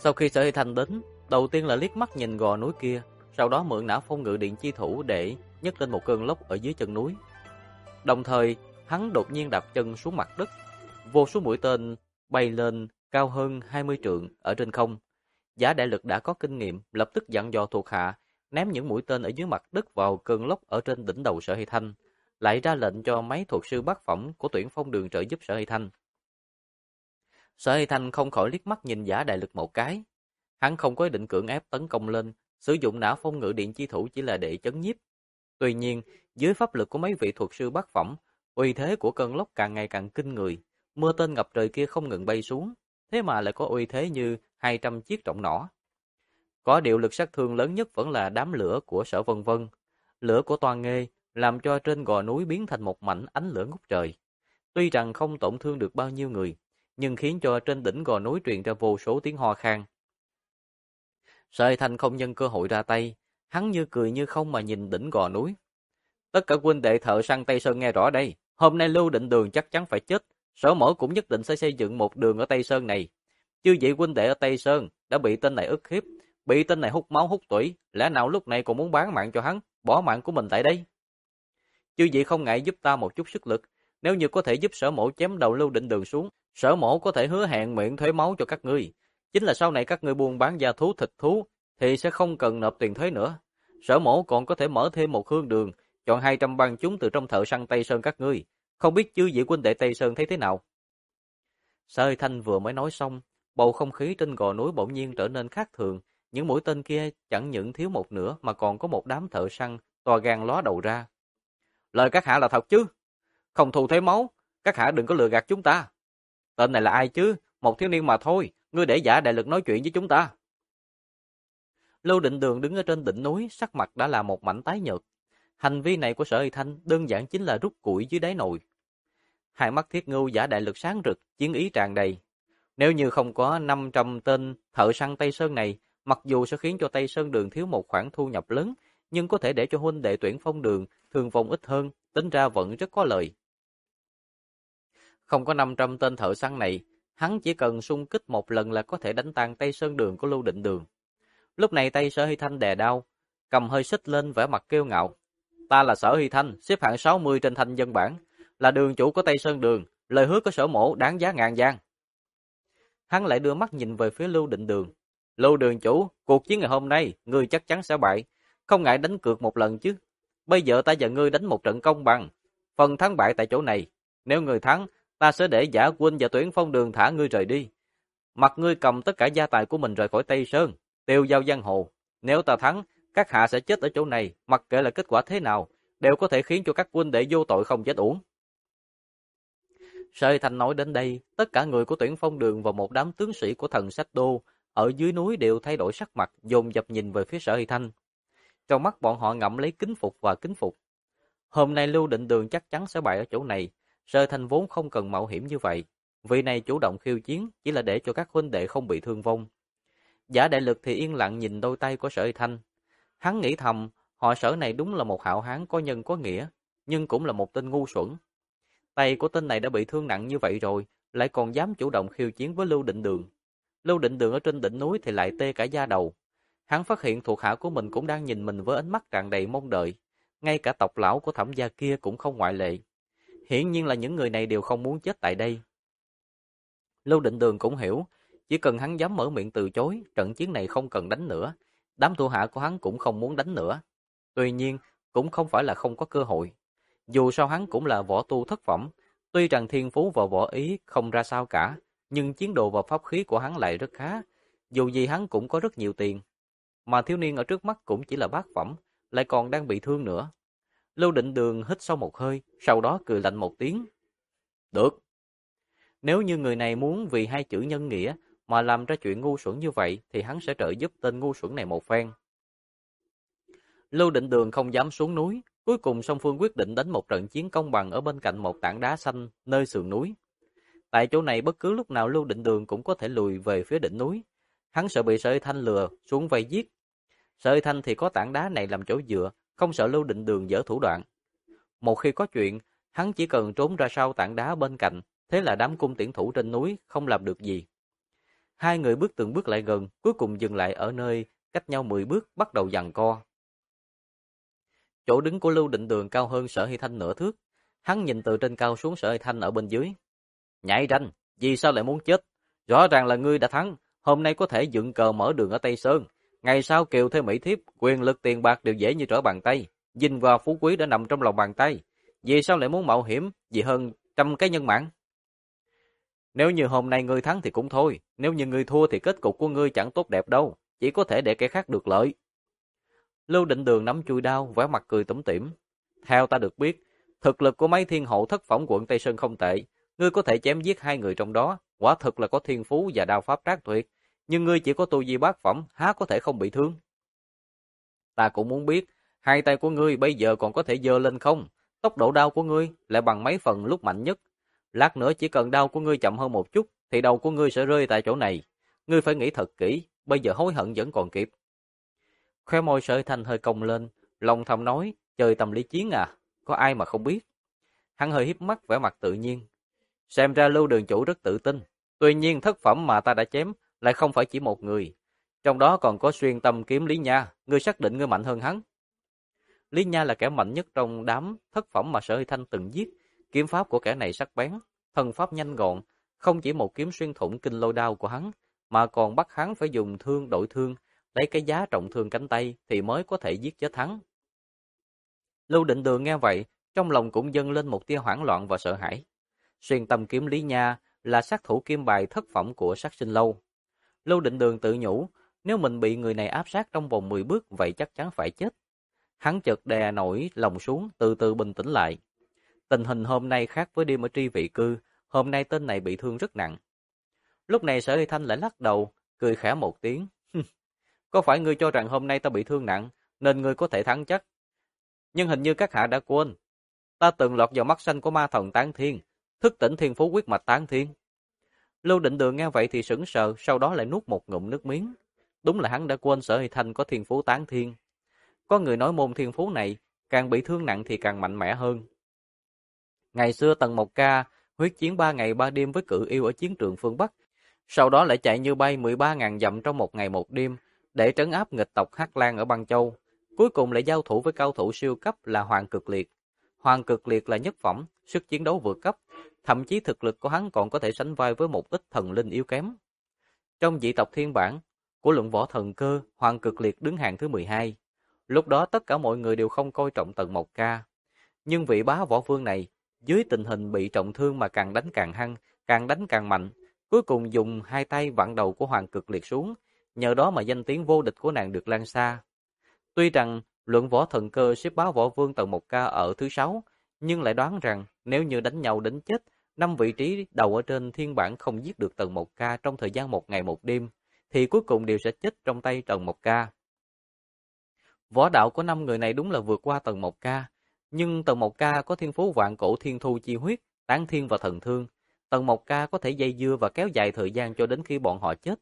Sau khi Sở Hy Thanh đến, đầu tiên là liếc mắt nhìn gò núi kia, sau đó mượn não phong ngự điện chi thủ để nhấc lên một cơn lốc ở dưới chân núi. Đồng thời, hắn đột nhiên đạp chân xuống mặt đất, vô số mũi tên bay lên cao hơn 20 trượng ở trên không. Giả Đại Lực đã có kinh nghiệm, lập tức dặn dò thuộc hạ ném những mũi tên ở dưới mặt đất vào cơn lốc ở trên đỉnh đầu Sở Hy Thanh, lại ra lệnh cho mấy thuật sư bát phẩm của Tuyển Phong Đường trợ giúp Sở Hy Thanh. Sở Hy Thanh không khỏi liếc mắt nhìn Giả Đại Lực một cái. Hắn không có ý định cưỡng ép tấn công lên, sử dụng não phong ngự điện chi thủ chỉ là để chấn nhiếp. Tuy nhiên, dưới pháp lực của mấy vị thuật sư bát phẩm, uy thế của cơn lốc càng ngày càng kinh người, mưa tên ngập trời kia không ngừng bay xuống, thế mà lại có uy thế như 200 chiếc trọng nỏ. Có điều lực sát thương lớn nhất vẫn là đám lửa của Sở Vân Vân. Lửa của Toan Nghê làm cho trên gò núi biến thành một mảnh ánh lửa ngút trời. Tuy rằng không tổn thương được bao nhiêu người, nhưng khiến cho trên đỉnh gò núi truyền ra vô số tiếng ho khan. Sở Hy Thanh không nhân cơ hội ra tay, hắn như cười như không mà nhìn đỉnh gò núi. Tất cả huynh đệ thợ săn Tây Sơn nghe rõ đây, hôm nay Lưu Định Đường chắc chắn phải chết, Sở Mỗ cũng nhất định sẽ xây dựng một đường ở Tây Sơn này. Chư vị huynh đệ ở Tây Sơn đã bị tên này ức hiếp, bị tên này hút máu hút tủy, lẽ nào lúc này còn muốn bán mạng cho hắn, bỏ mạng của mình tại đây? Chư vị không ngại giúp ta một chút sức lực, nếu như có thể giúp Sở Mỗ chém đầu Lưu Định Đường xuống, Sở Mỗ có thể hứa hẹn miễn thuế máu cho các ngươi. Chính là sau này các ngươi buôn bán gia thú thịt thú thì sẽ không cần nộp tiền thuế nữa. Sở Mỗ còn có thể mở thêm một hương đường, chọn 200 bang chúng từ trong thợ săn Tây Sơn các ngươi. Không biết chư vị huynh đệ Tây Sơn thấy thế nào? Sở Hy Thanh vừa mới nói xong, bầu không khí trên gò núi bỗng nhiên trở nên khác thường. Những mũi tên kia chẳng những thiếu một nửa mà còn có một đám thợ săn to gan ló đầu ra. Lời các hạ là thật chứ? Không thù thuế máu, các hạ đừng có lừa gạt chúng ta. Tên này là ai chứ? Một thiếu niên mà thôi, ngươi để Giả Đại Lực nói chuyện với chúng ta. Lưu Định Đường đứng ở trên đỉnh núi, sắc mặt đã là một mảnh tái nhợt. Hành vi này của Sở Hy Thanh đơn giản chính là rút củi dưới đáy nồi. Hai mắt Thiết Ngưu Giả Đại Lực sáng rực, chiến ý tràn đầy. Nếu như không có 500 tên thợ săn Tây Sơn này, mặc dù sẽ khiến cho Tây Sơn Đường thiếu một khoản thu nhập lớn, nhưng có thể để cho huynh đệ Tuyển Phong Đường thương vong ít hơn, tính ra vẫn rất có lợi. Không có 500 tên thợ săn này, hắn chỉ cần xung kích một lần là có thể đánh tan Tây Sơn Đường của Lưu Định Đường. Lúc này tay Sở Hy Thanh đè đao, cầm hơi xích lên vẻ mặt kiêu ngạo. Ta là Sở Hy Thanh, xếp hạng 60 trên thanh dân bảng, là đường chủ của Tây Sơn Đường, lời hứa của Sở Mỗ đáng giá ngàn vàng. Hắn lại đưa mắt nhìn về phía Lưu Định Đường. Lưu đường chủ, cuộc chiến ngày hôm nay, ngươi chắc chắn sẽ bại, không ngại đánh cược một lần chứ. Bây giờ ta và ngươi đánh một trận công bằng, phần thắng bại tại chỗ này. Nếu ngươi thắng, ta sẽ để Giả Huynh và Tuyển Phong Đường thả ngươi rời đi. Mặc ngươi cầm tất cả gia tài của mình rời khỏi Tây Sơn, tiêu giao giang hồ. Nếu ta thắng, các hạ sẽ chết ở chỗ này, mặc kệ là kết quả thế nào, đều có thể khiến cho các huynh đệ vô tội không chết uổng. Sở Hy Thanh nói đến đây, tất cả người của Tuyển Phong Đường và một đám tướng sĩ của Thần Sách Đô ở dưới núi đều thay đổi sắc mặt, dồn dập nhìn về phía Sở Hy Thanh. Trong mắt bọn họ ngậm lấy kính phục và kính phục. Hôm nay Lưu Định Đường chắc chắn sẽ bại ở chỗ này. Sở Hy Thanh vốn không cần mạo hiểm như vậy. Vị này chủ động khiêu chiến chỉ là để cho các huynh đệ không bị thương vong. Giả Đại Lực thì yên lặng nhìn đôi tay của Sở Hy Thanh. Hắn nghĩ thầm, họ Sở này đúng là một hảo hán có nhân có nghĩa, nhưng cũng là một tên ngu xuẩn. Tay của tên này đã bị thương nặng như vậy rồi, lại còn dám chủ động khiêu chiến với Lưu Định Đường. Lưu Định Đường ở trên đỉnh núi thì lại tê cả da đầu. Hắn phát hiện thuộc hạ của mình cũng đang nhìn mình với ánh mắt tràn đầy mong đợi. Ngay cả tộc lão của Thẩm gia kia cũng không ngoại lệ. Hiển nhiên là những người này đều không muốn chết tại đây. Lưu Định Đường cũng hiểu, chỉ cần hắn dám mở miệng từ chối, trận chiến này không cần đánh nữa. Đám thuộc hạ của hắn cũng không muốn đánh nữa. Tuy nhiên, cũng không phải là không có cơ hội. Dù sao hắn cũng là võ tu thất phẩm, tuy rằng thiên phú và võ ý không ra sao cả, nhưng chiến đồ và pháp khí của hắn lại rất khá. Dù gì hắn cũng có rất nhiều tiền. Mà thiếu niên ở trước mắt cũng chỉ là bát phẩm, lại còn đang bị thương nữa. Lưu Định Đường hít sâu một hơi, sau đó cười lạnh một tiếng. Được. Nếu như người này muốn vì hai chữ nhân nghĩa mà làm ra chuyện ngu xuẩn như vậy, thì hắn sẽ trợ giúp tên ngu xuẩn này một phen. Lưu Định Đường không dám xuống núi, cuối cùng song phương quyết định đánh một trận chiến công bằng ở bên cạnh một tảng đá xanh nơi sườn núi. Tại chỗ này bất cứ lúc nào Lưu Định Đường cũng có thể lùi về phía đỉnh núi. Hắn sợ bị Sở Hy Thanh lừa xuống vây giết. Sở Hy Thanh thì có tảng đá này làm chỗ dựa, không sợ Lưu Định Đường dở thủ đoạn. Một khi có chuyện, hắn chỉ cần trốn ra sau tảng đá bên cạnh, thế là đám cung tiễn thủ trên núi không làm được gì. Hai người bước từng bước lại gần, cuối cùng dừng lại ở nơi cách nhau 10 bước, bắt đầu giằng co. Chỗ đứng của Lưu Định Đường cao hơn Sở Hy Thanh nửa thước. Hắn nhìn từ trên cao xuống Sở Hy Thanh ở bên dưới. Nhảy ranh, vì sao lại muốn chết? Rõ ràng là ngươi đã thắng, hôm nay có thể dựng cờ mở đường ở Tây Sơn. Ngày sau kiều thuê mỹ thiếp, quyền lực tiền bạc đều dễ như trở bàn tay. Vinh và phú quý đã nằm trong lòng bàn tay. Vì sao lại muốn mạo hiểm vì hơn trăm cái nhân mạng? Nếu như hôm nay ngươi thắng thì cũng thôi, nếu như ngươi thua thì kết cục của ngươi chẳng tốt đẹp đâu, chỉ có thể để kẻ khác được lợi. Lưu Định Đường nắm chuôi đao, vẻ mặt cười tủm tỉm. Theo ta được biết, thực lực của mấy thiên hộ thất phẩm quận Tây Sơn không tệ, ngươi có thể chém giết hai người trong đó, quả thực là có thiên phú và đao pháp trác tuyệt, nhưng ngươi chỉ có tu vi bát phẩm, há có thể không bị thương? Ta cũng muốn biết, hai tay của ngươi bây giờ còn có thể giơ lên không? Tốc độ đao của ngươi lại bằng mấy phần lúc mạnh nhất. Lát nữa chỉ cần đao của ngươi chậm hơn một chút, thì đầu của ngươi sẽ rơi tại chỗ này. Ngươi phải nghĩ thật kỹ, bây giờ hối hận vẫn còn kịp. Khóe môi Sở Thanh hơi cong lên, lòng thầm nói, chơi tâm lý chiến à, có ai mà không biết. Hắn hơi híp mắt vẻ mặt tự nhiên. Xem ra Lưu đường chủ rất tự tin. Tuy nhiên thất phẩm mà ta đã chém lại không phải chỉ một người. Trong đó còn có xuyên tâm kiếm Lý Nha, ngươi xác định ngươi mạnh hơn hắn. Lý Nha là kẻ mạnh nhất trong đám thất phẩm mà Sở Thanh từng giết. Kiếm pháp của kẻ này sắc bén, thần pháp nhanh gọn, không chỉ một kiếm xuyên thủng kinh lôi đao của hắn, mà còn bắt hắn phải dùng thương đổi thương, lấy cái giá trọng thương cánh tay thì mới có thể giết chết hắn. Lưu Định Đường nghe vậy, trong lòng cũng dâng lên một tia hoảng loạn và sợ hãi. Xuyên tâm kiếm Lý Nha là sát thủ kim bài thất phẩm của Sát Sinh Lâu. Lưu Định Đường tự nhủ, nếu mình bị người này áp sát trong vòng 10 bước vậy chắc chắn phải chết. Hắn chợt đè nổi lòng xuống, từ từ bình tĩnh lại. Tình hình hôm nay khác với đêm ở Tri Vị Cư, hôm nay tên này bị thương rất nặng. Lúc này Sở Hy Thanh lại lắc đầu, cười khẽ một tiếng. Có phải ngươi cho rằng hôm nay ta bị thương nặng, nên ngươi có thể thắng chắc? Nhưng hình như các hạ đã quên, ta từng lọt vào mắt xanh của ma thần Tán Thiên, thức tỉnh thiên phú quyết mạch Tán Thiên. Lưu Định Đường nghe vậy thì sững sờ, sau đó lại nuốt một ngụm nước miếng. Đúng là hắn đã quên Sở Hy Thanh có thiên phú Tán Thiên. Có người nói môn thiên phú này, càng bị thương nặng thì càng mạnh mẽ hơn. Ngày xưa Tần Mộc Ca huyết chiến 3 ngày 3 đêm với Cự Yêu ở chiến trường phương Bắc, sau đó lại chạy như bay 13.000 dặm trong một ngày một đêm để trấn áp nghịch tộc Hắc Lang ở Băng Châu. Cuối cùng lại giao thủ với cao thủ siêu cấp là Hoàng Cực Liệt. Hoàng Cực Liệt là nhất phẩm, sức chiến đấu vượt cấp, thậm chí thực lực của hắn còn có thể sánh vai với một ít thần linh yếu kém. Trong dị tộc thiên bản của luận võ thần cơ, Hoàng Cực Liệt đứng hàng thứ 12. Lúc đó tất cả mọi người đều không coi trọng Tần Mộc Ca. Nhưng vị bá võ vương này, dưới tình hình bị trọng thương mà càng đánh càng hăng, càng đánh càng mạnh, cuối cùng dùng hai tay vặn đầu của Hoàng Cực Liệt xuống, nhờ đó mà danh tiếng vô địch của nàng được lan xa. Tuy rằng luận võ thần cơ xếp bá võ vương Tần Mộc Ca ở thứ 6, nhưng lại đoán rằng nếu như đánh nhau đến chết, 5 vị trí đầu ở trên thiên bản không giết được Tần Mộc Ca trong thời gian một ngày một đêm, thì cuối cùng đều sẽ chết trong tay Tần Mộc Ca. Võ đạo của 5 người này đúng là vượt qua Tần Mộc Ca, nhưng Tần Mộc Ca có thiên phú vạn cổ thiên thu chi huyết, tán thiên và thần thương. Tần Mộc Ca có thể dây dưa và kéo dài thời gian cho đến khi bọn họ chết.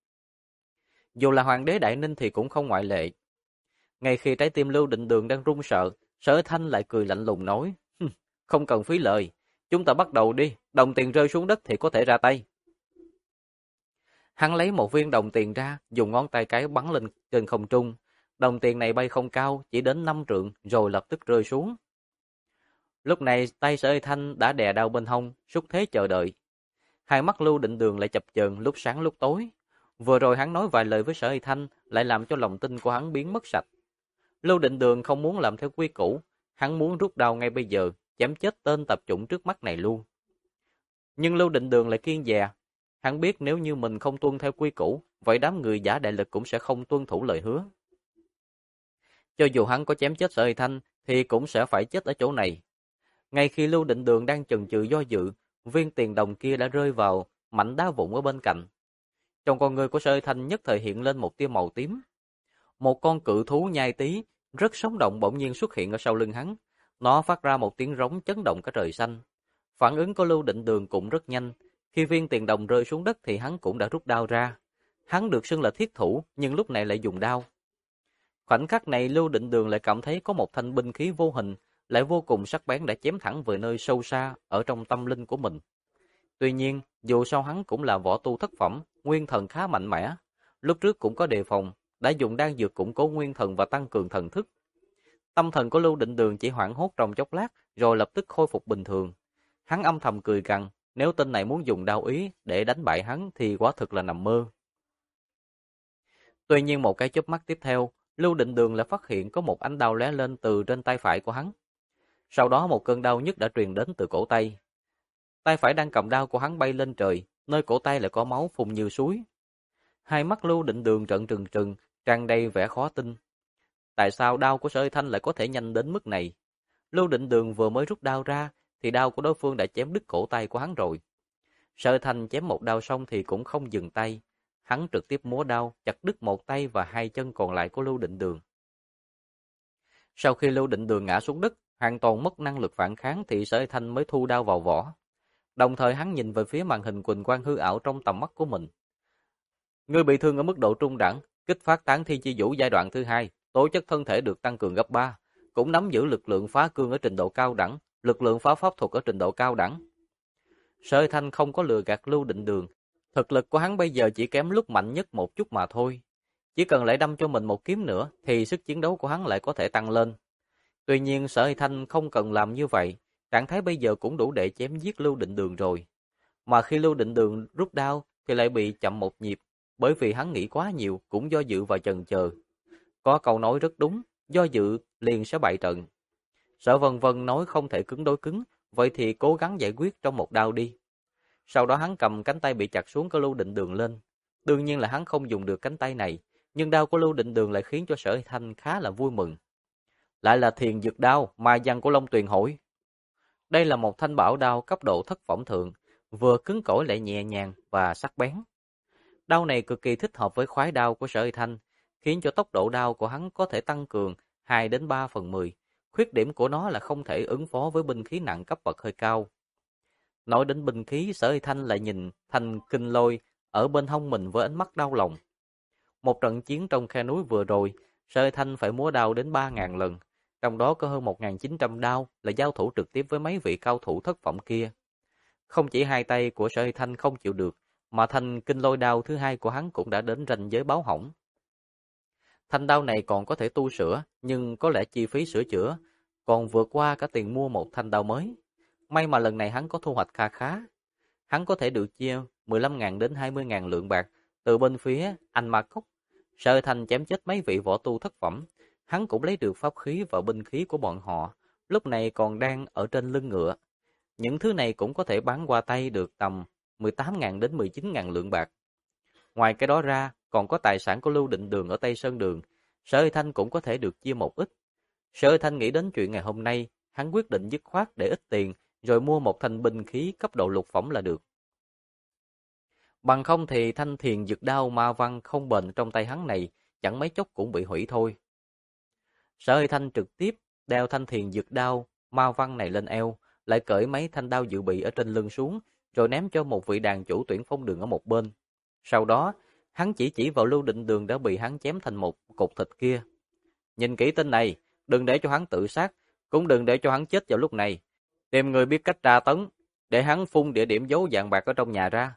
Dù là Hoàng đế Đại Ninh thì cũng không ngoại lệ. Ngay khi trái tim Lưu Định Đường đang run sợ, Sở Thanh lại cười lạnh lùng nói, không cần phí lời, chúng ta bắt đầu đi, đồng tiền rơi xuống đất thì có thể ra tay. Hắn lấy một viên đồng tiền ra, dùng ngón tay cái bắn lên trên không trung. Đồng tiền này bay không cao, chỉ đến 5 trượng, rồi lập tức rơi xuống. Lúc này tay Sở Thanh đã đè đau bên hông, xúc thế chờ đợi. Hai mắt Lưu Định Đường lại chập chờn lúc sáng lúc tối. Vừa rồi hắn nói vài lời với Sở Thanh, lại làm cho lòng tin của hắn biến mất sạch. Lưu Định Đường không muốn làm theo quy củ, hắn muốn rút đao ngay bây giờ, chém chết tên tập chủng trước mắt này luôn. Nhưng Lưu Định Đường lại kiên dè, hắn biết nếu như mình không tuân theo quy củ, vậy đám người giả đại lực cũng sẽ không tuân thủ lời hứa. Cho dù hắn có chém chết Sở Thanh, thì cũng sẽ phải chết ở chỗ này. Ngay khi Lưu Định Đường đang chần chừ do dự, viên tiền đồng kia đã rơi vào mảnh đá vụn ở bên cạnh. Trong con người của Sở Thanh nhất thời hiện lên một tia màu tím. Một con cự thú nhai tí, rất sống động bỗng nhiên xuất hiện ở sau lưng hắn. Nó phát ra một tiếng rống chấn động cả trời xanh. Phản ứng của Lưu Định Đường cũng rất nhanh. Khi viên tiền đồng rơi xuống đất thì hắn cũng đã rút đao ra. Hắn được xưng là thiết thủ, nhưng lúc này lại dùng đao. Khoảnh khắc này Lưu Định Đường lại cảm thấy có một thanh binh khí vô hình, lại vô cùng sắc bén đã chém thẳng về nơi sâu xa ở trong tâm linh của mình. Tuy nhiên, dù sao hắn cũng là võ tu thất phẩm, nguyên thần khá mạnh mẽ. Lúc trước cũng có đề phòng, đã dùng đan dược củng cố nguyên thần và tăng cường thần thức. Tâm thần của Lưu Định Đường chỉ hoảng hốt trong chốc lát, rồi lập tức khôi phục bình thường. Hắn âm thầm cười gằn, nếu tên này muốn dùng đao ý để đánh bại hắn thì quả thực là nằm mơ. Tuy nhiên một cái chớp mắt tiếp theo, Lưu Định Đường lại phát hiện có một ánh đao lóe lên từ trên tay phải của hắn. Sau đó một cơn đau nhức đã truyền đến từ cổ tay. Tay phải đang cầm đao của hắn bay lên trời, nơi cổ tay lại có máu phun như suối. Hai mắt Lưu Định Đường trợn trừng trừng, tràn đầy vẻ khó tin. Tại sao đao của Sở Thanh lại có thể nhanh đến mức này? Lưu Định Đường vừa mới rút đao ra, thì đao của đối phương đã chém đứt cổ tay của hắn rồi. Sở Thanh chém một đao xong thì cũng không dừng tay. Hắn trực tiếp múa đao, chặt đứt một tay và hai chân còn lại của Lưu Định Đường. Sau khi Lưu Định Đường ngã xuống đất, hoàn toàn mất năng lực phản kháng thì Sở Thanh mới thu đao vào vỏ. Đồng thời hắn nhìn về phía màn hình quỳnh quang hư ảo trong tầm mắt của mình. Ngươi bị thương ở mức độ trung đẳng, kích phát tán thiên chi vũ giai đoạn thứ 2, tố chất thân thể được tăng cường gấp 3, cũng nắm giữ lực lượng phá cương ở trình độ cao đẳng, lực lượng phá pháp thuật ở trình độ cao đẳng. Sở Thanh không có lừa gạt Lưu Định Đường, thực lực của hắn bây giờ chỉ kém lúc mạnh nhất một chút mà thôi. Chỉ cần lại đâm cho mình một kiếm nữa thì sức chiến đấu của hắn lại có thể tăng lên. Tuy nhiên Sở Thanh không cần làm như vậy, trạng thái bây giờ cũng đủ để chém giết Lưu Định Đường rồi. Mà khi Lưu Định Đường rút đao thì lại bị chậm một nhịp, bởi vì hắn nghĩ quá nhiều, cũng do dự và chần chờ. Có câu nói rất đúng, do dự liền sẽ bại trận. Sở Vân Vân nói không thể cứng đối cứng, vậy thì cố gắng giải quyết trong một đao đi. Sau đó hắn cầm cánh tay bị chặt xuống của Lưu Định Đường lên. Đương nhiên là hắn không dùng được cánh tay này, nhưng đao của Lưu Định Đường lại khiến cho Sở Thanh khá là vui mừng. Lại là thiền dược đao, ma văn của Long Tuyền Hội. Đây là một thanh bảo đao cấp độ thất phẩm thượng, vừa cứng cỏi lại nhẹ nhàng và sắc bén. Đao này cực kỳ thích hợp với khoái đao của Sở Thanh, khiến cho tốc độ đao của hắn có thể tăng cường 2 đến 3/10. Khuyết điểm của nó là không thể ứng phó với binh khí nặng cấp bậc hơi cao. Nói đến binh khí, Sở Thanh lại nhìn thanh kinh lôi ở bên hông mình với ánh mắt đau lòng. Một trận chiến trong khe núi vừa rồi, Sở Thanh phải múa đao đến 3.000 lần, trong đó có hơn 1.900 đao là giao thủ trực tiếp với mấy vị cao thủ thất phẩm kia. Không chỉ hai tay của Sở Thanh không chịu được, mà thanh kinh lôi đao thứ hai của hắn cũng đã đến ranh giới báo hỏng. Thanh đao này còn có thể tu sửa, nhưng có lẽ chi phí sửa chữa còn vượt qua cả tiền mua một thanh đao mới. May mà lần này hắn có thu hoạch kha khá. Hắn có thể được chia 15.000 đến 20.000 lượng bạc từ bên phía anh Ma Cốc. Sở Thanh chém chết mấy vị võ tu thất phẩm, hắn cũng lấy được pháp khí và binh khí của bọn họ, lúc này còn đang ở trên lưng ngựa. Những thứ này cũng có thể bán qua tay được tầm 18.000 đến 19.000 lượng bạc. Ngoài cái đó ra, còn có tài sản của Lưu Định Đường ở Tây Sơn Đường, Sở Thanh cũng có thể được chia một ít. Sở Thanh nghĩ đến chuyện ngày hôm nay, hắn quyết định dứt khoát để ít tiền, rồi mua một thanh binh khí cấp độ lục phẩm là được. Bằng không thì thanh thiền dược đao ma văn không bền trong tay hắn này, chẳng mấy chốc cũng bị hủy thôi. Sở Thanh trực tiếp đeo thanh thiền dược đao ma văn này lên eo, lại cởi mấy thanh đao dự bị ở trên lưng xuống, rồi ném cho một vị đàn chủ Tuyển Phong Đường ở một bên. Sau đó, hắn chỉ vào Lưu Định Đường đã bị hắn chém thành một cục thịt kia. Nhìn kỹ tên này, đừng để cho hắn tự sát, cũng đừng để cho hắn chết vào lúc này. Tìm người biết cách tra tấn, để hắn phun địa điểm giấu vàng bạc ở trong nhà ra.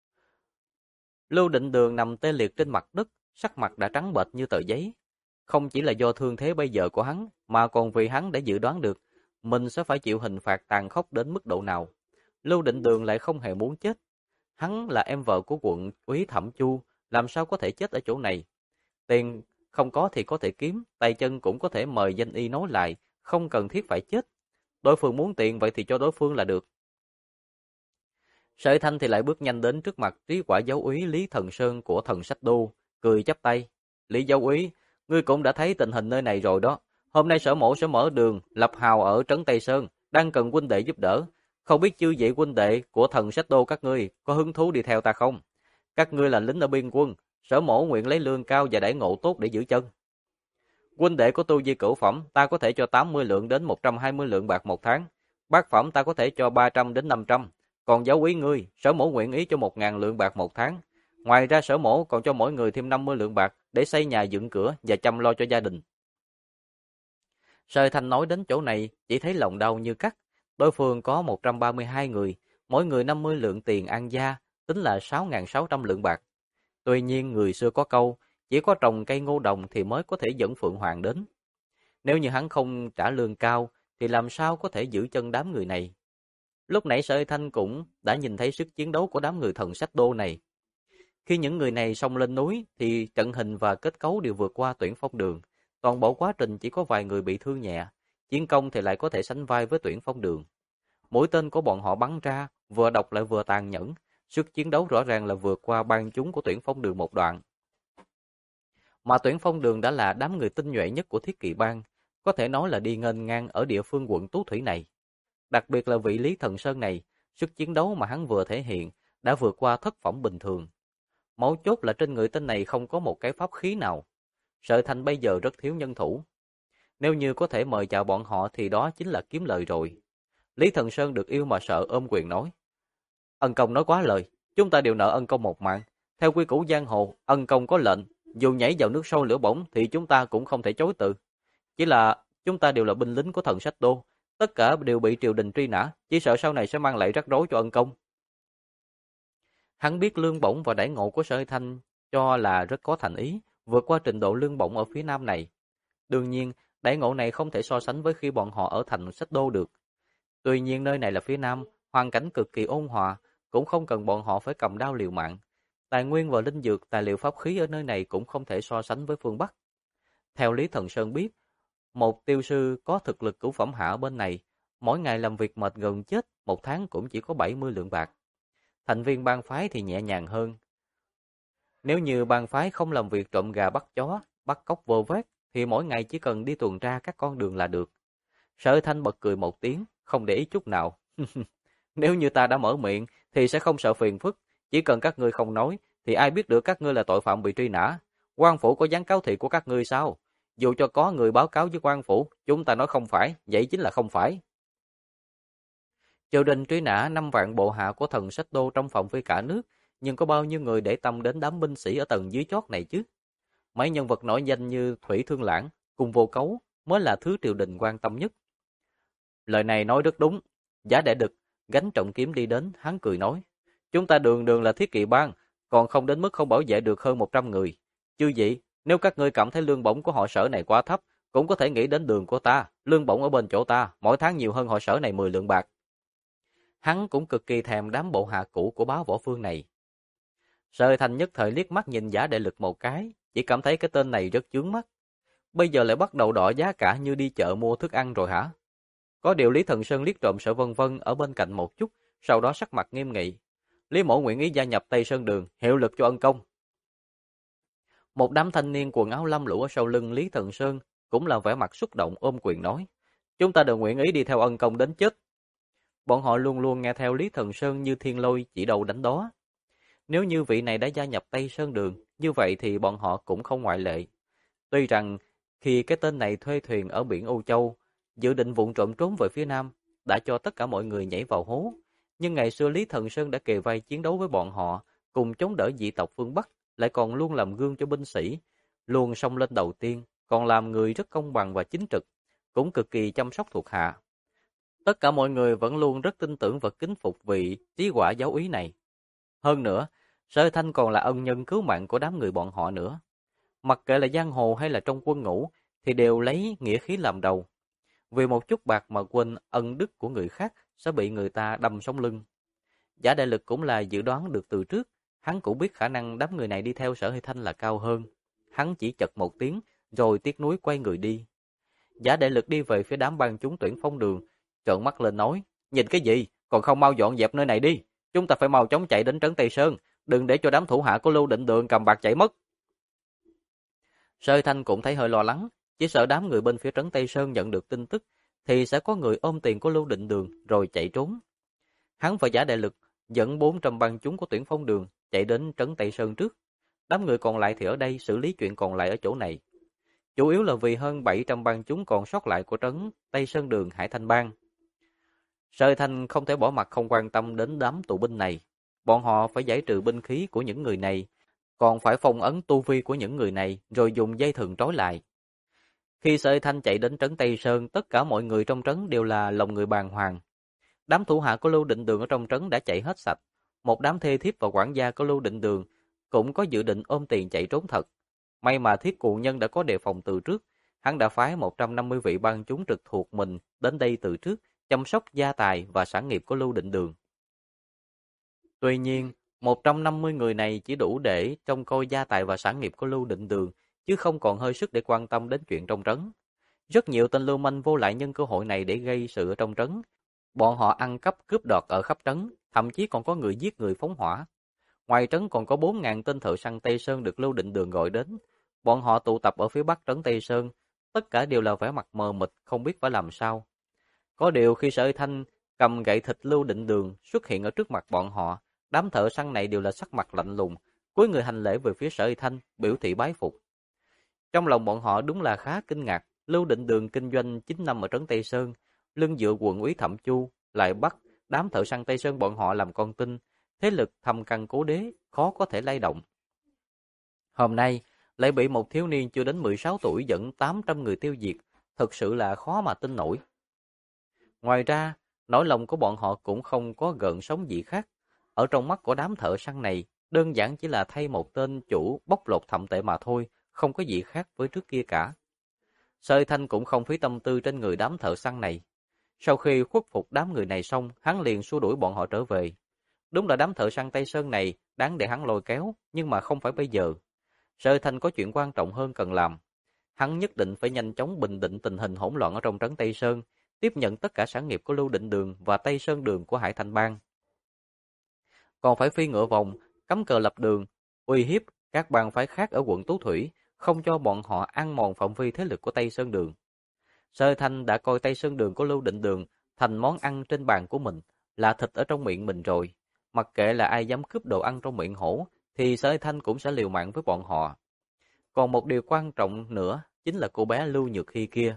Lưu Định Đường nằm tê liệt trên mặt đất, sắc mặt đã trắng bệch như tờ giấy. Không chỉ là do thương thế bây giờ của hắn, mà còn vì hắn đã dự đoán được mình sẽ phải chịu hình phạt tàn khốc đến mức độ nào. Lưu Định Đường lại không hề muốn chết. Hắn là em vợ của quận úy Thẩm Chu, làm sao có thể chết ở chỗ này. Tiền không có thì có thể kiếm, tay chân cũng có thể mời danh y nối lại, không cần thiết phải chết. Đối phương muốn tiền vậy thì cho đối phương là được. Sở Thanh thì lại bước nhanh đến trước mặt Trí Quả Giáo úy Lý Thần Sơn của Thần Sách Đô, cười chắp tay. Lý Giáo úy, ngươi cũng đã thấy tình hình nơi này rồi đó. Hôm nay sở mổ sẽ mở đường, lập hào ở trấn Tây Sơn, đang cần huynh đệ giúp đỡ. Không biết chư vị huynh đệ của Thần Sách Đô các ngươi có hứng thú đi theo ta không? Các ngươi là lính ở biên quân, sở mổ nguyện lấy lương cao và đãi ngộ tốt để giữ chân. Huynh đệ của tu vi cửu phẩm, ta có thể cho 80 lượng đến 120 lượng bạc một tháng. Bát phẩm ta có thể cho 300 đến 500. Còn giáo úy ngươi, sở mổ nguyện ý cho 1.000 lượng bạc một tháng. Ngoài ra sở mổ còn cho mỗi người thêm 50 lượng bạc để xây nhà dựng cửa và chăm lo cho gia đình. Sở Thanh nói đến chỗ này, chỉ thấy lòng đau như cắt. Đối phương có 132 người, mỗi người 50 lượng tiền an gia, tính là 6.600 lượng bạc. Tuy nhiên người xưa có câu, chỉ có trồng cây ngô đồng thì mới có thể dẫn Phượng Hoàng đến. Nếu như hắn không trả lương cao, thì làm sao có thể giữ chân đám người này? Lúc nãy Sở Thanh cũng đã nhìn thấy sức chiến đấu của đám người thần sách đô này. Khi những người này xông lên núi, thì trận hình và kết cấu đều vượt qua Tuyển Phong Đường. Toàn bộ quá trình chỉ có vài người bị thương nhẹ, chiến công thì lại có thể sánh vai với Tuyển Phong Đường. Mũi tên của bọn họ bắn ra, vừa độc lại vừa tàn nhẫn, sức chiến đấu rõ ràng là vượt qua bang chúng của Tuyển Phong Đường một đoạn. Mà Tuyển Phong Đường đã là đám người tinh nhuệ nhất của Thiết Kỵ Bang, có thể nói là đi nghênh ngang ở địa phương quận Tú Thủy này. Đặc biệt là vị Lý Thần Sơn này, sức chiến đấu mà hắn vừa thể hiện đã vượt qua thất phẩm bình thường. Mấu chốt là trên người tên này không có một cái pháp khí nào. Sở Thanh bây giờ rất thiếu nhân thủ. Nếu như có thể mời chào bọn họ thì đó chính là kiếm lời rồi. Lý Thần Sơn được yêu mà sợ ôm quyền nói. Ân công nói quá lời, chúng ta đều nợ ân công một mạng. Theo quy củ giang hồ, ân công có lệnh, dù nhảy vào nước sôi lửa bỏng thì chúng ta cũng không thể chối từ. Chỉ là chúng ta đều là binh lính của thần sách đô, tất cả đều bị triều đình truy nã, chỉ sợ sau này sẽ mang lại rắc rối cho ân công. Hắn biết lương bổng và đãi ngộ của Sở Thanh cho là rất có thành ý, vượt qua trình độ lương bổng ở phía nam này. Đương nhiên, đãi ngộ này không thể so sánh với khi bọn họ ở thành sách đô được. Tuy nhiên nơi này là phía nam, hoàn cảnh cực kỳ ôn hòa, cũng không cần bọn họ phải cầm đao liều mạng. Tài nguyên và linh dược, tài liệu pháp khí ở nơi này cũng không thể so sánh với phương Bắc. Theo Lý Thần Sơn biết, một tiêu sư có thực lực cửu phẩm hạ ở bên này, mỗi ngày làm việc mệt gần chết, một tháng cũng chỉ có 70 lượng bạc. Thành viên bang phái thì nhẹ nhàng hơn. Nếu như bang phái không làm việc trộm gà bắt chó, bắt cóc vô vét, thì mỗi ngày chỉ cần đi tuần tra các con đường là được. Sở Thanh bật cười một tiếng, không để ý chút nào. Nếu như ta đã mở miệng, thì sẽ không sợ phiền phức. Chỉ cần các ngươi không nói, thì ai biết được các ngươi là tội phạm bị truy nã. Quan phủ có dán cáo thị của các ngươi sao? Dù cho có người báo cáo với quan phủ, chúng ta nói không phải, vậy chính là không phải. Triều đình truy nã 5 vạn bộ hạ của thần sách đô trong phạm vi cả nước, nhưng có bao nhiêu người để tâm đến đám binh sĩ ở tầng dưới chót này chứ? Mấy nhân vật nổi danh như Thủy Thương Lãng, cùng Vô Cấu mới là thứ triều đình quan tâm nhất. Lời này nói rất đúng. Giá Đệ Đực gánh trọng kiếm đi đến, hắn cười nói: chúng ta đường đường là Thiết Kỵ Bang, còn không đến mức không bảo vệ được hơn 100 người. Chứ gì, nếu các ngươi cảm thấy lương bổng của họ Sở này quá thấp, cũng có thể nghĩ đến đường của ta, lương bổng ở bên chỗ ta, mỗi tháng nhiều hơn họ Sở này 10 lượng bạc. Hắn cũng cực kỳ thèm đám bộ hạ cũ của Bá Võ Phương này. Sở Thành nhất thời liếc mắt nhìn Giả Đệ Lực một cái, chỉ cảm thấy cái tên này rất chướng mắt. Bây giờ lại bắt đầu đọ giá cả như đi chợ mua thức ăn rồi hả? Có điều Lý Thần Sơn liếc trộm Sở Vân Vân ở bên cạnh một chút, sau đó sắc mặt nghiêm nghị. Lý mỗ nguyện ý gia nhập Tây Sơn Đường, hiệu lực cho ân công. Một đám thanh niên quần áo lam lũ ở sau lưng Lý Thần Sơn cũng là vẻ mặt xúc động ôm quyền nói: chúng ta đều nguyện ý đi theo ân công đến chết. Bọn họ luôn luôn nghe theo Lý Thần Sơn như thiên lôi chỉ đầu đánh đó. Nếu như vị này đã gia nhập Tây Sơn Đường, như vậy thì bọn họ cũng không ngoại lệ. Tuy rằng khi cái tên này thuê thuyền ở biển Âu Châu, dự định vụng trộm trốn về phía Nam, đã cho tất cả mọi người nhảy vào hố. Nhưng ngày xưa Lý Thần Sơn đã kề vai chiến đấu với bọn họ, cùng chống đỡ dị tộc phương Bắc, lại còn luôn làm gương cho binh sĩ, luôn xông lên đầu tiên, còn làm người rất công bằng và chính trực, cũng cực kỳ chăm sóc thuộc hạ. Tất cả mọi người vẫn luôn rất tin tưởng và kính phục vị chí quả giáo úy này. Hơn nữa, Sở Thanh còn là ân nhân cứu mạng của đám người bọn họ nữa. Mặc kệ là giang hồ hay là trong quân ngũ, thì đều lấy nghĩa khí làm đầu. Vì một chút bạc mà quên ân đức của người khác sẽ bị người ta đâm sống lưng. Giả Đại Lực cũng là dự đoán được từ trước, hắn cũng biết khả năng đám người này đi theo Sở Thanh là cao hơn. Hắn chỉ chật một tiếng, rồi tiếc nuối quay người đi. Giả Đại Lực đi về phía đám bang chúng Tuyển Phong Đường, trợn mắt lên nói: nhìn cái gì, còn không mau dọn dẹp nơi này đi. Chúng ta phải mau chóng chạy đến trấn Tây Sơn, đừng để cho đám thủ hạ của Lưu Định Đường cầm bạc chạy mất. Sở Thanh cũng thấy hơi lo lắng, chỉ sợ đám người bên phía trấn Tây Sơn nhận được tin tức, thì sẽ có người ôm tiền của Lưu Định Đường rồi chạy trốn. Hắn và Giả Đại Lực dẫn 400 bang chúng của Tuyển Phong Đường chạy đến trấn Tây Sơn trước. Đám người còn lại thì ở đây xử lý chuyện còn lại ở chỗ này. Chủ yếu là vì hơn 700 bang chúng còn sót lại của trấn Tây Sơn Đường Hải Thanh Bang. Sở Thanh không thể bỏ mặt không quan tâm đến đám tù binh này. Bọn họ phải giải trừ binh khí của những người này, còn phải phong ấn tu vi của những người này rồi dùng dây thừng trói lại. Khi Sở Thanh chạy đến trấn Tây Sơn, tất cả mọi người trong trấn đều là lòng người bàng hoàng. Đám thủ hạ của Lưu Định Đường ở trong trấn đã chạy hết sạch. Một đám thê thiếp và quản gia của Lưu Định Đường cũng có dự định ôm tiền chạy trốn thật. May mà Thiết Cuồng Nhân đã có đề phòng từ trước. Hắn đã phái 150 vị bang chúng trực thuộc mình đến đây từ trước, chăm sóc gia tài và sản nghiệp của Lưu Định Đường. Tuy nhiên, 150 người này chỉ đủ để trông coi gia tài và sản nghiệp của Lưu Định Đường, chứ không còn hơi sức để quan tâm đến chuyện trong trấn. Rất nhiều tên lưu manh vô lại nhân cơ hội này để gây sự ở trong trấn. Bọn họ ăn cắp cướp đoạt ở khắp trấn, thậm chí còn có người giết người phóng hỏa. Ngoài trấn còn có 4.000 tên thợ săn Tây Sơn được Lưu Định Đường gọi đến. Bọn họ tụ tập ở phía bắc trấn Tây Sơn, tất cả đều là vẻ mặt mờ mịt, không biết phải làm sao. Có điều khi Sở Thanh cầm gậy thịt Lưu Định Đường xuất hiện ở trước mặt bọn họ, đám thợ săn này đều là sắc mặt lạnh lùng, cúi người hành lễ về phía Sở Thanh, biểu thị bái phục. Trong lòng bọn họ đúng là khá kinh ngạc, Lưu Định Đường kinh doanh 9 năm ở trấn Tây Sơn, lưng dựa quận úy Thẩm Chu, lại bắt đám thợ săn Tây Sơn bọn họ làm con tin, thế lực thâm căn cố đế, khó có thể lay động. Hôm nay, lại bị một thiếu niên chưa đến 16 tuổi dẫn 800 người tiêu diệt, thực sự là khó mà tin nổi. Ngoài ra, nỗi lòng của bọn họ cũng không có gợn sóng gì khác. Ở trong mắt của đám thợ săn này, đơn giản chỉ là thay một tên chủ bóc lột thậm tệ mà thôi, không có gì khác với trước kia cả. Sợi Thanh cũng không phí tâm tư trên người đám thợ săn này. Sau khi khuất phục đám người này xong, hắn liền xua đuổi bọn họ trở về. Đúng là đám thợ săn Tây Sơn này đáng để hắn lôi kéo, nhưng mà không phải bây giờ. Sợi Thanh có chuyện quan trọng hơn cần làm. Hắn nhất định phải nhanh chóng bình định tình hình hỗn loạn ở trong trấn Tây Sơn, tiếp nhận tất cả sản nghiệp của Lưu Định Đường và Tây Sơn Đường của Hải Thanh Bang. Còn phải phi ngựa vòng, cắm cờ lập đường, uy hiếp các bang phái khác ở quận Tú Thủy, không cho bọn họ ăn mòn phạm vi thế lực của Tây Sơn Đường. Sơ Thanh đã coi Tây Sơn Đường của Lưu Định Đường thành món ăn trên bàn của mình, là thịt ở trong miệng mình rồi. Mặc kệ là ai dám cướp đồ ăn trong miệng hổ, thì Sơ Thanh cũng sẽ liều mạng với bọn họ. Còn một điều quan trọng nữa, chính là cô bé Lưu Nhược Hy kia.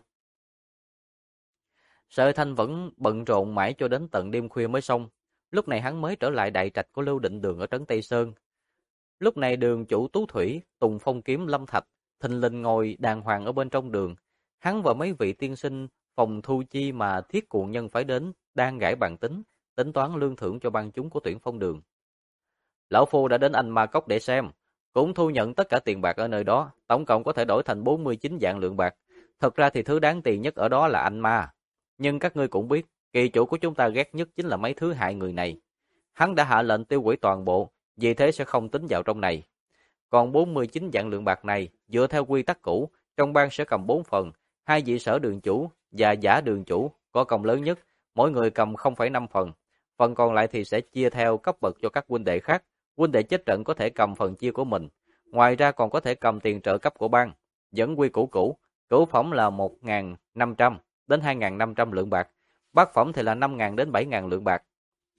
Sơ Thanh vẫn bận rộn mãi cho đến tận đêm khuya mới xong. Lúc này hắn mới trở lại đại trạch của Lưu Định Đường ở trấn Tây Sơn. Lúc này đường chủ Tú Thủy, Tùng Phong Kiếm Lâm Thạch, thình lình ngồi đàng hoàng ở bên trong đường. Hắn và mấy vị tiên sinh phòng thu chi mà Thiết Cuồng Nhân phải đến đang gãi bàn tính, tính toán lương thưởng cho ban chúng của Tuyển Phong Đường. Lão Phu đã đến Anh Ma Cốc để xem, cũng thu nhận tất cả tiền bạc ở nơi đó, tổng cộng có thể đổi thành 49 vạn lượng bạc. Thật ra thì thứ đáng tiền nhất ở đó là anh ma. Nhưng các ngươi cũng biết, kỳ chủ của chúng ta ghét nhất chính là mấy thứ hại người này. Hắn đã hạ lệnh tiêu hủy toàn bộ, vì thế sẽ không tính vào trong này. Còn 49 vạn lượng bạc này, dựa theo quy tắc cũ, trong bang sẽ cầm 4 phần, 2 vị sở đường chủ và giả đường chủ có công lớn nhất, mỗi người cầm 0,5 phần. Phần còn lại thì sẽ chia theo cấp bậc cho các huynh đệ khác. Huynh đệ chết trận có thể cầm phần chia của mình. Ngoài ra còn có thể cầm tiền trợ cấp của bang. Vẫn quy củ cũ, cửu phẩm là 1.500 đến 2.500 lượng bạc. Bát phẩm thì là 5.000 đến 7.000 lượng bạc.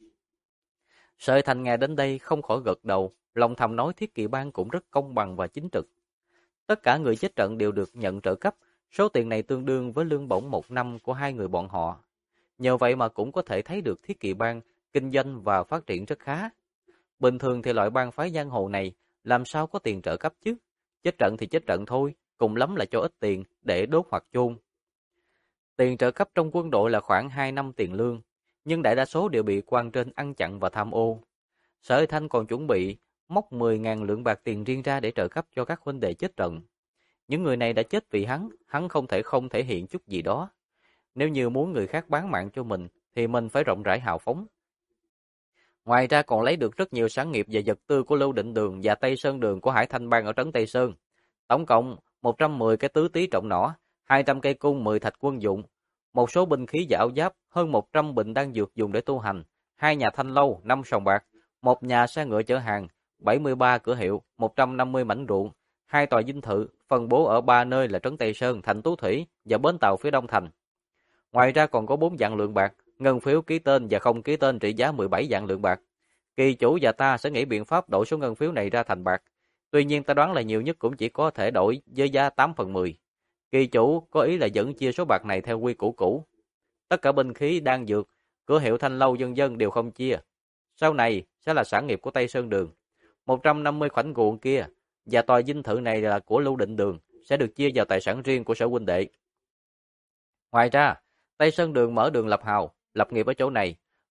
Sợi Thành nghe đến đây không khỏi gật đầu, lòng thầm nói Thiết Kỵ Bang cũng rất công bằng và chính trực. Tất cả người chết trận đều được nhận trợ cấp, số tiền này tương đương với lương bổng 1 năm của hai người bọn họ. Nhờ vậy mà cũng có thể thấy được Thiết Kỵ Bang kinh doanh và phát triển rất khá. Bình thường thì loại bang phái giang hồ này làm sao có tiền trợ cấp chứ? Chết trận thì chết trận thôi, cùng lắm là cho ít tiền để đốt hoặc chôn. Tiền trợ cấp trong quân đội là khoảng 2 năm tiền lương, nhưng đại đa số đều bị quan trên ăn chặn và tham ô. Sở Thanh còn chuẩn bị móc 10.000 lượng bạc tiền riêng ra để trợ cấp cho các huynh đệ chết trận. Những người này đã chết vì hắn không thể hiện chút gì đó. Nếu như muốn người khác bán mạng cho mình, thì mình phải rộng rãi hào phóng. Ngoài ra còn lấy được rất nhiều sản nghiệp và vật tư của Lưu Định Đường và Tây Sơn Đường của Hải Thanh Bang ở trấn Tây Sơn. Tổng cộng 110 cái tứ tí trọng nỏ, 200 cây cung, 10 thạch quân dụng, một số binh khí và áo giáp, hơn 100 bình đan dược dùng để tu hành, 2 nhà thanh lâu, 5 sòng bạc, một nhà xe ngựa chở hàng, 73 cửa hiệu, 150 mảnh ruộng, 2 tòa dinh thự, phân bố ở 3 nơi là trấn Tây Sơn, thành Tú Thủy và bến tàu phía đông thành. Ngoài ra còn có 4 vạn lượng bạc, ngân phiếu ký tên và không ký tên trị giá 17 vạn lượng bạc. Kỳ chủ và ta sẽ nghĩ biện pháp đổi số ngân phiếu này ra thành bạc. Tuy nhiên ta đoán là nhiều nhất cũng chỉ có thể đổi với giá 8/10. Kỳ chủ có ý là vẫn chia số bạc này theo quy củ cũ. Tất cả binh khí, đan dược, cửa hiệu thanh lâu vân vân đều không chia. Sau này sẽ là sản nghiệp của Tây Sơn Đường. 150 khoảnh ruộng kia và tòa dinh thự này là của Lưu Định Đường, sẽ được chia vào tài sản riêng của sở huynh đệ. Ngoài ra, Tây Sơn Đường mở đường lập hào, lập nghiệp ở chỗ này.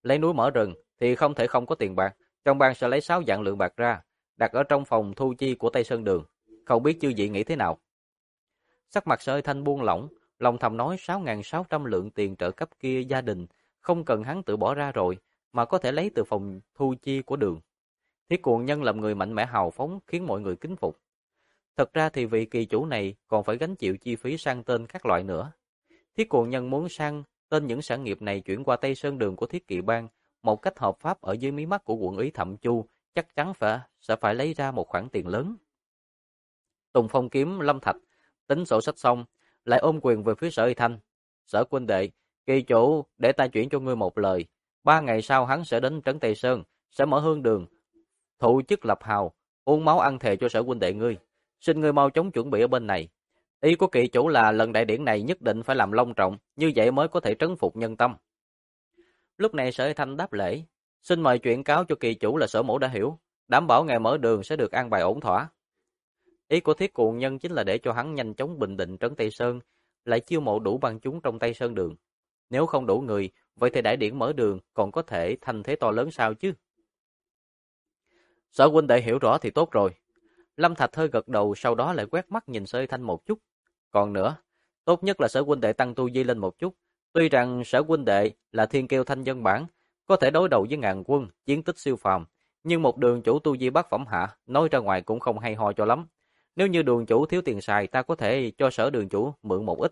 Lấy núi mở rừng thì không thể không có tiền bạc, trong bang sẽ lấy 6 vạn lượng bạc ra, đặt ở trong phòng thu chi của Tây Sơn Đường. Không biết chư vị nghĩ thế nào? Sắc mặt Sở Thanh buông lỏng, lòng thầm nói 6.600 lượng tiền trợ cấp kia gia đình không cần hắn tự bỏ ra rồi, mà có thể lấy từ phòng thu chi của Đường. Thiết Cuồng Nhân làm người mạnh mẽ hào phóng khiến mọi người kính phục. Thật ra thì vị kỳ chủ này còn phải gánh chịu chi phí sang tên các loại nữa. Thiết Cuồng Nhân muốn sang tên những sản nghiệp này chuyển qua Tây Sơn Đường của Thiết Kỵ Bang một cách hợp pháp ở dưới mí mắt của quận úy Thẩm Chu, chắc chắn sẽ phải lấy ra một khoản tiền lớn. Tùng Phong Kiếm, Lâm Thạch tính sổ sách xong, lại ôm quyền về phía Sở Y Thanh. Sở huynh đệ, kỳ chủ để ta chuyển cho ngươi một lời. 3 ngày sau hắn sẽ đến trấn Tây Sơn, sẽ mở hương đường, thụ chức lập hào, uống máu ăn thề cho Sở huynh đệ ngươi. Xin ngươi mau chóng chuẩn bị ở bên này. Ý của kỳ chủ là lần đại điển này nhất định phải làm long trọng, như vậy mới có thể trấn phục nhân tâm. Lúc này Sở Y Thanh đáp lễ, xin mời chuyển cáo cho kỳ chủ là Sở mẫu đã hiểu, đảm bảo ngày mở đường sẽ được an bài ổn thỏa. Ý của Thiết Cuồng Nhân chính là để cho hắn nhanh chóng bình định trấn Tây Sơn, lại chiêu mộ đủ bang chúng trong Tây Sơn Đường. Nếu không đủ người, vậy thì đại điển mở đường còn có thể thành thế to lớn sao chứ? Sở huynh đệ hiểu rõ thì tốt rồi. Lâm Thạch hơi gật đầu, sau đó lại quét mắt nhìn Sở Y Thanh một chút. Còn nữa, tốt nhất là Sở huynh đệ tăng tu vi lên một chút. Tuy rằng Sở huynh đệ là thiên kiêu thanh dân bản, có thể đối đầu với ngàn quân, chiến tích siêu phàm, nhưng một đường chủ tu vi bát phẩm hạ, nói ra ngoài cũng không hay ho cho lắm. Nếu như đường chủ thiếu tiền xài, ta có thể cho Sở đường chủ mượn một ít.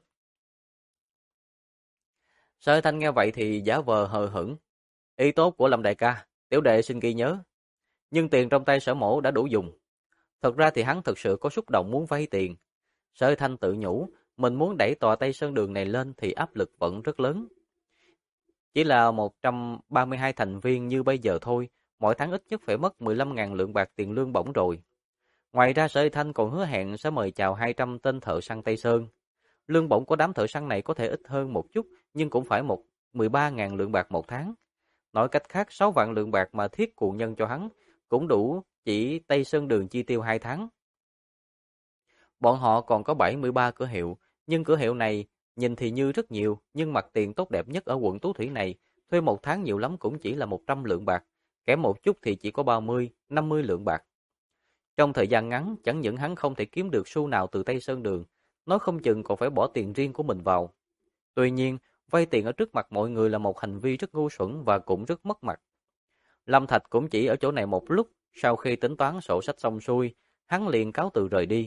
Sở Thanh nghe vậy thì giả vờ hờ hững. Ý tốt của Lâm đại ca, tiểu đệ xin ghi nhớ. Nhưng tiền trong tay Sở mổ đã đủ dùng. Thật ra thì hắn thực sự có xúc động muốn vay tiền. Sở Thanh tự nhủ, mình muốn đẩy tòa Tây Sơn Đường này lên thì áp lực vẫn rất lớn. Chỉ là 132 thành viên như bây giờ thôi, mỗi tháng ít nhất phải mất 15.000 lượng bạc tiền lương bổng rồi. Ngoài ra Sở Thanh còn hứa hẹn sẽ mời chào 200 tên thợ săn Tây Sơn. Lương bổng của đám thợ săn này có thể ít hơn một chút, nhưng cũng phải 13.000 lượng bạc một tháng. Nói cách khác, 6 vạn lượng bạc mà Thiết Cuồng Nhân cho hắn, cũng đủ chỉ Tây Sơn Đường chi tiêu 2 tháng. Bọn họ còn có 73 cửa hiệu, nhưng cửa hiệu này nhìn thì như rất nhiều, nhưng mặt tiền tốt đẹp nhất ở quận Tú Thủy này, thuê một tháng nhiều lắm cũng chỉ là 100 lượng bạc, kém một chút thì chỉ có 30, 50 lượng bạc. Trong thời gian ngắn, chẳng những hắn không thể kiếm được xu nào từ Tây Sơn Đường, nói không chừng còn phải bỏ tiền riêng của mình vào. Tuy nhiên, vay tiền ở trước mặt mọi người là một hành vi rất ngu xuẩn và cũng rất mất mặt. Lâm Thạch cũng chỉ ở chỗ này một lúc, sau khi tính toán sổ sách xong xuôi, hắn liền cáo từ rời đi.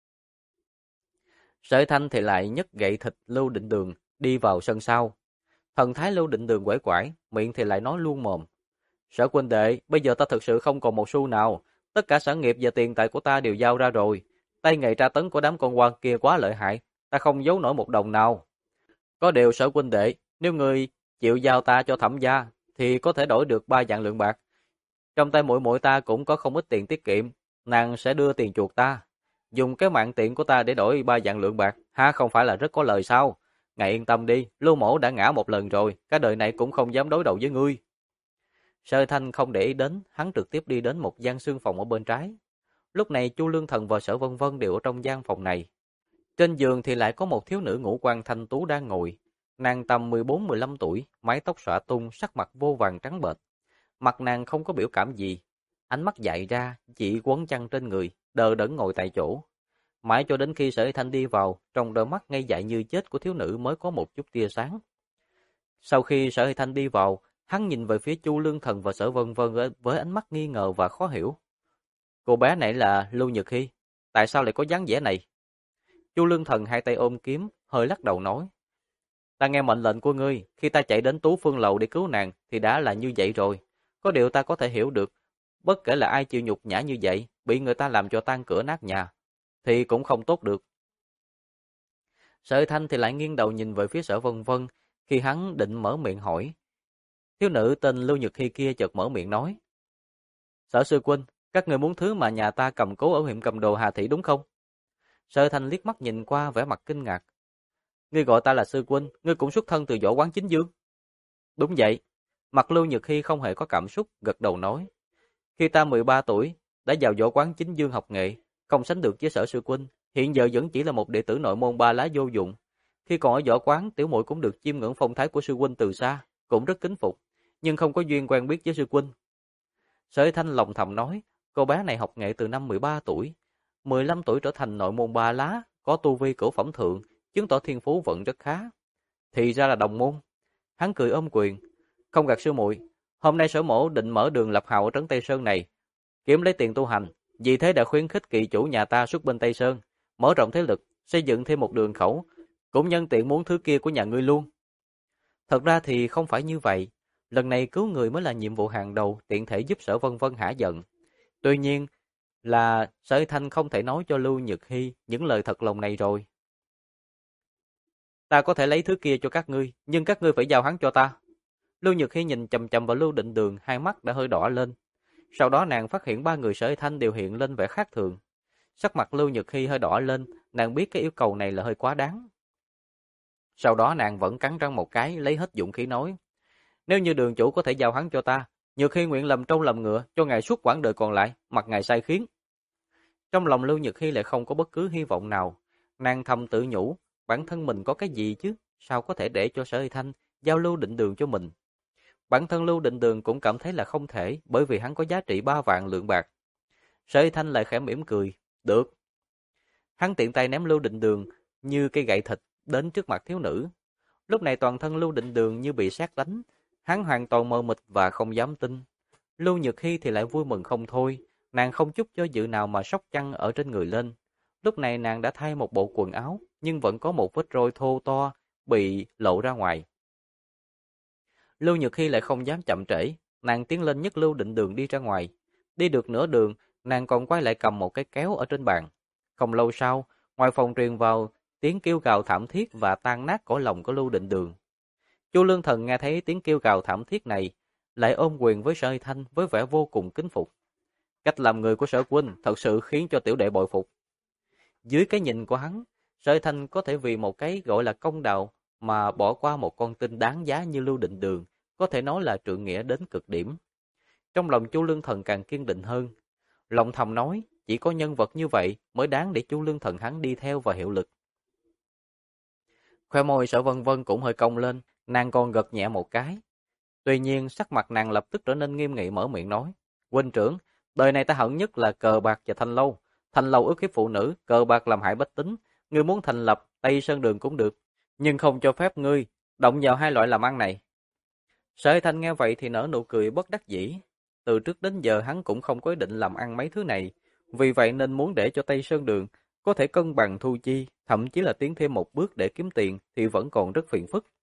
Sở Thanh thì lại nhấc gậy thịt Lưu Định Đường đi vào sân sau. Thần thái Lưu Định Đường quẩy quải, miệng thì lại nói luôn mồm. Sở huynh đệ, bây giờ ta thực sự không còn một xu nào, tất cả sản nghiệp và tiền tài của ta đều giao ra rồi. Tay nghề tra tấn của đám con quan kia quá lợi hại, ta không giấu nổi một đồng nào. Có điều Sở huynh đệ, nếu người chịu giao ta cho Thẩm gia thì có thể đổi được 3 vạn lượng bạc. Trong tay muội muội ta cũng có không ít tiền tiết kiệm, nàng sẽ đưa tiền chuộc ta. Dùng cái mạng tiện của ta để đổi 3 vạn lượng bạc, ha không phải là rất có lời sao? Ngài yên tâm đi, Lưu mổ đã ngã một lần rồi, cả đời này cũng không dám đối đầu với ngươi. Sở Thanh không để ý đến, hắn trực tiếp đi đến một gian xương phòng ở bên trái. Lúc này Chu Lương Thần và Sở Vân Vân đều ở trong gian phòng này. Trên giường thì lại có một thiếu nữ ngũ quan thanh tú đang ngồi. Nàng tầm 14-15 tuổi, mái tóc xõa tung, sắc mặt vô vàng trắng bệch. Mặt nàng không có biểu cảm gì, ánh mắt dại ra, chỉ quấn chăn trên người, đờ đẫn ngồi tại chỗ. Mãi cho đến khi Sở Thanh đi vào, trong đôi mắt ngây dại như chết của thiếu nữ mới có một chút tia sáng. Sau khi Sở Thanh đi vào, hắn nhìn về phía Chu Lương Thần và Sở Vân Vân với ánh mắt nghi ngờ và khó hiểu. Cô bé này là Lưu Nhược Hy, tại sao lại có dáng vẻ này? Chu Lương Thần hai tay ôm kiếm, hơi lắc đầu nói. Ta nghe mệnh lệnh của ngươi, khi ta chạy đến Tú Phương Lầu để cứu nàng thì đã là như vậy rồi. Có điều ta có thể hiểu được, bất kể là ai chịu nhục nhã như vậy, bị người ta làm cho tan cửa nát nhà, thì cũng không tốt được. Sở Thanh thì lại nghiêng đầu nhìn về phía Sở Vân Vân, khi hắn định mở miệng hỏi. Thiếu nữ tên Lưu Nhược Hy kia chợt mở miệng nói. Sở sư huynh, các người muốn thứ mà nhà ta cầm cố ở huyện cầm đồ Hà Thị đúng không? Sở Thanh liếc mắt nhìn qua vẻ mặt kinh ngạc. Ngươi gọi ta là sư huynh, ngươi cũng xuất thân từ võ quán Chính Dương. Đúng vậy. Mặt Lưu Nhược Hy không hề có cảm xúc, gật đầu nói. Khi ta 13 tuổi, đã vào võ quán Chính Dương học nghệ, không sánh được với Sở sư huynh, hiện giờ vẫn chỉ là một đệ tử nội môn ba lá vô dụng. Khi còn ở võ quán, tiểu muội cũng được chiêm ngưỡng phong thái của sư huynh từ xa, cũng rất kính phục. nhưng không có duyên quen biết với sư huynh. Sở Thanh lòng thầm nói, cô bé này học nghệ từ năm 13 tuổi, 15 tuổi trở thành nội môn ba lá, có tu vi cửu phẩm thượng, chứng tỏ thiên phú vẫn rất khá. Thì ra là đồng môn. Hắn cười ôm quyền, không gạt sư muội, hôm nay Sở mỗ định mở đường lập hào ở trấn Tây Sơn này, kiếm lấy tiền tu hành, vì thế đã khuyến khích kỳ chủ nhà ta xuất binh Tây Sơn, mở rộng thế lực, xây dựng thêm một đường khẩu, cũng nhân tiện muốn thứ kia của nhà ngươi luôn. Thật ra thì không phải như vậy, lần này cứu người mới là nhiệm vụ hàng đầu, tiện thể giúp Sở Vân Vân hả giận. Tuy nhiên là Sở Thanh không thể nói cho Lưu Nhược Hy những lời thật lòng này rồi. Ta có thể lấy thứ kia cho các ngươi, nhưng các ngươi phải giao hắn cho ta. Lưu Nhược Hy nhìn chằm chằm vào Lưu Định Đường, hai mắt đã hơi đỏ lên. Sau đó nàng phát hiện ba người Sở Thanh đều hiện lên vẻ khác thường. Sắc mặt Lưu Nhược Hy hơi đỏ lên, nàng biết cái yêu cầu này là hơi quá đáng. Sau đó nàng vẫn cắn răng một cái, lấy hết dũng khí nói. Nếu như đường chủ có thể giao hắn cho ta, Nhược Hy nguyện làm trâu làm ngựa cho ngài suốt quãng đời còn lại, mặc ngài sai khiến. Trong lòng Lưu Nhược Hy lại không có bất cứ hy vọng nào. Nàng thầm tự nhủ, bản thân mình có cái gì chứ, sao có thể để cho Sở Thanh giao Lưu Định Đường cho mình. Bản thân Lưu Định Đường cũng cảm thấy là không thể, bởi vì hắn có giá trị 3 vạn lượng bạc. Sở Thanh lại khẽ mỉm cười, được. Hắn tiện tay ném Lưu Định Đường như cây gậy thịt đến trước mặt thiếu nữ. Lúc này toàn thân Lưu Định Đường như bị sét đánh, hắn hoàn toàn mờ mịt và không dám tin. Lưu Nhược Hy thì lại vui mừng không thôi, nàng không chút do dự nào mà xốc chăn ở trên người lên. Lúc này nàng đã thay một bộ quần áo, nhưng vẫn có một vết roi thô to bị lộ ra ngoài. Lưu Nhược Hy lại không dám chậm trễ, nàng tiến lên nhấc Lưu Định Đường đi ra ngoài. Đi được nửa đường, nàng còn quay lại cầm một cái kéo ở trên bàn. Không lâu sau, ngoài phòng truyền vào tiếng kêu gào thảm thiết và tan nát cõi lòng của Lưu Định Đường. Chu Lương Thần nghe thấy tiếng kêu gào thảm thiết này, lại ôm quyền với Sở Thanh với vẻ vô cùng kính phục. Cách làm người của Sở huynh thật sự khiến cho tiểu đệ bội phục. Dưới cái nhìn của hắn, Sở Thanh có thể vì một cái gọi là công đạo mà bỏ qua một con tin đáng giá như Lưu Định Đường, có thể nói là trượng nghĩa đến cực điểm. Trong lòng Chu Lương Thần càng kiên định hơn. Lòng thầm nói, chỉ có nhân vật như vậy mới đáng để Chu Lương Thần hắn đi theo và hiệu lực. Khoe môi Sở Vân Vân cũng hơi cong lên, nàng còn gật nhẹ một cái. Tuy nhiên sắc mặt nàng lập tức trở nên nghiêm nghị mở miệng nói, huynh trưởng, đời này ta hận nhất là cờ bạc và thanh lâu. Thanh lâu ức hiếp phụ nữ, cờ bạc làm hại bách tính. Ngươi muốn thành lập Tây Sơn Đường cũng được, nhưng không cho phép ngươi động vào hai loại làm ăn này. Sở Thanh nghe vậy thì nở nụ cười bất đắc dĩ. Từ trước đến giờ hắn cũng không có ý định làm ăn mấy thứ này, vì vậy nên muốn để cho Tây Sơn Đường có thể cân bằng thu chi, thậm chí là tiến thêm một bước để kiếm tiền thì vẫn còn rất phiền phức.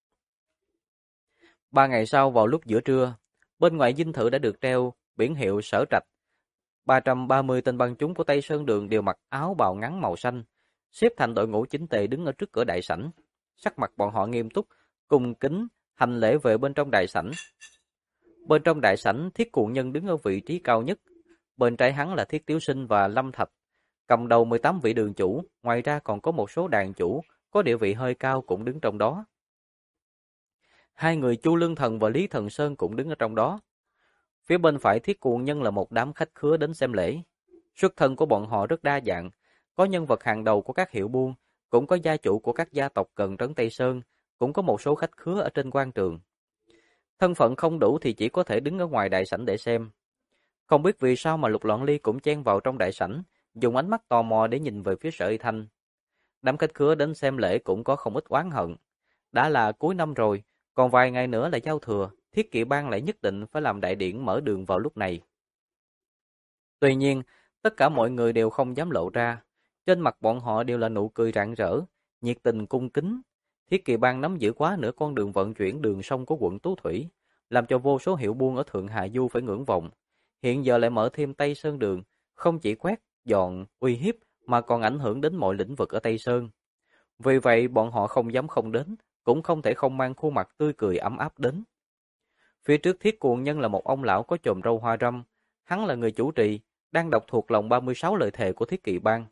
3 ngày sau vào lúc giữa trưa, bên ngoài dinh thự đã được treo biển hiệu Sở Trạch. 330 tên bang chúng của Tây Sơn Đường đều mặc áo bào ngắn màu xanh, xếp thành đội ngũ chỉnh tề đứng ở trước cửa đại sảnh. Sắc mặt bọn họ nghiêm túc, cung kính hành lễ về bên trong đại sảnh. Bên trong đại sảnh, Thiết Cuồng Nhân đứng ở vị trí cao nhất. Bên trái hắn là Thiết Tiếu Sinh và Lâm Thạch, cầm đầu 18 vị đường chủ, ngoài ra còn có một số đàn chủ có địa vị hơi cao cũng đứng trong đó. Hai người Chu Lương Thần và Lý Thần Sơn cũng đứng ở trong đó. Phía bên phải Thiết Cuồng Nhân là một đám khách khứa đến xem lễ. Xuất thân của bọn họ rất đa dạng, có nhân vật hàng đầu của các hiệu buôn, cũng có gia chủ của các gia tộc gần trấn Tây Sơn, cũng có một số khách khứa ở trên quan trường. Thân phận không đủ thì chỉ có thể đứng ở ngoài đại sảnh để xem. Không biết vì sao mà Lục Loạn Ly cũng chen vào trong đại sảnh, dùng ánh mắt tò mò để nhìn về phía Sở Y Thanh. Đám khách khứa đến xem lễ cũng có không ít oán hận. Đã là cuối năm rồi, còn vài ngày nữa là giao thừa, Thiết Kỵ Bang lại nhất định phải làm đại điển mở đường vào lúc này. Tuy nhiên, tất cả mọi người đều không dám lộ ra. Trên mặt bọn họ đều là nụ cười rạng rỡ, nhiệt tình cung kính. Thiết Kỵ Bang nắm giữ quá nửa con đường vận chuyển đường sông của quận Tú Thủy, làm cho vô số hiệu buôn ở Thượng Hà Du phải ngưỡng vọng. Hiện giờ lại mở thêm Tây Sơn Đường, không chỉ quét, dọn, uy hiếp mà còn ảnh hưởng đến mọi lĩnh vực ở Tây Sơn. Vì vậy bọn họ không dám không đến, cũng không thể không mang khuôn mặt tươi cười ấm áp đến. Phía trước Thiết Cuồng Nhân là một ông lão có chòm râu hoa râm, hắn là người chủ trì, đang đọc thuộc lòng 36 lời thề của Thiết Kỵ Bang.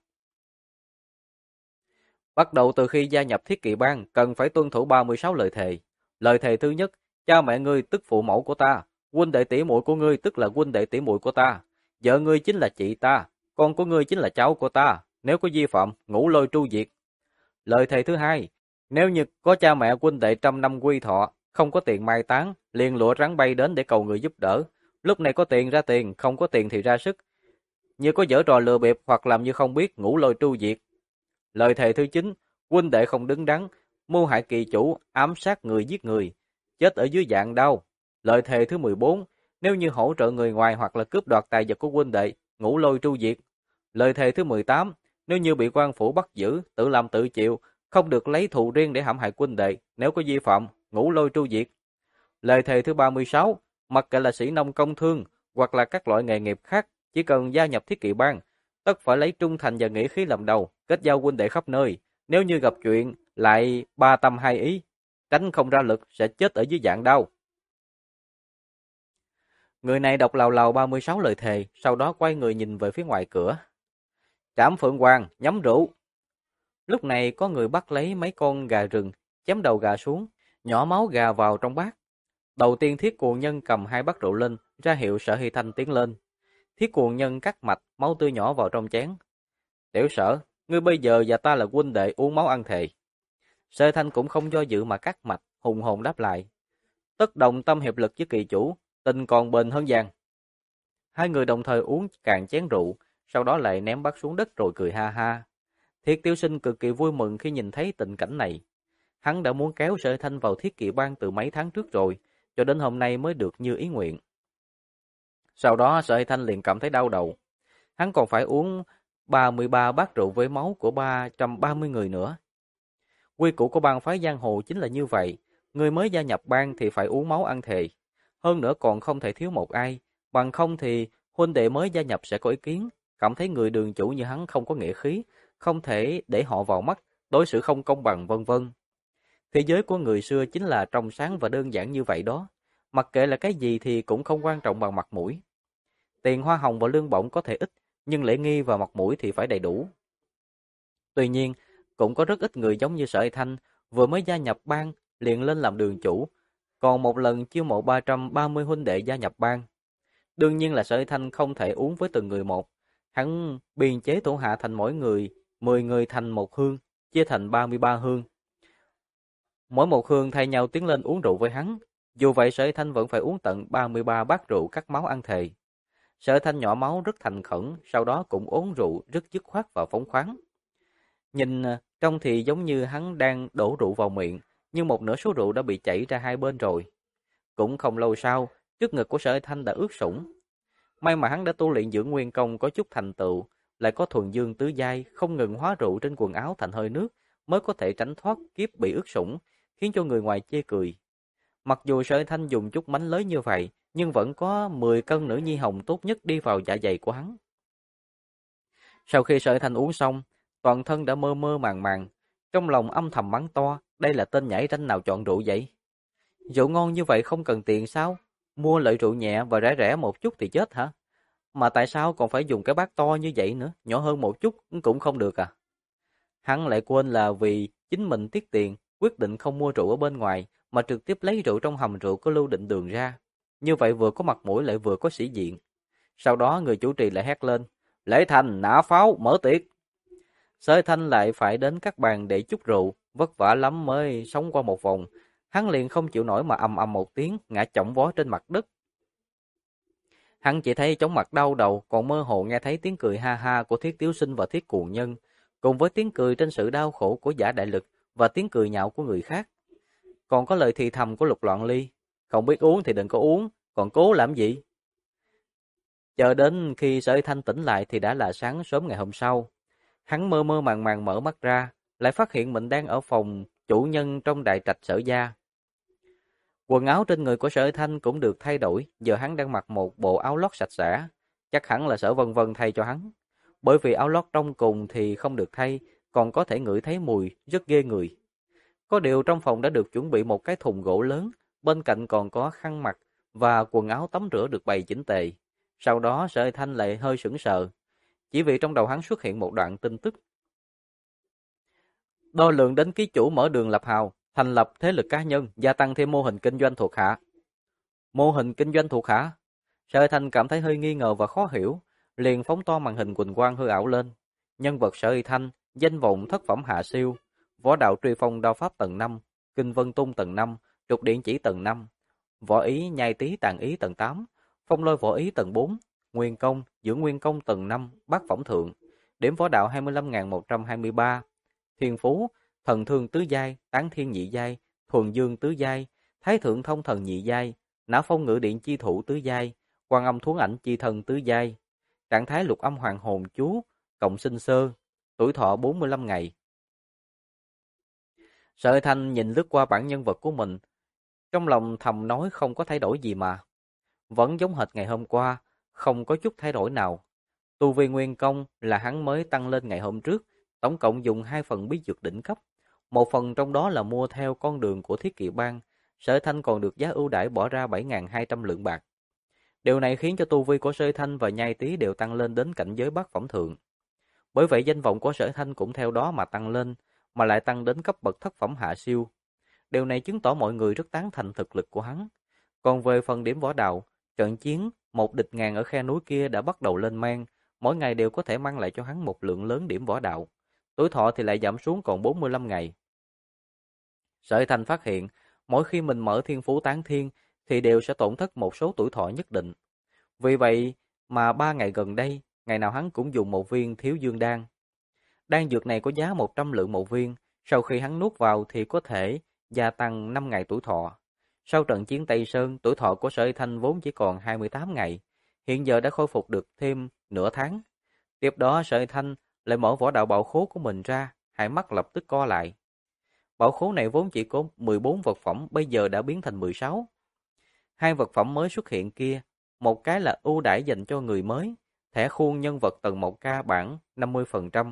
Bắt đầu từ khi gia nhập Thiết Kỵ Bang, cần phải tuân thủ 36 lời thề. Lời thề thứ nhất, cha mẹ ngươi tức phụ mẫu của ta, huynh đệ tỷ muội của ngươi tức là huynh đệ tỷ muội của ta, vợ ngươi chính là chị ta, con của ngươi chính là cháu của ta, nếu có vi phạm, ngũ lôi tru diệt. Lời thề thứ hai, nếu như có cha mẹ huynh đệ trăm năm quy thọ, không có tiền mai táng, liền lụa trắng bay đến để cầu người giúp đỡ. Lúc này có tiền ra tiền, không có tiền thì ra sức. Như có giở trò lừa bịp hoặc làm như không biết, ngũ lôi tru diệt. Lời thề thứ 9, huynh đệ không đứng đắn, mưu hại kỳ chủ, ám sát người giết người, chết ở dưới dạng đau. Lời thề thứ 14, nếu như hỗ trợ người ngoài hoặc là cướp đoạt tài vật của huynh đệ, ngũ lôi tru diệt. Lời thề thứ 18, nếu như bị quan phủ bắt giữ, tự làm tự chịu, không được lấy thù riêng để hãm hại huynh đệ, nếu có vi phạm, ngũ lôi tru diệt. Lời thề thứ 36, mặc kệ là sĩ nông công thương hoặc là các loại nghề nghiệp khác, chỉ cần gia nhập thiết kỵ bang, tất phải lấy trung thành và nghĩa khí làm đầu, kết giao huynh đệ khắp nơi. Nếu như gặp chuyện, lại ba tâm hai ý, tránh không ra lực sẽ chết ở dưới dạng đau. Người này đọc lào lào 36 lời thề, sau đó quay người nhìn về phía ngoài cửa. Trảm Phượng Hoàng, nhắm rượu. Lúc này có người bắt lấy mấy con gà rừng, chém đầu gà xuống, nhỏ máu gà vào trong bát. Đầu tiên Thiết Cuồng Nhân cầm 2 bát rượu lên, ra hiệu Sở Hy Thanh tiến lên. Thiết Cuồng Nhân cắt mạch, máu tươi nhỏ vào trong chén. Tiểu Sở, ngươi bây giờ và ta là huynh đệ uống máu ăn thề. Sở Hy Thanh cũng không do dự mà cắt mạch, hùng hồn đáp lại. Tất đồng tâm hiệp lực với kỳ chủ, tình còn bền hơn vàng. Hai người đồng thời uống cạn chén rượu, sau đó lại ném bát xuống đất rồi cười ha ha. Thiết Tiểu Sinh cực kỳ vui mừng khi nhìn thấy tình cảnh này. Hắn đã muốn kéo Sở Hy Thanh vào thiết kỵ bang từ mấy tháng trước rồi, cho đến hôm nay mới được như ý nguyện. Sau đó Sở Hy Thanh liền cảm thấy đau đầu. Hắn còn phải uống 33 bát rượu với máu của 330 người nữa. Quy củ của bang phái giang hồ chính là như vậy. Người mới gia nhập bang thì phải uống máu ăn thề. Hơn nữa còn không thể thiếu một ai. Bằng không thì huynh đệ mới gia nhập sẽ có ý kiến. Cảm thấy người đường chủ như hắn không có nghĩa khí. Không thể để họ vào mắt. Đối xử không công bằng vân vân. Thế giới của người xưa chính là trong sáng và đơn giản như vậy đó. Mặc kệ là cái gì thì cũng không quan trọng bằng mặt mũi. Tiền hoa hồng và lương bổng có thể ít, nhưng lễ nghi và mặt mũi thì phải đầy đủ. Tuy nhiên, cũng có rất ít người giống như Sở Hy Thanh, vừa mới gia nhập bang, liền lên làm đường chủ, còn một lần chiêu mộ 330 huynh đệ gia nhập bang. Đương nhiên là Sở Hy Thanh không thể uống với từng người một. Hắn biên chế thủ hạ thành mỗi người, 10 người thành một hương, chia thành 33 hương. Mỗi một hương thay nhau tiến lên uống rượu với hắn. Dù vậy Sở Hy Thanh vẫn phải uống tận 33 bát rượu cắt máu ăn thề. Sở Hy Thanh nhỏ máu rất thành khẩn, sau đó cũng uống rượu rất dứt khoát và phóng khoáng. Nhìn trông thì giống như hắn đang đổ rượu vào miệng, nhưng một nửa số rượu đã bị chảy ra hai bên rồi. Cũng không lâu sau, trước ngực của Sở Hy Thanh đã ướt sũng. May mà hắn đã tu luyện dưỡng nguyên công có chút thành tựu, lại có thuần dương tứ giai, không ngừng hóa rượu trên quần áo thành hơi nước, mới có thể tránh thoát kiếp bị ướt sũng, khiến cho người ngoài chê cười. Mặc dù Sở Hy Thanh dùng chút mánh lới như vậy, nhưng vẫn có 10 cân nữ nhi hồng tốt nhất đi vào dạ dày của hắn. Sau khi Sở Hy Thanh uống xong, toàn thân đã mơ mơ màng màng, trong lòng âm thầm mắng to, đây là tên nhảy ranh nào chọn rượu vậy? Rượu ngon như vậy không cần tiền sao? Mua loại rượu nhẹ và rẻ rẻ một chút thì chết hả? Mà tại sao còn phải dùng cái bát to như vậy nữa, nhỏ hơn một chút cũng không được à? Hắn lại quên là vì chính mình tiết tiền, quyết định không mua rượu ở bên ngoài, mà trực tiếp lấy rượu trong hầm rượu của Lưu Định Đường ra. Như vậy vừa có mặt mũi lại vừa có sĩ diện. Sau đó người chủ trì lại hét lên, Lễ Thành nã pháo mở tiệc. Sở Hy Thanh lại phải đến các bàn để chút rượu, vất vả lắm mới sống qua một vòng. Hắn liền không chịu nổi mà ầm ầm một tiếng, ngã chỏng vó trên mặt đất. Hắn chỉ thấy chóng mặt đau đầu, còn mơ hồ nghe thấy tiếng cười ha ha của Thiết Tiếu Sinh và Thiết Cuồng Nhân, cùng với tiếng cười trên sự đau khổ của Giả Đại Lực và tiếng cười nhạo của người khác. Còn có lời thì thầm của Lục Loạn Ly, không biết uống thì đừng có uống, còn cố làm gì? Chờ đến khi Sở Hy Thanh tỉnh lại thì đã là sáng sớm ngày hôm sau. Hắn mơ mơ màng màng mở mắt ra, lại phát hiện mình đang ở phòng chủ nhân trong đại trạch Sở gia. Quần áo trên người của Sở Hy Thanh cũng được thay đổi, giờ hắn đang mặc một bộ áo lót sạch sẽ, chắc hẳn là Sở Vân Vân thay cho hắn. Bởi vì áo lót trong cùng thì không được thay, còn có thể ngửi thấy mùi, rất ghê người. Có điều trong phòng đã được chuẩn bị một cái thùng gỗ lớn, bên cạnh còn có khăn mặt và quần áo tắm rửa được bày chỉnh tề. Sau đó Sở Hy Thanh lại hơi sững sờ, chỉ vì trong đầu hắn xuất hiện một đoạn tin tức. Đo lường đến ký chủ mở đường lập hào, thành lập thế lực cá nhân, gia tăng thêm mô hình kinh doanh thuộc hạ. Mô hình kinh doanh thuộc hạ? Sở Hy Thanh cảm thấy hơi nghi ngờ và khó hiểu, liền phóng to màn hình quỳnh quang hư ảo lên. Nhân vật Sở Hy Thanh, danh vọng thất phẩm hạ siêu, võ đạo truy phong đao pháp tầng 5, kinh vân tung tầng 5, trục điện chỉ tầng 5, võ ý, nhai tý, tàn ý tầng 8, phong lôi võ ý tầng 4, nguyên công, dưỡng nguyên công tầng 5, bát phẩm thượng, điểm võ đạo 25.123, thiên phú, thần thương tứ giai, tán thiên nhị giai, thuần dương tứ giai, thái thượng thông thần nhị giai, não phong ngự điện chi thủ tứ giai, quan âm thuấn ảnh chi thần tứ giai, trạng thái lục âm hoàng hồn chú, cộng sinh sơ, tuổi thọ 45 ngày. Sợi Thanh nhìn lướt qua bản nhân vật của mình, trong lòng thầm nói không có thay đổi gì mà. Vẫn giống hệt ngày hôm qua, không có chút thay đổi nào. Tu vi nguyên công là hắn mới tăng lên ngày hôm trước, tổng cộng dùng 2 phần bí dược đỉnh cấp. Một phần trong đó là mua theo con đường của Thiết Kỵ Bang, Sợi Thanh còn được giá ưu đãi bỏ ra 7.200 lượng bạc. Điều này khiến cho tu vi của Sợi Thanh và Nhai Tý đều tăng lên đến cảnh giới bát phẩm thượng. Bởi vậy danh vọng của Sợi Thanh cũng theo đó mà tăng lên, mà lại tăng đến cấp bậc thất phẩm hạ siêu. Điều này chứng tỏ mọi người rất tán thành thực lực của hắn. Còn về phần điểm võ đạo, trận chiến một địch ngàn ở khe núi kia đã bắt đầu lên men, mỗi ngày đều có thể mang lại cho hắn một lượng lớn điểm võ đạo. Tuổi thọ thì lại giảm xuống còn 45 ngày. Sợi Thanh phát hiện, mỗi khi mình mở thiên phú tán thiên thì đều sẽ tổn thất một số tuổi thọ nhất định. Vì vậy mà 3 ngày gần đây, ngày nào hắn cũng dùng một viên thiếu dương đan. Đan dược này có giá 100 lượng một viên, sau khi hắn nuốt vào thì có thể gia tăng 5 ngày tuổi thọ. Sau trận chiến Tây Sơn, tuổi thọ của Sợi Thanh vốn chỉ còn 28 ngày, hiện giờ đã khôi phục được thêm nửa tháng. Tiếp đó Sợi Thanh lại mở võ đạo bảo khố của mình ra, hai mắt lập tức co lại. Bảo khố này vốn chỉ có 14 vật phẩm, bây giờ đã biến thành 16. Hai vật phẩm mới xuất hiện kia, một cái là ưu đãi dành cho người mới, thẻ khuôn nhân vật tầng 1K bản 50%.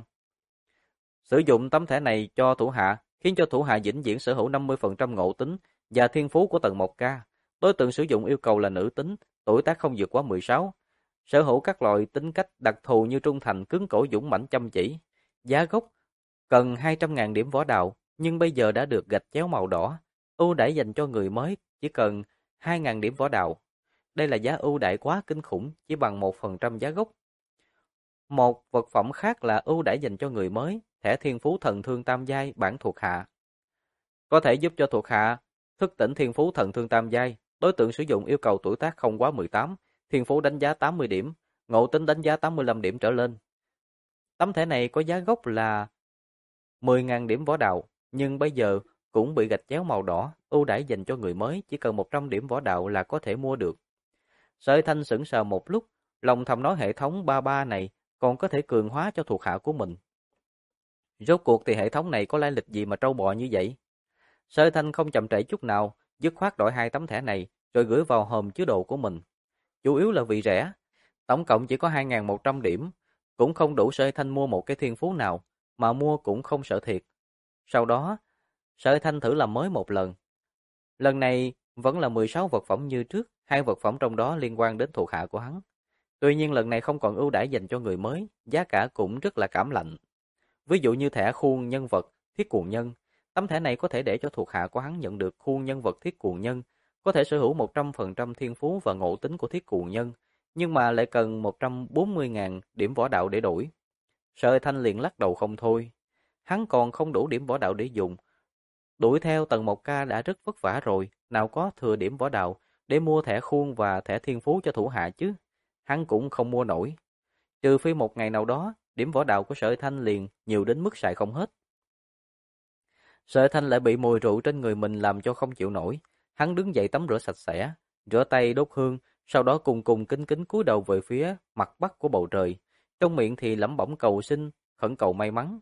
Sử dụng tấm thẻ này cho thủ hạ, khiến cho thủ hạ vĩnh viễn sở hữu 50% ngộ tính và thiên phú của tầng 1K. Đối tượng sử dụng yêu cầu là nữ tính, tuổi tác không vượt quá 16. Sở hữu các loại tính cách đặc thù như trung thành, cứng cổ, dũng mãnh, chăm chỉ. Giá gốc cần 200.000 điểm võ đạo, nhưng bây giờ đã được gạch chéo màu đỏ. Ưu đãi dành cho người mới chỉ cần 2.000 điểm võ đạo. Đây là giá ưu đãi quá kinh khủng, chỉ bằng 1% giá gốc. Một vật phẩm khác là ưu đãi dành cho người mới, thẻ thiên phú thần thương tam giai bản thuộc hạ. Có thể giúp cho thuộc hạ thức tỉnh thiên phú thần thương tam giai, đối tượng sử dụng yêu cầu tuổi tác không quá 18, thiên phú đánh giá 80 điểm, ngộ tính đánh giá 85 điểm trở lên. Tấm thẻ này có giá gốc là 10.000 điểm võ đạo, nhưng bây giờ cũng bị gạch chéo màu đỏ, ưu đãi dành cho người mới, chỉ cần 100 điểm võ đạo là có thể mua được. Sợi Thanh sững sờ một lúc, lòng thầm nói hệ thống 33 này còn có thể cường hóa cho thuộc hạ của mình. Rốt cuộc thì hệ thống này có lai lịch gì mà trâu bò như vậy? Sợi Thanh không chậm trễ chút nào, dứt khoát đổi 2 tấm thẻ này rồi gửi vào hòm chứa đồ của mình. Chủ yếu là vì rẻ, tổng cộng chỉ có 2.100 điểm, cũng không đủ Sợi Thanh mua một cái thiên phú nào, mà mua cũng không sợ thiệt. Sau đó, Sợi Thanh thử làm mới một lần. Lần này vẫn là 16 vật phẩm như trước, 2 vật phẩm trong đó liên quan đến thuộc hạ của hắn. Tuy nhiên lần này không còn ưu đãi dành cho người mới, giá cả cũng rất là cảm lạnh. Ví dụ như thẻ khuôn nhân vật Thiết Cuồng Nhân, tấm thẻ này có thể để cho thuộc hạ của hắn nhận được khuôn nhân vật Thiết Cuồng Nhân, có thể sở hữu 100% thiên phú và ngộ tính của Thiết Cuồng Nhân, nhưng mà lại cần 140.000 điểm võ đạo để đổi. Sợi Thanh liền lắc đầu không thôi. Hắn còn không đủ điểm võ đạo để dùng. Đuổi theo tầng 1K đã rất vất vả rồi, nào có thừa điểm võ đạo để mua thẻ khuôn và thẻ thiên phú cho thủ hạ chứ. Hắn cũng không mua nổi. Trừ phi một ngày nào đó, điểm võ đạo của Sợi Thanh liền nhiều đến mức xài không hết. Sợi Thanh lại bị mùi rượu trên người mình làm cho không chịu nổi. Hắn đứng dậy tắm rửa sạch sẽ, rửa tay đốt hương, sau đó cùng cùng kính kính cúi đầu về phía mặt bắc của bầu trời. Trong miệng thì lẩm bẩm cầu xin, khẩn cầu may mắn.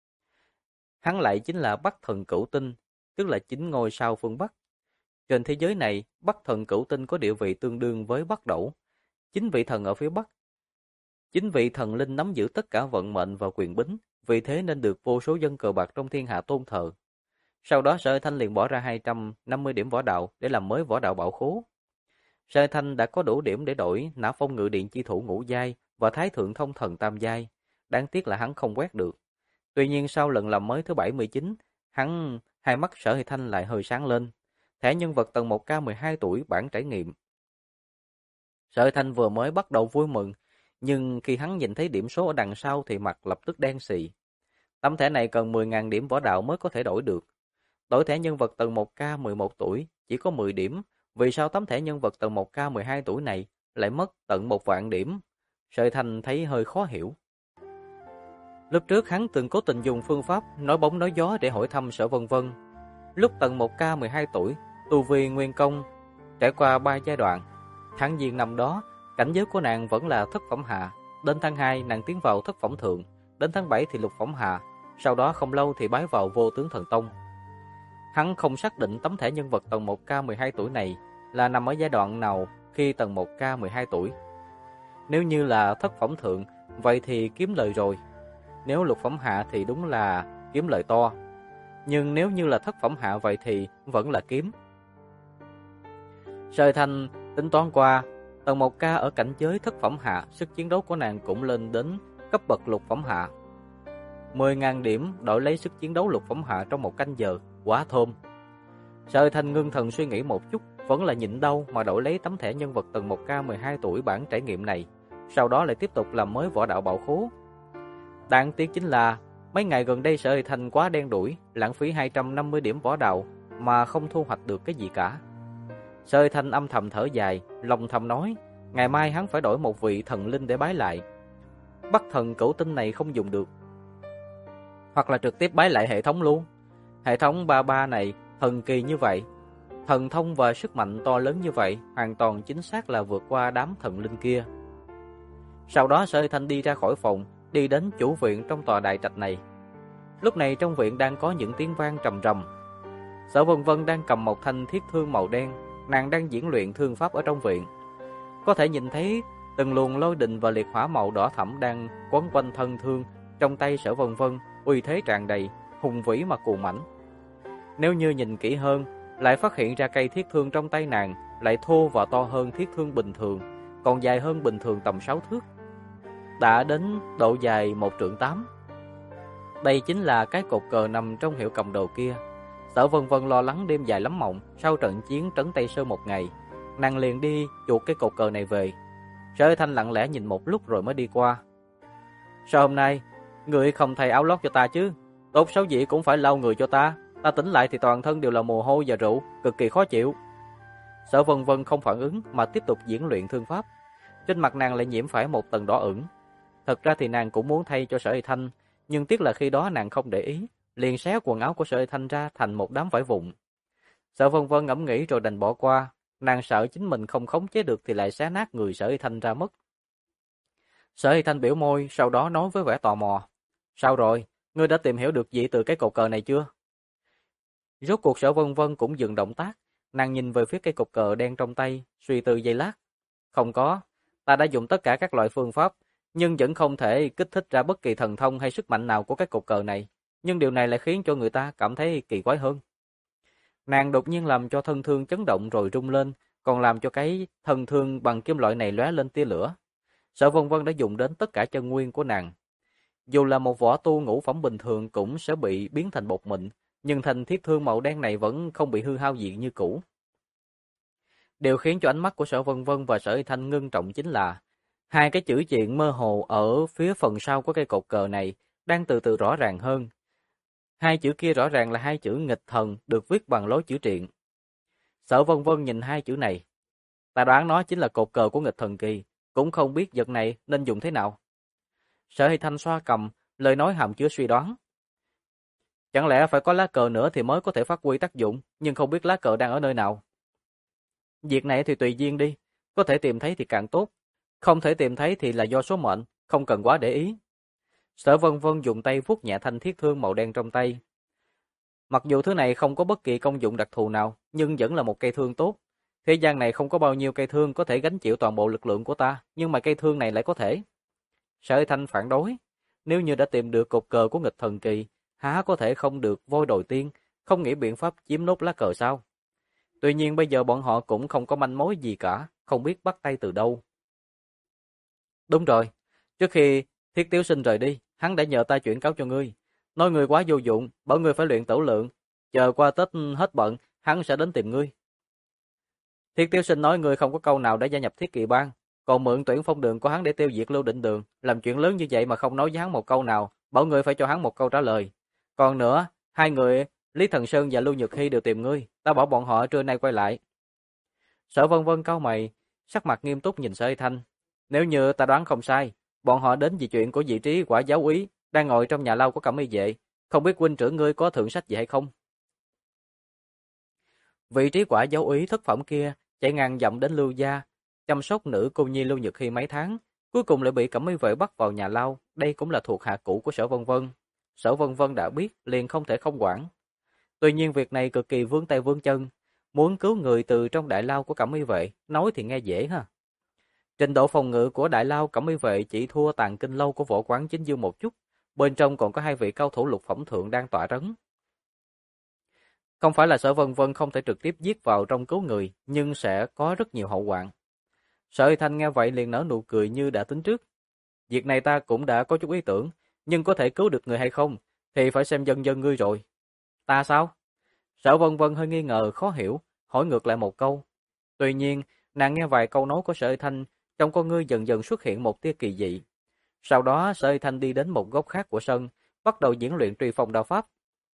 Hắn lại chính là Bắc Thần Cửu Tinh, tức là 9 ngôi sao phương Bắc. Trên thế giới này, Bắc Thần Cửu Tinh có địa vị tương đương với Bắc Đẩu. 9 vị thần ở phía Bắc. 9 vị thần linh nắm giữ tất cả vận mệnh và quyền bính, vì thế nên được vô số dân cờ bạc trong thiên hạ tôn thờ. Sau đó Sợi Thanh liền bỏ ra 250 điểm võ đạo để làm mới võ đạo bảo khố. Sợi Thanh đã có đủ điểm để đổi Nã Phong Ngự Điện chi thủ ngũ giai và Thái Thượng Thông Thần tam giai. Đáng tiếc là hắn không quét được. Tuy nhiên sau lần làm mới thứ 79, hai mắt Sợi Thanh lại hơi sáng lên. Thẻ nhân vật tầng 1K 12 tuổi bản trải nghiệm. Sợi Thanh vừa mới bắt đầu vui mừng, nhưng khi hắn nhìn thấy điểm số ở đằng sau thì mặt lập tức đen xì. Tấm thẻ này cần 10.000 điểm võ đạo mới có thể đổi được. Đổi thẻ nhân vật tầng 1K 11 tuổi chỉ có 10 điểm, vì sao tấm thẻ nhân vật tầng 1K 12 tuổi này lại mất tận 1.000 điểm. Sở Thanh thấy hơi khó hiểu. Lúc trước hắn từng cố tình dùng phương pháp nói bóng nói gió để hỏi thăm Sở Vân Vân. Lúc tầng 1K 12 tuổi, tu vi nguyên công trải qua 3 giai đoạn. Tháng giêng năm đó, cảnh giới của nàng vẫn là thất phẩm hạ, đến tháng 2 nàng tiến vào thất phẩm thượng, đến tháng 7 thì lục phẩm hạ, sau đó không lâu thì bái vào Vô Tướng Thần Tông. Hắn không xác định tấm thẻ nhân vật tầng 1K 12 tuổi này là nằm ở giai đoạn nào khi tầng 1K 12 tuổi. Nếu như là thất phẩm thượng, vậy thì kiếm lời rồi. Nếu lục phẩm hạ thì đúng là kiếm lời to. Nhưng nếu như là thất phẩm hạ vậy thì vẫn là kiếm. Sở Thanh tính toán qua, tầng 1K ở cảnh giới thất phẩm hạ, sức chiến đấu của nàng cũng lên đến cấp bậc lục phẩm hạ. 10.000 điểm đổi lấy sức chiến đấu lục phẩm hạ trong 1 canh giờ, quá thơm. Sở Thanh ngưng thần suy nghĩ một chút, vẫn là nhịn đau mà đổi lấy tấm thẻ nhân vật tầng 1K 12 tuổi bản trải nghiệm này, sau đó lại tiếp tục làm mới võ đạo bảo khố. Đáng tiếc chính là mấy ngày gần đây Sở Thanh quá đen đủi, lãng phí 250 điểm võ đạo mà không thu hoạch được cái gì cả. Sở Thanh âm thầm thở dài, lòng thầm nói, ngày mai hắn phải đổi một vị thần linh để bái lại. Bắc thần cửu tinh này không dùng được, hoặc là trực tiếp bái lại hệ thống luôn. Hệ thống 33 này thần kỳ như vậy, thần thông và sức mạnh to lớn như vậy, hoàn toàn chính xác là vượt qua đám thần linh kia. Sau đó Sở Thanh đi ra khỏi phòng, đi đến chủ viện trong tòa đại trạch này. Lúc này trong viện đang có những tiếng vang trầm trầm. Sở Vân Vân đang cầm một thanh thiết thương màu đen, nàng đang diễn luyện thương pháp ở trong viện. Có thể nhìn thấy từng luồng lôi đình và liệt hỏa màu đỏ thẫm đang quấn quanh thân thương trong tay Sở Vân Vân, uy thế tràn đầy, hùng vĩ mà cuồng mãnh. Nếu như nhìn kỹ hơn, lại phát hiện ra cây thiết thương trong tay nàng lại thô và to hơn thiết thương bình thường, còn dài hơn bình thường tầm 6 thước. Đã đến độ dài 1 trượng 8. Đây chính là cái cột cờ nằm trong hiệu cầm đồ kia. Sở Vân Vân lo lắng đêm dài lắm mộng, sau trận chiến trấn Tây Sơn một ngày, nàng liền đi chuột cái cột cờ này về. Sở Thanh lặng lẽ nhìn một lúc rồi mới đi qua. Sao hôm nay người không thay áo lót cho ta chứ? Tốt xấu gì cũng phải lau người cho ta. Ta tỉnh lại thì toàn thân đều là mồ hôi và rượu, cực kỳ khó chịu. Sở Vân Vân không phản ứng mà tiếp tục diễn luyện thương pháp. Trên mặt nàng lại nhiễm phải một tầng đỏ ửng. Thật ra thì nàng cũng muốn thay cho Sở Thanh, nhưng tiếc là khi đó nàng không để ý, liền xé quần áo của Sở Thanh ra thành một đám vải vụn. Sở Vân Vân ngẫm nghĩ rồi đành bỏ qua, nàng sợ chính mình không khống chế được thì lại xé nát người Sở Thanh ra mất. Sở Thanh biểu môi, sau đó nói với vẻ tò mò: "Sao rồi, ngươi đã tìm hiểu được gì từ cái cột cờ này chưa?" Rốt cuộc Sở Vân Vân cũng dừng động tác, nàng nhìn về phía cây cột cờ đen trong tay, suy tư giây lát. "Không có, ta đã dùng tất cả các loại phương pháp, nhưng vẫn không thể kích thích ra bất kỳ thần thông hay sức mạnh nào của cái cột cờ này, nhưng điều này lại khiến cho người ta cảm thấy kỳ quái hơn." Nàng đột nhiên làm cho thân thương chấn động rồi rung lên, còn làm cho cái thân thương bằng kim loại này lóe lên tia lửa. Sở Vân Vân đã dùng đến tất cả chân nguyên của nàng. Dù là một võ tu ngũ phẩm bình thường cũng sẽ bị biến thành bột mịn, nhưng thanh thiết thương màu đen này vẫn không bị hư hao gì như cũ. Điều khiến cho ánh mắt của Sở Vân Vân và Sở Thanh ngưng trọng chính là hai cái chữ triện mơ hồ ở phía phần sau của cây cột cờ này đang từ từ rõ ràng hơn. Hai chữ kia rõ ràng là hai chữ nghịch thần được viết bằng lối chữ triện. Sở Vân Vân nhìn hai chữ này, ta đoán nó chính là cột cờ của nghịch thần kỳ, cũng không biết vật này nên dùng thế nào. Sở Thanh xoa cằm, lời nói hàm chứa suy đoán. Chẳng lẽ phải có lá cờ nữa thì mới có thể phát huy tác dụng, nhưng không biết lá cờ đang ở nơi nào. Việc này thì tùy duyên đi, có thể tìm thấy thì càng tốt, không thể tìm thấy thì là do số mệnh, không cần quá để ý. Sở Vân Vân dùng tay vuốt nhẹ thanh thiết thương màu đen trong tay. Mặc dù thứ này không có bất kỳ công dụng đặc thù nào, nhưng vẫn là một cây thương tốt. Thế gian này không có bao nhiêu cây thương có thể gánh chịu toàn bộ lực lượng của ta, nhưng mà cây thương này lại có thể. Sở Thanh phản đối, nếu như đã tìm được cột cờ của nghịch thần kỳ, há có thể không được voi đòi tiên, không nghĩ biện pháp chiếm nốt lá cờ sao? Tuy nhiên bây giờ bọn họ cũng không có manh mối gì cả, không biết bắt tay từ đâu. Đúng rồi, trước khi Thiết Tiếu Sinh rời đi, hắn đã nhờ ta chuyển cáo cho ngươi, nói ngươi quá vô dụng, bảo ngươi phải luyện tẩu lượng, chờ qua Tết hết bận, hắn sẽ đến tìm ngươi. Thiết Tiếu Sinh nói ngươi không có câu nào để gia nhập Thiết Kỵ Bang, còn mượn tuyển phong đường của hắn để tiêu diệt Lưu Định Đường, làm chuyện lớn như vậy mà không nói với hắn một câu nào, bảo ngươi phải cho hắn một câu trả lời. Còn nữa, hai người Lý Thần Sơn và Lưu Nhược Hy đều tìm ngươi, ta bảo bọn họ trưa nay quay lại. Sở Vân Vân cau mày, sắc mặt nghiêm túc nhìn Sở Hy Thanh. Nếu như ta đoán không sai, bọn họ đến vì chuyện của vị trí quả giáo úy đang ngồi trong nhà lâu của Cẩm Y vệ, không biết huynh trưởng ngươi có thượng sách gì hay không? Vị trí quả giáo úy thất phẩm kia chạy ngàn dặm đến Lưu gia, chăm sóc nữ cô nhi Lưu Nhược Hy mấy tháng, cuối cùng lại bị Cẩm Y vệ bắt vào nhà lao, đây cũng là thuộc hạ cũ của Sở Vân Vân. Sở Vân Vân đã biết, liền không thể không quản. Tuy nhiên việc này cực kỳ vướng tay vướng chân, muốn cứu người từ trong đại lao của Cẩm Y vệ, nói thì nghe dễ ha. Trình độ phòng ngự của đại lao Cẩm Y vệ chỉ thua Tàng Kinh lâu của Võ Quán Chính Dương một chút, bên trong còn có hai vị cao thủ lục phẩm thượng đang tọa trấn. Không phải là Sở Vân Vân không thể trực tiếp giết vào trong cứu người, nhưng sẽ có rất nhiều hậu hoạn. Sở Hy Thanh nghe vậy liền nở nụ cười như đã tính trước. Việc này ta cũng đã có chút ý tưởng, nhưng có thể cứu được người hay không, thì phải xem dân dân ngươi rồi. Ta sao? Sở Vân Vân hơi nghi ngờ, khó hiểu, hỏi ngược lại một câu. Tuy nhiên, nàng nghe vài câu nói của Sở Hy Thanh, trong con ngươi dần dần xuất hiện một tia kỳ dị. Sau đó Sở Hy Thanh đi đến một góc khác của sân, bắt đầu diễn luyện truy phong đao pháp.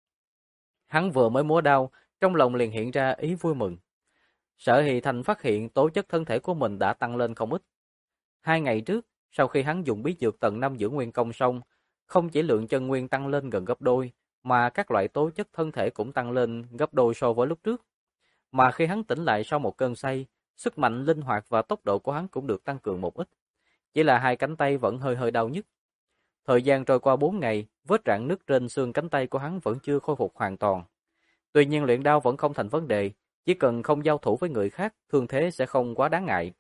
Hắn vừa mới múa đao, trong lòng liền hiện ra ý vui mừng. Sở Hy Thanh phát hiện tố chất thân thể của mình đã tăng lên không ít. 2 ngày trước, sau khi hắn dùng bí dược tầng 5 dưỡng nguyên công xong, không chỉ lượng chân nguyên tăng lên gần gấp đôi, mà các loại tố chất thân thể cũng tăng lên gấp đôi so với lúc trước. Mà khi hắn tỉnh lại sau một cơn say, sức mạnh, linh hoạt và tốc độ của hắn cũng được tăng cường một ít. Chỉ là hai cánh tay vẫn hơi hơi đau nhức. Thời gian trôi qua 4 ngày, vết rạn nứt trên xương cánh tay của hắn vẫn chưa khôi phục hoàn toàn. Tuy nhiên luyện đao vẫn không thành vấn đề, chỉ cần không giao thủ với người khác, thương thế sẽ không quá đáng ngại.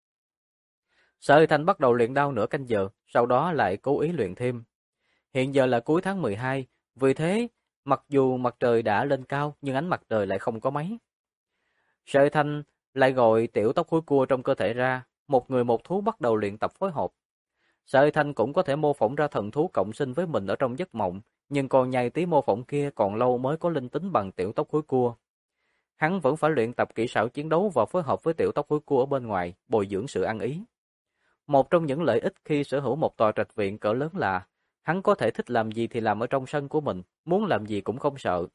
Sở Hy Thanh bắt đầu luyện đao nửa canh giờ, sau đó lại cố ý luyện thêm. Hiện giờ là cuối tháng 12, vì thế, mặc dù mặt trời đã lên cao, nhưng ánh mặt trời lại không có mấy. Sở Hy Thanh lại gọi tiểu tóc hối cua trong cơ thể ra, một người một thú bắt đầu luyện tập phối hợp. Sở Hy Thanh cũng có thể mô phỏng ra thần thú cộng sinh với mình ở trong giấc mộng, nhưng còn nhai tí mô phỏng kia còn lâu mới có linh tính bằng tiểu tóc hối cua. Hắn vẫn phải luyện tập kỹ xảo chiến đấu và phối hợp với tiểu tóc hối cua ở bên ngoài, bồi dưỡng sự ăn ý. Một trong những lợi ích khi sở hữu một tòa trạch viện cỡ lớn là hắn có thể thích làm gì thì làm ở trong sân của mình, muốn làm gì cũng không sợ.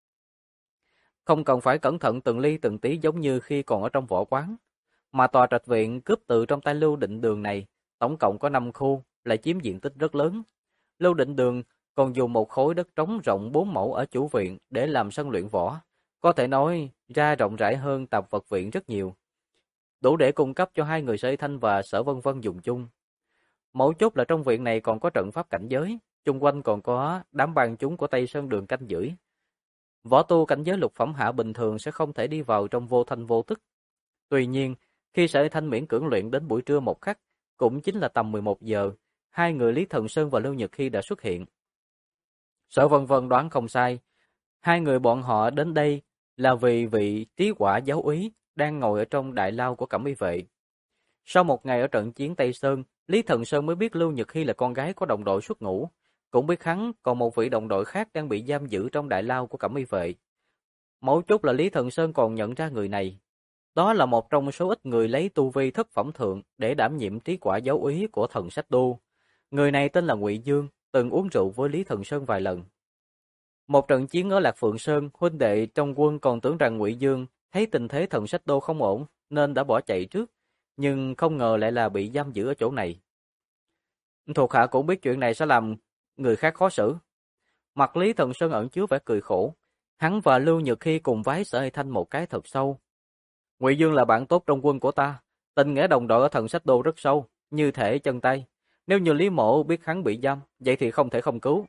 Không cần phải cẩn thận từng ly từng tí giống như khi còn ở trong võ quán. Mà tòa trạch viện cướp từ trong tay Lưu Định Đường này, tổng cộng có 5 khu, lại chiếm diện tích rất lớn. Lưu Định Đường còn dùng một khối đất trống rộng 4 mẫu ở chủ viện để làm sân luyện võ. Có thể nói ra rộng rãi hơn tạp vật viện rất nhiều. Đủ để cung cấp cho hai người Sở Hy Thanh và Sở Vân Vân dùng chung. Mấu chốt là trong viện này còn có trận pháp cảnh giới, chung quanh còn có đám bang chúng của Tây Sơn Đường canh giữ. Võ tu cảnh giới lục phẩm hạ bình thường sẽ không thể đi vào trong vô thanh vô tức. Tuy nhiên, khi Sở Hy Thanh miễn cưỡng luyện đến buổi trưa một khắc, cũng chính là tầm 11 giờ, hai người Lý Thần Sơn và Lưu Nhật Hy đã xuất hiện. Sở Vân Vân đoán không sai, hai người bọn họ đến đây là vì vị trí quả giáo úy đang ngồi ở trong đại lao của Cẩm Y vệ. Sau một ngày ở trận chiến Tây Sơn, Lý Thần Sơn mới biết Lưu Nhật Hy là con gái của đồng đội xuất ngũ, cũng biết hắn còn một vị đồng đội khác đang bị giam giữ trong đại lao của Cẩm Y vệ. Mấu chốt là Lý Thần Sơn còn nhận ra người này. Đó là một trong số ít người lấy tu vi thất phẩm thượng để đảm nhiệm trí quả giáo úy của thần sách đô. Người này tên là Ngụy Dương, từng uống rượu với Lý Thần Sơn vài lần. Một trận chiến ở Lạc Phượng Sơn, huynh đệ trong quân còn tưởng rằng Ngụy Dương thấy tình thế thần sách đô không ổn nên đã bỏ chạy trước, nhưng không ngờ lại là bị giam giữ ở chỗ này. Thuộc hạ cũng biết chuyện này sẽ làm người khác khó xử. Mặt Lý Thần Sơn ẩn chứa vẻ cười khổ, hắn và Lưu Nhật Hy cùng vái Sở Hy Thanh một cái thật sâu. Ngụy Dương là bạn tốt trong quân của ta, tình nghĩa đồng đội ở thần sách đô rất sâu, như thể chân tay. Nếu như Lý Mộ biết hắn bị giam, vậy thì không thể không cứu.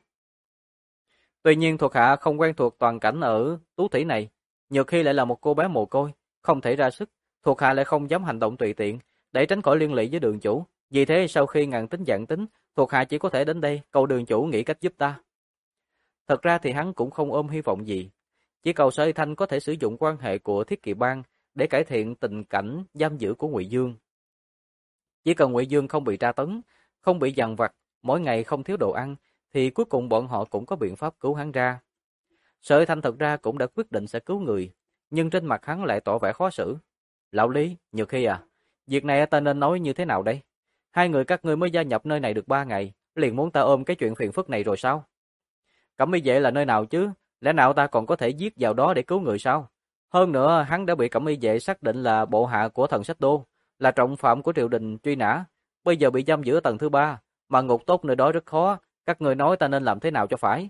Tuy nhiên thuộc hạ không quen thuộc toàn cảnh ở Tú Thủy này, Nhược Hy lại là một cô bé mồ côi, không thể ra sức, thuộc hạ lại không dám hành động tùy tiện, để tránh khỏi liên lụy với đường chủ. Vì thế sau khi ngàn tính vạn tính, thuộc hạ chỉ có thể đến đây cầu đường chủ nghĩ cách giúp ta. Thật ra thì hắn cũng không ôm hy vọng gì, chỉ cầu Sở Hy Thanh có thể sử dụng quan hệ của Thiết Kỵ Bang để cải thiện tình cảnh giam giữ của Ngụy Dương. Chỉ cần Ngụy Dương không bị tra tấn, không bị dằn vặt, mỗi ngày không thiếu đồ ăn, thì cuối cùng bọn họ cũng có biện pháp cứu hắn ra. Sở Hy Thanh thật ra cũng đã quyết định sẽ cứu người, nhưng trên mặt hắn lại tỏ vẻ khó xử. Lão Lý, Nhược Hy à, việc này ta nên nói như thế nào đây? Hai người các ngươi mới gia nhập nơi này được 3 ngày, liền muốn ta ôm cái chuyện phiền phức này rồi sao? Cẩm Y vệ là nơi nào chứ? Lẽ nào ta còn có thể giết vào đó để cứu người sao? Hơn nữa, hắn đã bị Cẩm Y vệ xác định là bộ hạ của thần sách đô, là trọng phạm của triều đình truy nã, bây giờ bị giam giữ ở tầng thứ 3, mà ngục tốt nơi đó rất khó, các người nói ta nên làm thế nào cho phải?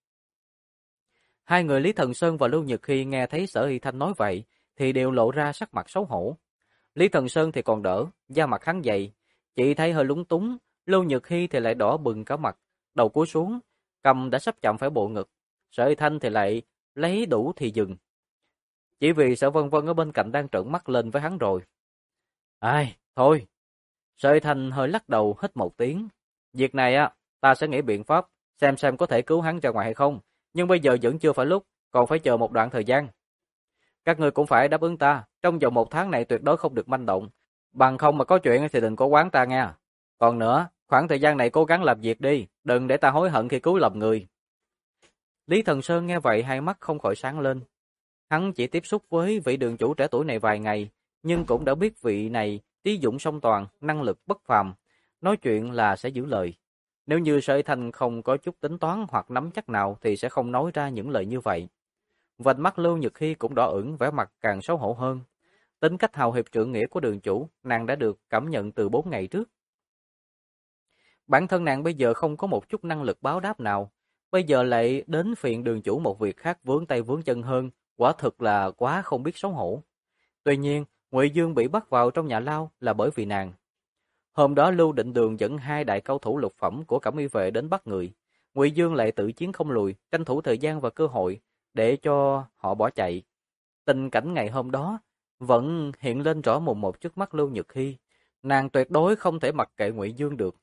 Hai người Lý Thần Sơn và Lưu Nhật Hy nghe thấy Sở Hy Thanh nói vậy, thì đều lộ ra sắc mặt xấu hổ. Lý Thần Sơn thì còn đỡ, da mặt hắn dày, chỉ thấy hơi lúng túng, Lưu Nhật Hy thì lại đỏ bừng cả mặt, đầu cúi xuống, cầm đã sắp chạm phải bộ ngực. Sở Hy Thanh thì lại lấy đủ thì dừng. Chỉ vì Sở Vân Vân ở bên cạnh đang trợn mắt lên với hắn rồi. Ai, thôi. Sở Hy Thanh hơi lắc đầu hít một tiếng. Việc này á, ta sẽ nghĩ biện pháp, xem có thể cứu hắn ra ngoài hay không. Nhưng bây giờ vẫn chưa phải lúc, còn phải chờ một đoạn thời gian. Các ngươi cũng phải đáp ứng ta, trong vòng 1 tháng này tuyệt đối không được manh động. Bằng không mà có chuyện thì đừng có quán ta nha. Còn nữa, khoảng thời gian này cố gắng làm việc đi, đừng để ta hối hận khi cứu lầm người. Lý Thần Sơn nghe vậy hai mắt không khỏi sáng lên. Hắn chỉ tiếp xúc với vị đường chủ trẻ tuổi này vài ngày, nhưng cũng đã biết vị này trí dũng song toàn, năng lực bất phàm, nói chuyện là sẽ giữ lời. Nếu như Sở Thanh không có chút tính toán hoặc nắm chắc nào thì sẽ không nói ra những lời như vậy. Vành mắt Lưu Nhật Hy cũng đỏ ửng, vẻ mặt càng xấu hổ hơn. Tính cách hào hiệp trượng nghĩa của đường chủ, nàng đã được cảm nhận từ 4 ngày trước. Bản thân nàng bây giờ không có một chút năng lực báo đáp nào, bây giờ lại đến phiền đường chủ một việc khác vướng tay vướng chân hơn, quả thực là quá không biết xấu hổ. Tuy nhiên, Ngụy Dương bị bắt vào trong nhà lao là bởi vì nàng. Hôm đó Lưu Định Đường dẫn 2 đại cao thủ lục phẩm của Cẩm Y vệ đến bắt người. Ngụy Dương lại tự chiến không lùi, tranh thủ thời gian và cơ hội để cho họ bỏ chạy. Tình cảnh ngày hôm đó vẫn hiện lên rõ mồn một trước mắt Lưu Nhật Hy. Nàng tuyệt đối không thể mặc kệ Ngụy Dương được.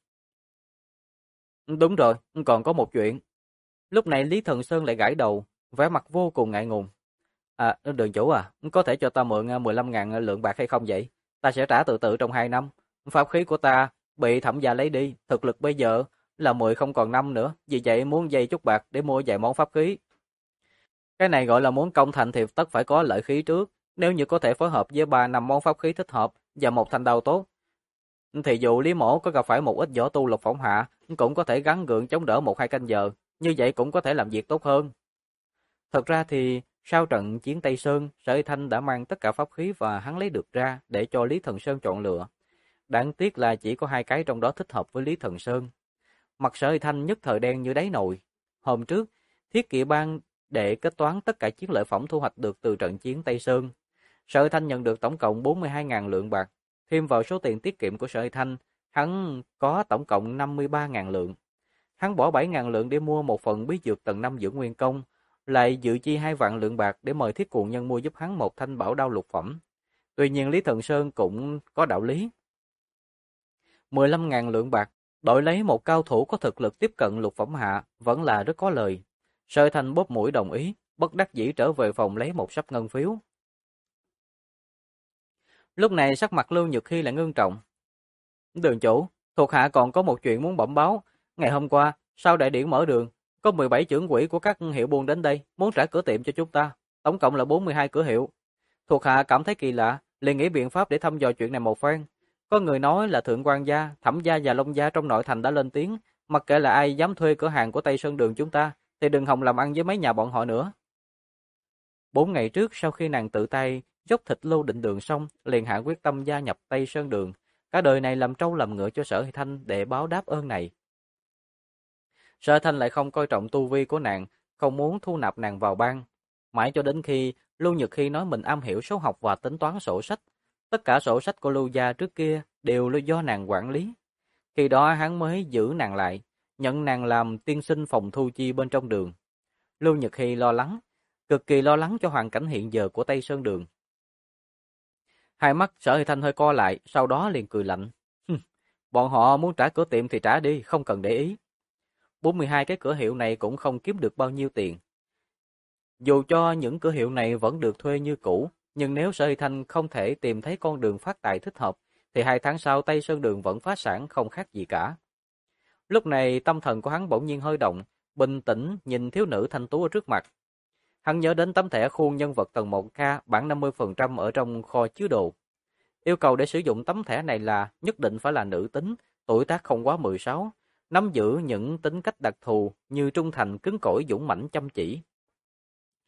Đúng rồi, còn có một chuyện. Lúc này Lý Thần Sơn lại gãi đầu, vẻ mặt vô cùng ngại ngùng. Đường chủ có thể cho ta mượn 15.000 lượng bạc hay không vậy? Ta sẽ trả từ từ trong 2 năm. Pháp khí của ta bị thẩm gia lấy đi, thực lực bây giờ là 10 không còn 5 nữa, vì vậy muốn dây chút bạc để mua vài món pháp khí. Cái này gọi là muốn công thành thì tất phải có lợi khí trước, nếu như có thể phối hợp với 3-5 món pháp khí thích hợp và một thanh đao tốt, thì dù Lý Mổ có gặp phải một ít võ tu lục phẩm hạ, cũng có thể gắng gượng chống đỡ 1-2 canh giờ, như vậy cũng có thể làm việc tốt hơn. Thật ra thì sau trận chiến Tây Sơn, Sở Thanh đã mang tất cả pháp khí và hắn lấy được ra để cho Lý Thần Sơn chọn lựa. Đáng tiếc là chỉ có 2 cái trong đó thích hợp với Lý Thần Sơn. Mặt Sở Thanh nhất thời đen như đáy nồi. Hôm trước, Thiết Kỵ Bang để kết toán tất cả chiến lợi phẩm thu hoạch được từ trận chiến Tây Sơn. Sở Thanh nhận được tổng cộng 42.000 lượng bạc, thêm vào số tiền tiết kiệm của Sở Thanh, hắn có tổng cộng 53.000 lượng. Hắn bỏ 7.000 lượng để mua một phần bí dược tầng 5 dưỡng nguyên công, lại dự chi 2 vạn lượng bạc để mời Thiết Cuồng Nhân mua giúp hắn một thanh bảo đao lục phẩm. Tuy nhiên Lý Thần Sơn cũng có đạo lý. 15.000 lượng bạc, đổi lấy một cao thủ có thực lực tiếp cận lục phẩm hạ vẫn là rất có lời. Sở Thanh bóp mũi đồng ý, bất đắc dĩ trở về phòng lấy một sấp ngân phiếu. Lúc này sắc mặt Lưu Nhật Hy lại ngưng trọng. Đường chủ, thuộc hạ còn có một chuyện muốn bẩm báo. Ngày hôm qua, sau đại điển mở đường, có 17 trưởng quỹ của các hiệu buôn đến đây, muốn trả cửa tiệm cho chúng ta. Tổng cộng là 42 cửa hiệu. Thuộc hạ cảm thấy kỳ lạ, liền nghĩ biện pháp để thăm dò chuyện này một phen. Có người nói là Thượng quan gia, Thẩm gia và Long gia trong nội thành đã lên tiếng, mặc kệ là ai dám thuê cửa hàng của Tây Sơn Đường chúng ta, thì đừng hòng làm ăn với mấy nhà bọn họ nữa. 4 ngày trước sau khi nàng tự tay dốc thịt Lưu Định Đường xong, liền hạ quyết tâm gia nhập Tây Sơn Đường, cả đời này làm trâu làm ngựa cho Sở Thanh để báo đáp ơn này. Sở Thanh lại không coi trọng tu vi của nàng, không muốn thu nạp nàng vào bang, mãi cho đến khi Lưu Nhật Hy nói mình am hiểu số học và tính toán sổ sách. Tất cả sổ sách của Lưu gia trước kia đều là do nàng quản lý. Khi đó hắn mới giữ nàng lại, nhận nàng làm tiên sinh phòng thu chi bên trong đường. Lưu Nhật Hy lo lắng, cực kỳ lo lắng cho hoàn cảnh hiện giờ của Tây Sơn Đường. Hai mắt Sở Hy Thanh hơi co lại, sau đó liền cười lạnh. Bọn họ muốn trả cửa tiệm thì trả đi, không cần để ý. 42 cái cửa hiệu này cũng không kiếm được bao nhiêu tiền. Dù cho những cửa hiệu này vẫn được thuê như cũ, nhưng nếu Sở Hy Thanh không thể tìm thấy con đường phát tài thích hợp, thì 2 tháng sau Tây Sơn Đường vẫn phá sản không khác gì cả. Lúc này tâm thần của hắn bỗng nhiên hơi động, bình tĩnh nhìn thiếu nữ thanh tú ở trước mặt. Hắn nhớ đến tấm thẻ khuôn nhân vật tầng 1K bản 50% ở trong kho chứa đồ. Yêu cầu để sử dụng tấm thẻ này là nhất định phải là nữ tính, tuổi tác không quá 16, nắm giữ những tính cách đặc thù như trung thành, cứng cỏi, dũng mãnh, chăm chỉ.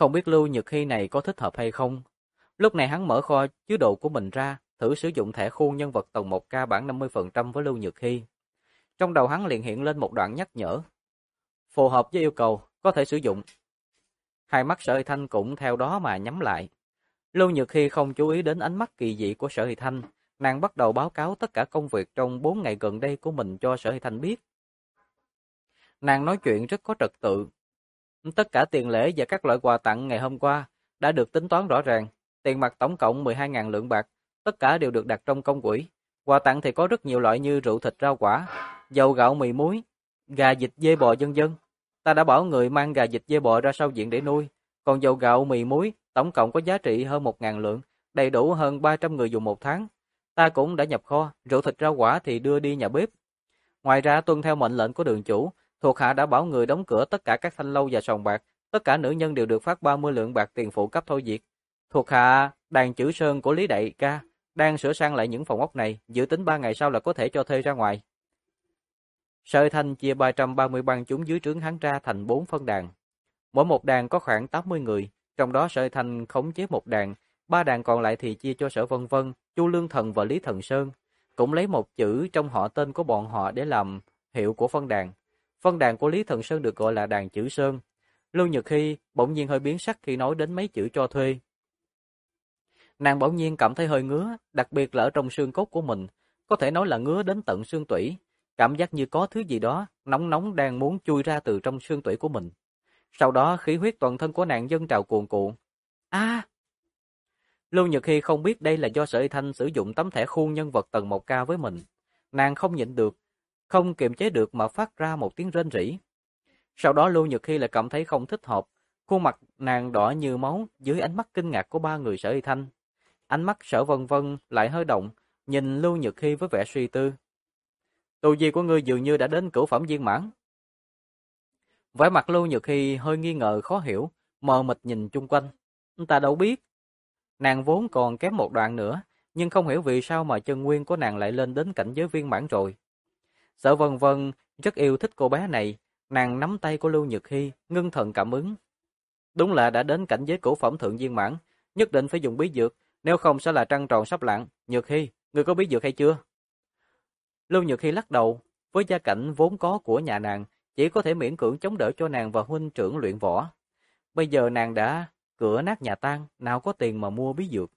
Không biết Lưu Nhược Hy này có thích hợp hay không. Lúc này hắn mở kho chứa đồ của mình ra, thử sử dụng thẻ khuôn nhân vật tầng 1K bản 50% với Lưu Nhược Hy. Trong đầu hắn liền hiện lên một đoạn nhắc nhở. Phù hợp với yêu cầu, có thể sử dụng. Hai mắt Sở Hy Thanh cũng theo đó mà nhắm lại. Lưu Nhược Hy không chú ý đến ánh mắt kỳ dị của Sở Hy Thanh, nàng bắt đầu báo cáo tất cả công việc trong 4 ngày gần đây của mình cho Sở Hy Thanh biết. Nàng nói chuyện rất có trật tự. Tất cả tiền lễ và các loại quà tặng ngày hôm qua đã được tính toán rõ ràng, tiền mặt tổng cộng 12.000 lượng bạc, tất cả đều được đặt trong công quỹ. Quà tặng thì có rất nhiều loại như rượu thịt rau quả, dầu gạo mì muối, gà vịt dê bò vân vân. Ta đã bảo người mang gà vịt dê bò ra sau viện để nuôi, còn dầu gạo mì muối tổng cộng có giá trị hơn 1.000 lượng, đầy đủ hơn 300 người dùng một tháng. Ta cũng đã nhập kho, rượu thịt rau quả thì đưa đi nhà bếp. Ngoài ra tuân theo mệnh lệnh của đường chủ, thuộc hạ đã bảo người đóng cửa tất cả các thanh lâu và sòng bạc, tất cả nữ nhân đều được phát 30 lượng bạc tiền phụ cấp thôi việc. Thuộc hạ đàn chữ Sơn của Lý Đại Ca đang sửa sang lại những phòng ốc này, dự tính 3 ngày sau là có thể cho thuê ra ngoài. Sở Thanh chia 330 bang chúng dưới trướng hắn ra thành 4 phân đàn. Mỗi một đàn có khoảng 80 người, trong đó Sở Thanh khống chế một đàn, 3 đàn còn lại thì chia cho Sở Vân Vân, Chu Lương Thần và Lý Thần Sơn, cũng lấy một chữ trong họ tên của bọn họ để làm hiệu của phân đàn. Phân đàn của Lý Thần Sơn được gọi là đàn chữ Sơn. Lưu Nhược Hy bỗng nhiên hơi biến sắc khi nói đến mấy chữ cho thuê. Nàng bỗng nhiên cảm thấy hơi ngứa, đặc biệt là ở trong xương cốt của mình, có thể nói là ngứa đến tận xương tủy, cảm giác như có thứ gì đó nóng nóng đang muốn chui ra từ trong xương tủy của mình. Sau đó khí huyết toàn thân của nàng dâng trào cuồn cuộn. A! Lưu Nhược Hy không biết đây là do Sở Y Thanh sử dụng tấm thẻ khuôn nhân vật tầng 1K với mình. Nàng không nhịn được, không kiềm chế được mà phát ra một tiếng rên rỉ. Sau đó Lưu Nhược Hy lại cảm thấy không thích hợp, khuôn mặt nàng đỏ như máu dưới ánh mắt kinh ngạc của ba người Sở Y Thanh. Ánh mắt Sở Vân Vân lại hơi động, nhìn Lưu Nhược Hy với vẻ suy tư. Tu vi của ngươi dường như đã đến cửu phẩm viên mãn. Vẻ mặt Lưu Nhược Hy hơi nghi ngờ khó hiểu, mờ mịt nhìn chung quanh. Ta đâu biết. Nàng vốn còn kém một đoạn nữa, nhưng không hiểu vì sao mà chân nguyên của nàng lại lên đến cảnh giới viên mãn rồi. Sở Vân Vân rất yêu thích cô bé này, nàng nắm tay của Lưu Nhược Hy, ngưng thần cảm ứng. Đúng là đã đến cảnh giới cửu phẩm thượng viên mãn, nhất định phải dùng bí dược, nếu không sẽ là trăng tròn sắp lặn. Nhược Hy, ngươi có bí dược hay chưa? Lưu Nhược Hy lắc đầu, với gia cảnh vốn có của nhà nàng, chỉ có thể miễn cưỡng chống đỡ cho nàng và huynh trưởng luyện võ. Bây giờ nàng đã cửa nát nhà tan, nào có tiền mà mua bí dược.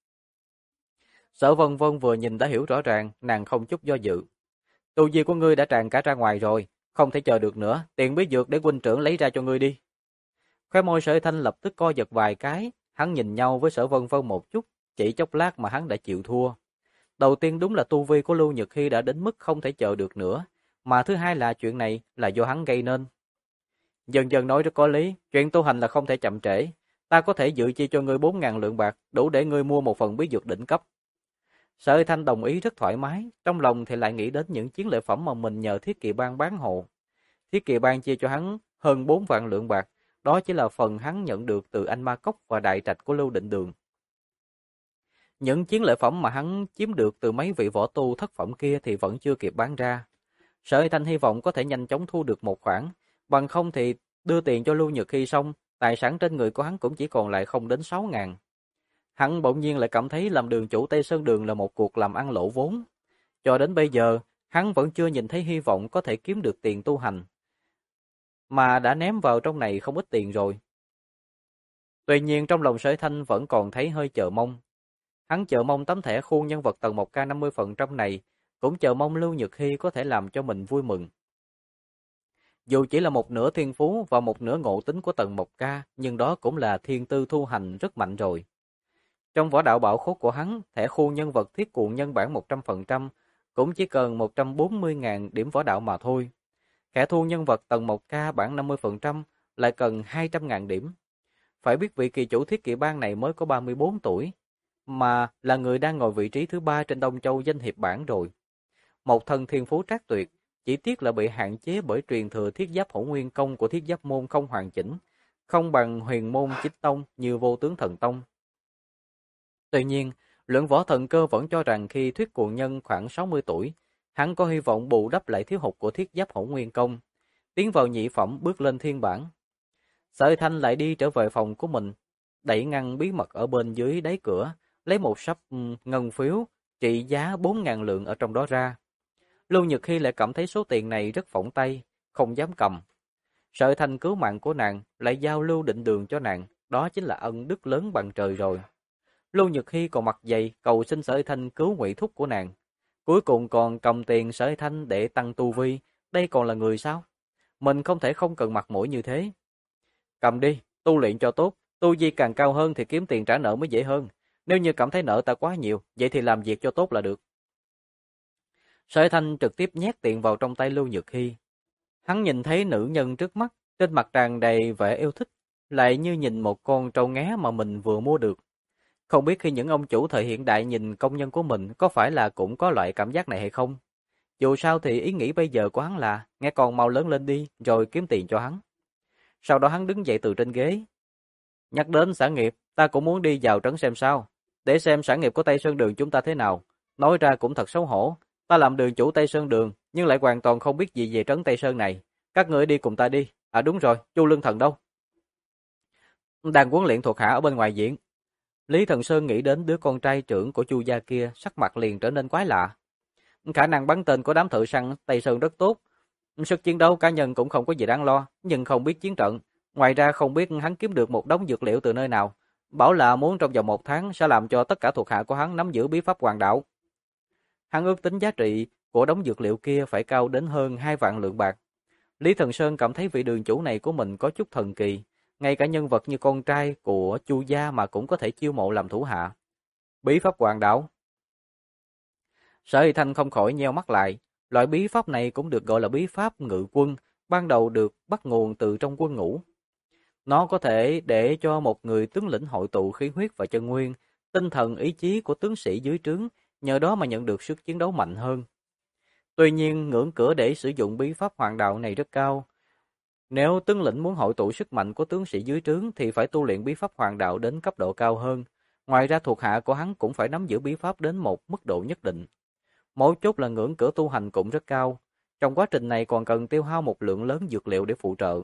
Sở Vân Vân vừa nhìn đã hiểu rõ ràng, nàng không chút do dự. Tu vi của ngươi đã tràn cả ra ngoài rồi, không thể chờ được nữa, tiền bí dược để huynh trưởng lấy ra cho ngươi đi. Khóe môi Sở Thanh lập tức co giật vài cái, hắn nhìn nhau với Sở Vân Vân một chút, chỉ chốc lát mà hắn đã chịu thua. Đầu tiên đúng là tu vi của Lưu Nhược Hy đã đến mức không thể chờ được nữa, mà thứ hai là chuyện này là do hắn gây nên. Dần dần nói rất có lý, chuyện tu hành là không thể chậm trễ. Ta có thể dự chi cho ngươi 4.000 lượng bạc, đủ để ngươi mua một phần bí dược đỉnh cấp. Sở Thanh đồng ý rất thoải mái, trong lòng thì lại nghĩ đến những chiến lợi phẩm mà mình nhờ Thiết Kỵ Bang bán hộ. Thiết Kỵ Bang chia cho hắn hơn 4 vạn lượng bạc, đó chỉ là phần hắn nhận được từ anh Ma Cốc và đại trạch của Lưu Định Đường. Những chiến lợi phẩm mà hắn chiếm được từ mấy vị võ tu thất phẩm kia thì vẫn chưa kịp bán ra. Sở Thanh hy vọng có thể nhanh chóng thu được một khoản, bằng không thì đưa tiền cho Lưu Nhược Hy xong, tài sản trên người của hắn cũng chỉ còn lại không đến 6.000. Hắn bỗng nhiên lại cảm thấy làm đường chủ Tây Sơn Đường là một cuộc làm ăn lỗ vốn. Cho đến bây giờ, hắn vẫn chưa nhìn thấy hy vọng có thể kiếm được tiền tu hành, mà đã ném vào trong này không ít tiền rồi. Tuy nhiên trong lòng Sở Thanh vẫn còn thấy hơi chờ mong. Hắn chờ mong tấm thẻ khuôn nhân vật tầng 1K 50% này, cũng chờ mong Lưu Nhược Hy có thể làm cho mình vui mừng. Dù chỉ là một nửa thiên phú và một nửa ngộ tính của tầng 1K, nhưng đó cũng là thiên tư thu hành rất mạnh rồi. Trong võ đạo bảo khố của hắn, thẻ khuôn nhân vật thiết cuộn nhân bản 100% cũng chỉ cần 140.000 điểm võ đạo mà thôi. Thẻ thu nhân vật tầng 1K bản 50% lại cần 200.000 điểm. Phải biết vị kỳ chủ Thiết Kỵ Bang này mới có 34 tuổi, mà là người đang ngồi vị trí thứ 3 trên Đông Châu danh hiệp bảng rồi. Một thân thiên phú trác tuyệt, chỉ tiếc là bị hạn chế bởi truyền thừa thiết giáp hỗn nguyên công của thiết giáp môn không hoàn chỉnh, không bằng huyền môn chính tông như vô tướng thần tông. Tuy nhiên, luận võ thần cơ vẫn cho rằng khi thuyết cuồng nhân khoảng 60 tuổi, hắn có hy vọng bù đắp lại thiếu hụt của thiết giáp hỗn nguyên công, tiến vào nhị phẩm bước lên thiên bản. Sở Thanh lại đi trở về phòng của mình, đẩy ngăn bí mật ở bên dưới đáy cửa, lấy một sấp ngân phiếu trị giá 4.000 lượng ở trong đó ra. Lưu Nhật Hy lại cảm thấy số tiền này rất phỏng tay, không dám cầm. Sở Thanh cứu mạng của nàng lại giao Lưu Định Đường cho nàng, đó chính là ân đức lớn bằng trời rồi. Lưu Nhật Hy còn mặt dày cầu xin Sở Thanh cứu Ngụy Thúc của nàng. Cuối cùng còn cầm tiền Sở Thanh để tăng tu vi, đây còn là người sao? Mình không thể không cần mặt mũi như thế. Cầm đi, tu luyện cho tốt, tu vi càng cao hơn thì kiếm tiền trả nợ mới dễ hơn. Nếu như cảm thấy nợ ta quá nhiều, vậy thì làm việc cho tốt là được. Sở Thanh trực tiếp nhét tiền vào trong tay Lưu Nhật Hy. Hắn nhìn thấy nữ nhân trước mắt, trên mặt tràn đầy vẻ yêu thích, lại như nhìn một con trâu ngé mà mình vừa mua được. Không biết khi những ông chủ thời hiện đại nhìn công nhân của mình có phải là cũng có loại cảm giác này hay không? Dù sao thì ý nghĩ bây giờ của hắn là nghe con mau lớn lên đi rồi kiếm tiền cho hắn. Sau đó hắn đứng dậy từ trên ghế. Nhắc đến sản nghiệp, ta cũng muốn đi vào trấn xem sao, để xem sản nghiệp của Tây Sơn Đường chúng ta thế nào. Nói ra cũng thật xấu hổ, ta làm đường chủ Tây Sơn Đường nhưng lại hoàn toàn không biết gì về trấn Tây Sơn này. Các ngươi đi cùng ta đi. À đúng rồi, Chu Lương Thần đâu? Đang huấn luyện thuộc hạ ở bên ngoài viện. Lý Thần Sơn nghĩ đến đứa con trai trưởng của Chu gia kia, sắc mặt liền trở nên quái lạ. Khả năng bắn tên của đám thợ săn Tây Sơn rất tốt. Sức chiến đấu cá nhân cũng không có gì đáng lo, nhưng không biết chiến trận. Ngoài ra không biết hắn kiếm được một đống dược liệu từ nơi nào. Bảo là muốn trong vòng 1 tháng sẽ làm cho tất cả thuộc hạ của hắn nắm giữ bí pháp hoàng đạo. Hắn ước tính giá trị của đống dược liệu kia phải cao đến hơn 2 vạn lượng bạc. Lý Thần Sơn cảm thấy vị đường chủ này của mình có chút thần kỳ. Ngay cả nhân vật như con trai của Chu gia mà cũng có thể chiêu mộ làm thủ hạ. Bí pháp hoàng đạo. Sở Hy Thanh không khỏi nheo mắt lại. Loại bí pháp này cũng được gọi là bí pháp ngự quân, ban đầu được bắt nguồn từ trong quân ngũ. Nó có thể để cho một người tướng lĩnh hội tụ khí huyết và chân nguyên, tinh thần ý chí của tướng sĩ dưới trướng, nhờ đó mà nhận được sức chiến đấu mạnh hơn. Tuy nhiên, ngưỡng cửa để sử dụng bí pháp hoàng đạo này rất cao. Nếu tướng lĩnh muốn hội tụ sức mạnh của tướng sĩ dưới trướng thì phải tu luyện bí pháp hoàng đạo đến cấp độ cao hơn. Ngoài ra thuộc hạ của hắn cũng phải nắm giữ bí pháp đến một mức độ nhất định. Mấu chốt là ngưỡng cửa tu hành cũng rất cao. Trong quá trình này còn cần tiêu hao một lượng lớn dược liệu để phụ trợ.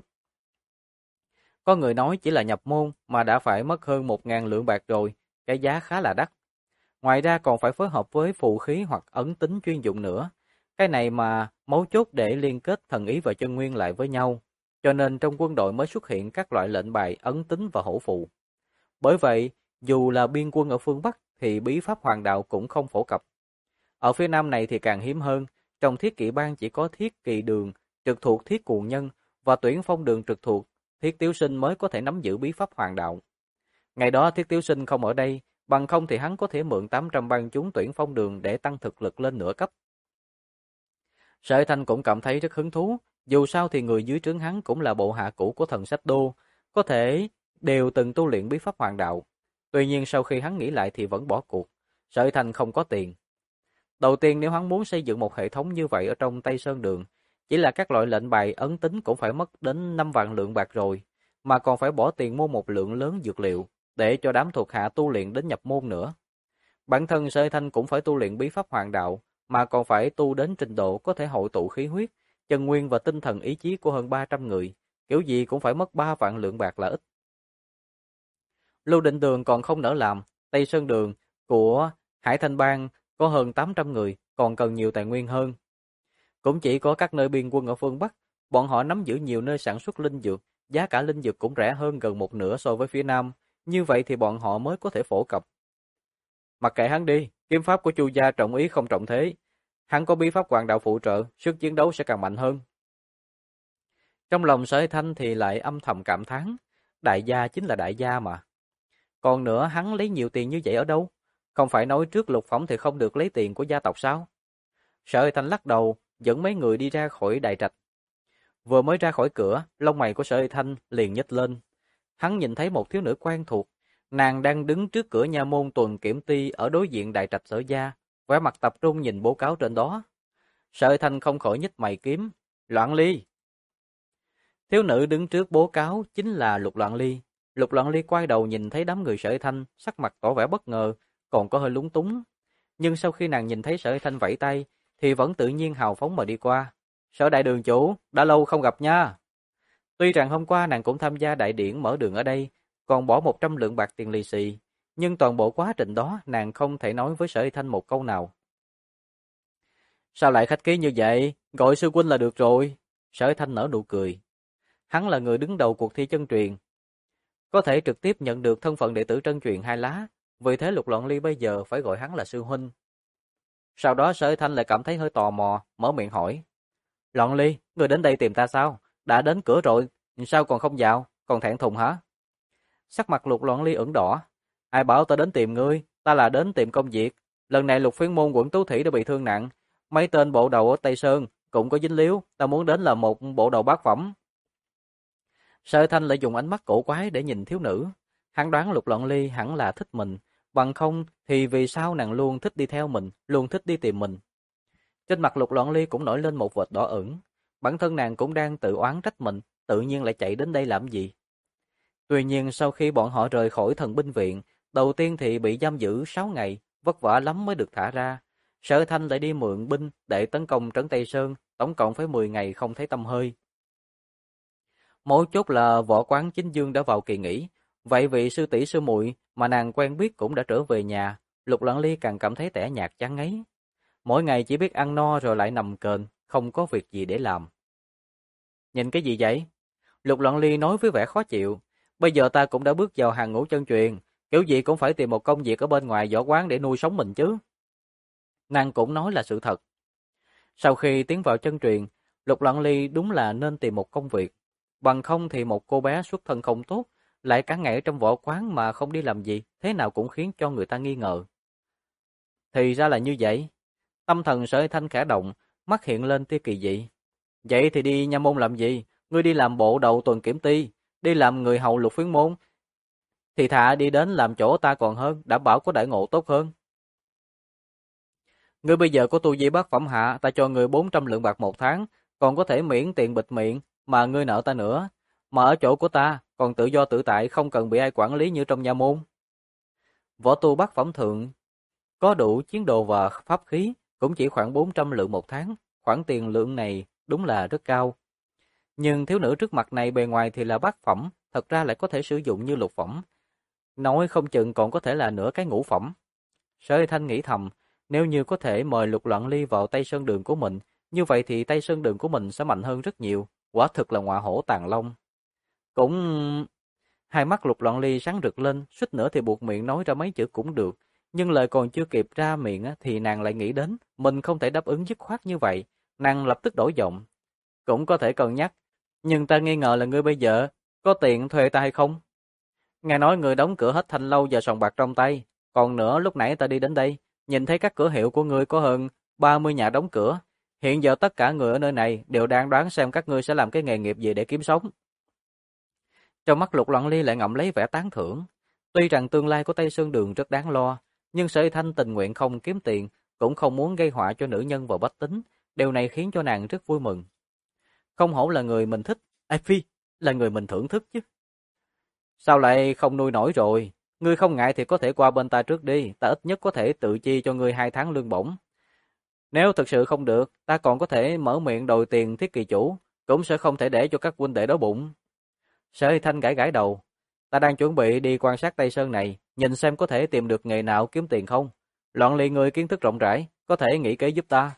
Có người nói chỉ là nhập môn mà đã phải mất hơn 1.000 lượng bạc rồi, cái giá khá là đắt. Ngoài ra còn phải phối hợp với phù khí hoặc ấn tính chuyên dụng nữa. Cái này mà mấu chốt để liên kết thần ý và chân nguyên lại với nhau. Cho nên trong quân đội mới xuất hiện các loại lệnh bài ấn tính và hổ phù. Bởi vậy, dù là biên quân ở phương Bắc thì bí pháp hoàng đạo cũng không phổ cập. Ở phía Nam này thì càng hiếm hơn, trong thiết kỵ bang chỉ có thiết kỵ đường trực thuộc thiết cuồng nhân và tuyển phong đường trực thuộc Thiết Tiếu Sinh mới có thể nắm giữ bí pháp hoàng đạo. Ngày đó Thiết Tiếu Sinh không ở đây, bằng không thì hắn có thể mượn 800 bang chúng tuyển phong đường để tăng thực lực lên nửa cấp. Sở Thanh cũng cảm thấy rất hứng thú, dù sao thì người dưới trướng hắn cũng là bộ hạ cũ của thần Sách Đô, có thể đều từng tu luyện bí pháp hoàng đạo. Tuy nhiên sau khi hắn nghĩ lại thì vẫn bỏ cuộc, Sở Thanh không có tiền. Đầu tiên nếu hắn muốn xây dựng một hệ thống như vậy ở trong Tây Sơn Đường, chỉ là các loại lệnh bài ấn tính cũng phải mất đến 5 vạn lượng bạc rồi, mà còn phải bỏ tiền mua một lượng lớn dược liệu, để cho đám thuộc hạ tu luyện đến nhập môn nữa. Bản thân Sở Thanh cũng phải tu luyện bí pháp hoàng đạo, mà còn phải tu đến trình độ có thể hội tụ khí huyết, chân nguyên và tinh thần ý chí của hơn 300 người, kiểu gì cũng phải mất 3 vạn lượng bạc là ít. Lưu Định Đường còn không nỡ làm, Tây Sơn Đường của Hải Thanh Bang có hơn 800 người, còn cần nhiều tài nguyên hơn. Cũng chỉ có các nơi biên quân ở phương Bắc, bọn họ nắm giữ nhiều nơi sản xuất linh dược, giá cả linh dược cũng rẻ hơn gần một nửa so với phía Nam, như vậy thì bọn họ mới có thể phổ cập. Mặc kệ hắn đi, kiếm pháp của Chu gia trọng ý không trọng thế, hắn có bí pháp hoàng đạo phụ trợ, sức chiến đấu sẽ càng mạnh hơn. Trong lòng Sở Thanh thì lại âm thầm cảm thán, đại gia chính là đại gia mà. Còn nữa hắn lấy nhiều tiền như vậy ở đâu? Không phải nói trước lục phẩm thì không được lấy tiền của gia tộc sao? Sở Thanh lắc đầu, dẫn mấy người đi ra khỏi đại trạch. Vừa mới ra khỏi cửa, lông mày của Sở Thanh liền nhếch lên. Hắn nhìn thấy một thiếu nữ quen thuộc, nàng đang đứng trước cửa nha môn tuần kiểm ty ở đối diện đại trạch Sở gia, vẻ mặt tập trung nhìn báo cáo trên đó. Sở Thanh không khỏi nhếch mày kiếm, Loạn Ly. Thiếu nữ đứng trước báo cáo chính là Lục Loạn Ly. Lục Loạn Ly quay đầu nhìn thấy đám người Sở Thanh, sắc mặt tỏ vẻ bất ngờ, còn có hơi lúng túng. Nhưng sau khi nàng nhìn thấy Sở Thanh vẫy tay, thì vẫn tự nhiên hào phóng mà đi qua. Sở đại đường chủ, đã lâu không gặp nha. Tuy rằng hôm qua nàng cũng tham gia đại điển mở đường ở đây, còn bỏ 100 lượng bạc tiền lì xì, nhưng toàn bộ quá trình đó nàng không thể nói với Sở Y Thanh một câu nào. Sao lại khách khí như vậy? Gọi sư huynh là được rồi. Sở Y Thanh nở nụ cười. Hắn là người đứng đầu cuộc thi chân truyền, có thể trực tiếp nhận được thân phận đệ tử chân truyền 2 lá, vì thế Lục Loạn Ly bây giờ phải gọi hắn là sư huynh. Sau đó Sở Y Thanh lại cảm thấy hơi tò mò, mở miệng hỏi. Loạn Ly, ngươi đến đây tìm ta sao? Đã đến cửa rồi, sao còn không vào, còn thẹn thùng hả? Sắc mặt Lục Loạn Ly ửng đỏ. Ai bảo ta đến tìm ngươi, ta là đến tìm công việc. Lần này Lục Phiến môn quận Tú Thủy đã bị thương nặng, mấy tên bộ đầu ở Tây Sơn cũng có dính líu, ta muốn đến là một bộ đầu bát phẩm. Sở Thanh lại dùng ánh mắt cổ quái để nhìn thiếu nữ. Hắn đoán Lục Loạn Ly hẳn là thích mình, bằng không thì vì sao nàng luôn thích đi theo mình, luôn thích đi tìm mình. Trên mặt Lục Loạn Ly cũng nổi lên một vệt đỏ ửng. Bản thân nàng cũng đang tự oán trách mình, tự nhiên lại chạy đến đây làm gì. Tuy nhiên sau khi bọn họ rời khỏi thần binh viện, đầu tiên thì bị giam giữ 6 ngày, vất vả lắm mới được thả ra. Sở Thanh lại đi mượn binh để tấn công trấn Tây Sơn, tổng cộng phải 10 ngày không thấy tăm hơi. Mấu chốt là võ quán Chính Dương đã vào kỳ nghỉ, vậy vị sư tỷ sư muội mà nàng quen biết cũng đã trở về nhà, Lục Loạn Ly càng cảm thấy tẻ nhạt chán ngấy. Mỗi ngày chỉ biết ăn no rồi lại nằm kềnh, không có việc gì để làm. Nhìn cái gì vậy? Lục Loạn Ly nói với vẻ khó chịu. Bây giờ ta cũng đã bước vào hàng ngũ chân truyền, kiểu gì cũng phải tìm một công việc ở bên ngoài võ quán để nuôi sống mình chứ. Nàng cũng nói là sự thật. Sau khi tiến vào chân truyền, Lục Loạn Ly đúng là nên tìm một công việc. Bằng không thì một cô bé xuất thân không tốt, lại cả ngày ở trong võ quán mà không đi làm gì, thế nào cũng khiến cho người ta nghi ngờ. Thì ra là như vậy. Tâm thần Sở Thanh khẽ động, mắt hiện lên tia kỳ dị. Vậy thì đi nha môn làm gì? Ngươi đi làm bộ đầu tuần kiểm ty, đi làm người hầu Lục Phiến môn. Thì thà đi đến làm chỗ ta còn hơn, đảm bảo có đãi ngộ tốt hơn. Ngươi bây giờ có tu vi bát phẩm hạ, ta cho ngươi 400 lượng bạc một tháng, còn có thể miễn tiền bịt miệng, mà ngươi nợ ta nữa. Mà ở chỗ của ta, còn tự do tự tại, không cần bị ai quản lý như trong nha môn. Võ tu bát phẩm thượng, có đủ chiến đồ và pháp khí, cũng chỉ khoảng 400 lượng một tháng, khoản tiền lượng này đúng là rất cao. Nhưng thiếu nữ trước mặt này bề ngoài thì là bát phẩm, thật ra lại có thể sử dụng như lục phẩm. Nói không chừng còn có thể là nửa cái ngũ phẩm. Sở Thanh nghĩ thầm, nếu như có thể mời Lục Loạn Ly vào Tây Sơn Đường của mình, như vậy thì Tây Sơn Đường của mình sẽ mạnh hơn rất nhiều, quả thực là ngọa hổ tàng long. Cũng... Hai mắt Lục Loạn Ly sáng rực lên, suýt nữa thì buộc miệng nói ra mấy chữ cũng được, nhưng lời còn chưa kịp ra miệng thì nàng lại nghĩ đến, mình không thể đáp ứng dứt khoát như vậy, nàng lập tức đổi giọng. Cũng có thể cân nhắc, nhưng ta nghi ngờ là ngươi bây giờ có tiền thuê ta hay không? Nghe nói ngươi đóng cửa hết thanh lâu và sòng bạc trong tay, còn nữa lúc nãy ta đi đến đây, nhìn thấy các cửa hiệu của ngươi có hơn 30 nhà đóng cửa. Hiện giờ tất cả người ở nơi này đều đang đoán xem các ngươi sẽ làm cái nghề nghiệp gì để kiếm sống. Trong mắt Lục Loạn Ly lại ngậm lấy vẻ tán thưởng. Tuy rằng tương lai của Tây Sơn Đường rất đáng lo, nhưng Sở Thanh tình nguyện không kiếm tiền, cũng không muốn gây họa cho nữ nhân và bách tính. Điều này khiến cho nàng rất vui mừng. Không hổ là người mình thích, ai phi, là người mình thưởng thức chứ. Sao lại không nuôi nổi rồi? Ngươi không ngại thì có thể qua bên ta trước đi, ta ít nhất có thể tự chi cho ngươi 2 tháng lương bổng. Nếu thực sự không được, ta còn có thể mở miệng đòi tiền thiết kỳ chủ, cũng sẽ không thể để cho các huynh đệ đói bụng. Sở Thanh gãi gãi đầu, ta đang chuẩn bị đi quan sát Tây Sơn này, nhìn xem có thể tìm được nghề nào kiếm tiền không. Loạn Ly ngươi kiến thức rộng rãi, có thể nghĩ kế giúp ta.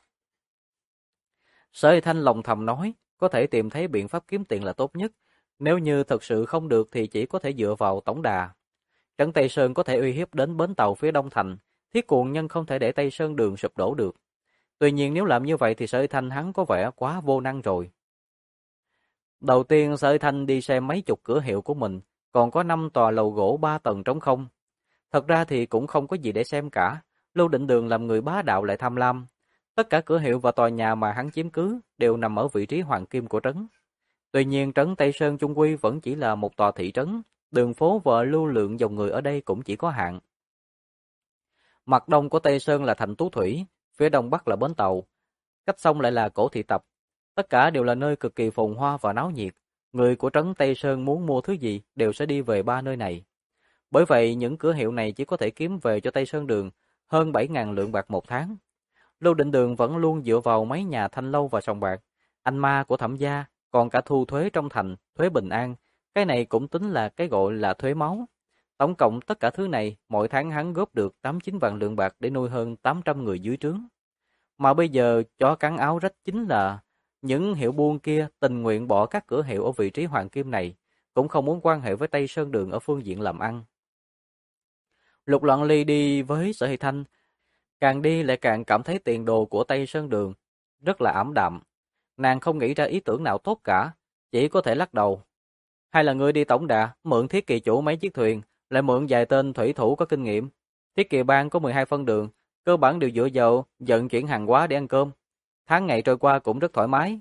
Sở Thanh lòng thầm nói, có thể tìm thấy biện pháp kiếm tiền là tốt nhất, nếu như thật sự không được thì chỉ có thể dựa vào tổng đà. Trấn Tây Sơn có thể uy hiếp đến bến tàu phía đông thành, Thiết Cuồng Nhân không thể để Tây Sơn Đường sụp đổ được. Tuy nhiên nếu làm như vậy thì Sở Thanh hắn có vẻ quá vô năng rồi. Đầu tiên Sở Thanh đi xem mấy chục cửa hiệu của mình, còn có 5 tòa lầu gỗ 3 tầng trống không. Thật ra thì cũng không có gì để xem cả, Lưu Định Đường làm người bá đạo lại tham lam. Tất cả cửa hiệu và tòa nhà mà hắn chiếm cứ đều nằm ở vị trí hoàng kim của trấn. Tuy nhiên trấn Tây Sơn chung quy vẫn chỉ là một tòa thị trấn, đường phố và lưu lượng dòng người ở đây cũng chỉ có hạn. Mặt đông của Tây Sơn là thành Tú Thủy, phía đông bắc là bến tàu, cách sông lại là cổ thị tập. Tất cả đều là nơi cực kỳ phồn hoa và náo nhiệt. Người của trấn Tây Sơn muốn mua thứ gì đều sẽ đi về 3 nơi này. Bởi vậy những cửa hiệu này chỉ có thể kiếm về cho Tây Sơn Đường hơn 7.000 lượng bạc một tháng. Lưu Định Đường vẫn luôn dựa vào mấy nhà thanh lâu và sòng bạc. Anh ma của Thẩm gia còn cả thu thuế trong thành, thuế bình an, cái này cũng tính là cái gọi là thuế máu. Tổng cộng tất cả thứ này, mỗi tháng hắn góp được 8-9 vạn lượng bạc để nuôi hơn 800 người dưới trướng. Mà bây giờ chó cắn áo rách chính là những hiệu buôn kia tình nguyện bỏ các cửa hiệu ở vị trí hoàng kim này, cũng không muốn quan hệ với Tây Sơn Đường ở phương diện làm ăn. Lục Loạn Ly đi với Sở Hy Thanh, càng đi lại càng cảm thấy tiền đồ của Tây Sơn Đường rất là ảm đạm. Nàng không nghĩ ra ý tưởng nào tốt cả, chỉ có thể lắc đầu. Hay là ngươi đi tổng đà, mượn Thiết Kỳ chủ mấy chiếc thuyền, lại mượn vài tên thủy thủ có kinh nghiệm. Thiết Kỳ bang có 12 phân đường, cơ bản đều dựa vào vận chuyển hàng hóa để ăn cơm. Tháng ngày trôi qua cũng rất thoải mái.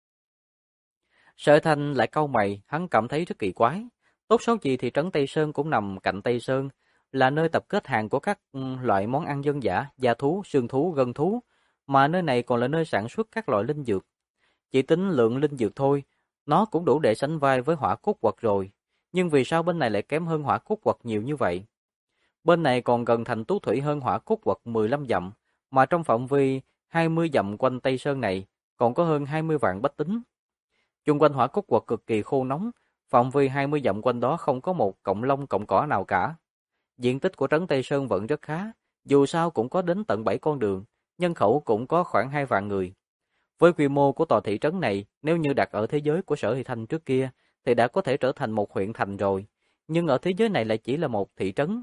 Sở Thanh lại cau mày, hắn cảm thấy rất kỳ quái. Tốt xấu gì thì trấn Tây Sơn cũng nằm cạnh Tây Sơn, là nơi tập kết hàng của các loại món ăn dân dã, da thú, xương thú, gân thú, mà nơi này còn là nơi sản xuất các loại linh dược. Chỉ tính lượng linh dược thôi, nó cũng đủ để sánh vai với Hỏa Cốt Quật rồi. Nhưng vì sao bên này lại kém hơn Hỏa Cốt Quật nhiều như vậy? Bên này còn gần thành Tú Thủy hơn Hỏa Cốt Quật 15 dặm, mà trong phạm vi 20 dặm quanh Tây Sơn này còn có hơn 20 vạn bách tính. Chung quanh Hỏa Cốt Quật cực kỳ khô nóng, phạm vi 20 dặm quanh đó không có một cọng lông cọng cỏ nào cả. Diện tích của trấn Tây Sơn vẫn rất khá, dù sao cũng có đến tận 7 con đường, nhân khẩu cũng có khoảng 2 vạn người. Với quy mô của tòa thị trấn này, nếu như đặt ở thế giới của Sở Hy Thanh trước kia, thì đã có thể trở thành một huyện thành rồi, nhưng ở thế giới này lại chỉ là một thị trấn.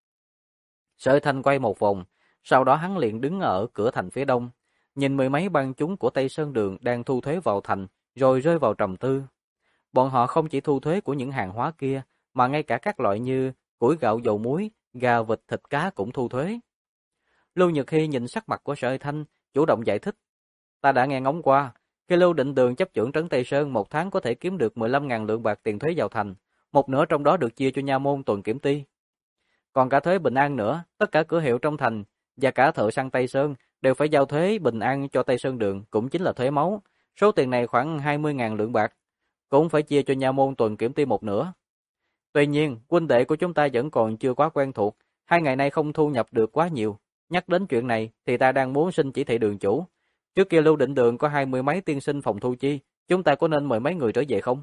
Sở Hy Thanh quay một vòng, sau đó hắn liền đứng ở cửa thành phía đông, nhìn mười mấy bang chúng của Tây Sơn Đường đang thu thuế vào thành, rồi rơi vào trầm tư. Bọn họ không chỉ thu thuế của những hàng hóa kia, mà ngay cả các loại như củi gạo dầu muối, gà vịt thịt cá cũng thu thuế. Lưu Nhật Hy nhìn sắc mặt của Sở Hy Thanh, chủ động giải thích. Ta đã nghe ngóng qua, khi Lưu Định Đường chấp trưởng trấn Tây Sơn một tháng có thể kiếm được 15.000 lượng bạc tiền thuế vào thành, một nửa trong đó được chia cho nha môn tuần kiểm ty. Còn cả thuế bình an nữa, tất cả cửa hiệu trong thành và cả thợ săn Tây Sơn đều phải giao thuế bình an cho Tây Sơn Đường, cũng chính là thuế máu. Số tiền này khoảng 20.000 lượng bạc, cũng phải chia cho nha môn tuần kiểm ty một nửa. Tuy nhiên, huynh đệ của chúng ta vẫn còn chưa quá quen thuộc, 2 ngày nay không thu nhập được quá nhiều. Nhắc đến chuyện này thì ta đang muốn xin chỉ thị đường chủ. Trước kia Lưu Định Đường có 20 mấy tiên sinh phòng thu chi, chúng ta có nên mời mấy người trở về không?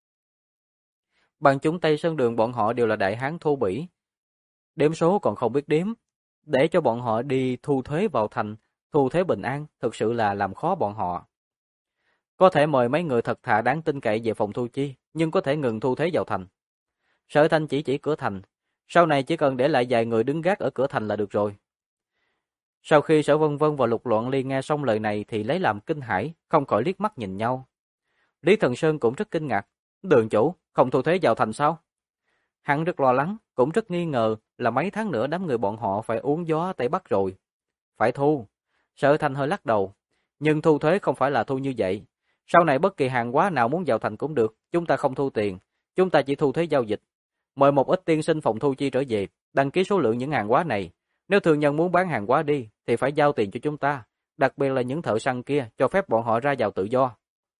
Bằng chúng Tây Sơn Đường bọn họ đều là đại hán thô bỉ, đếm số còn không biết đếm, để cho bọn họ đi thu thuế vào thành, thu thuế bình an, thực sự là làm khó bọn họ. Có thể mời mấy người thật thà đáng tin cậy về phòng thu chi, nhưng có thể ngừng thu thuế vào thành. Sở Thanh chỉ cửa thành, sau này chỉ cần để lại vài người đứng gác ở cửa thành là được rồi. Sau khi Sở Vân Vân và Lục Loạn Ly nghe xong lời này thì lấy làm kinh hãi, không khỏi liếc mắt nhìn nhau. Lý Thần Sơn cũng rất kinh ngạc, đường chủ, không thu thuế vào thành sao? Hắn rất lo lắng, cũng rất nghi ngờ là mấy tháng nữa đám người bọn họ phải uống gió Tây Bắc rồi. Phải thu. Sở Thanh hơi lắc đầu, nhưng thu thuế không phải là thu như vậy. Sau này bất kỳ hàng hóa nào muốn vào thành cũng được, chúng ta không thu tiền, chúng ta chỉ thu thuế giao dịch. Mời một ít tiên sinh phòng thu chi trở về, đăng ký số lượng những hàng hóa này. Nếu thương nhân muốn bán hàng hóa đi, thì phải giao tiền cho chúng ta, đặc biệt là những thợ săn kia, cho phép bọn họ ra vào tự do.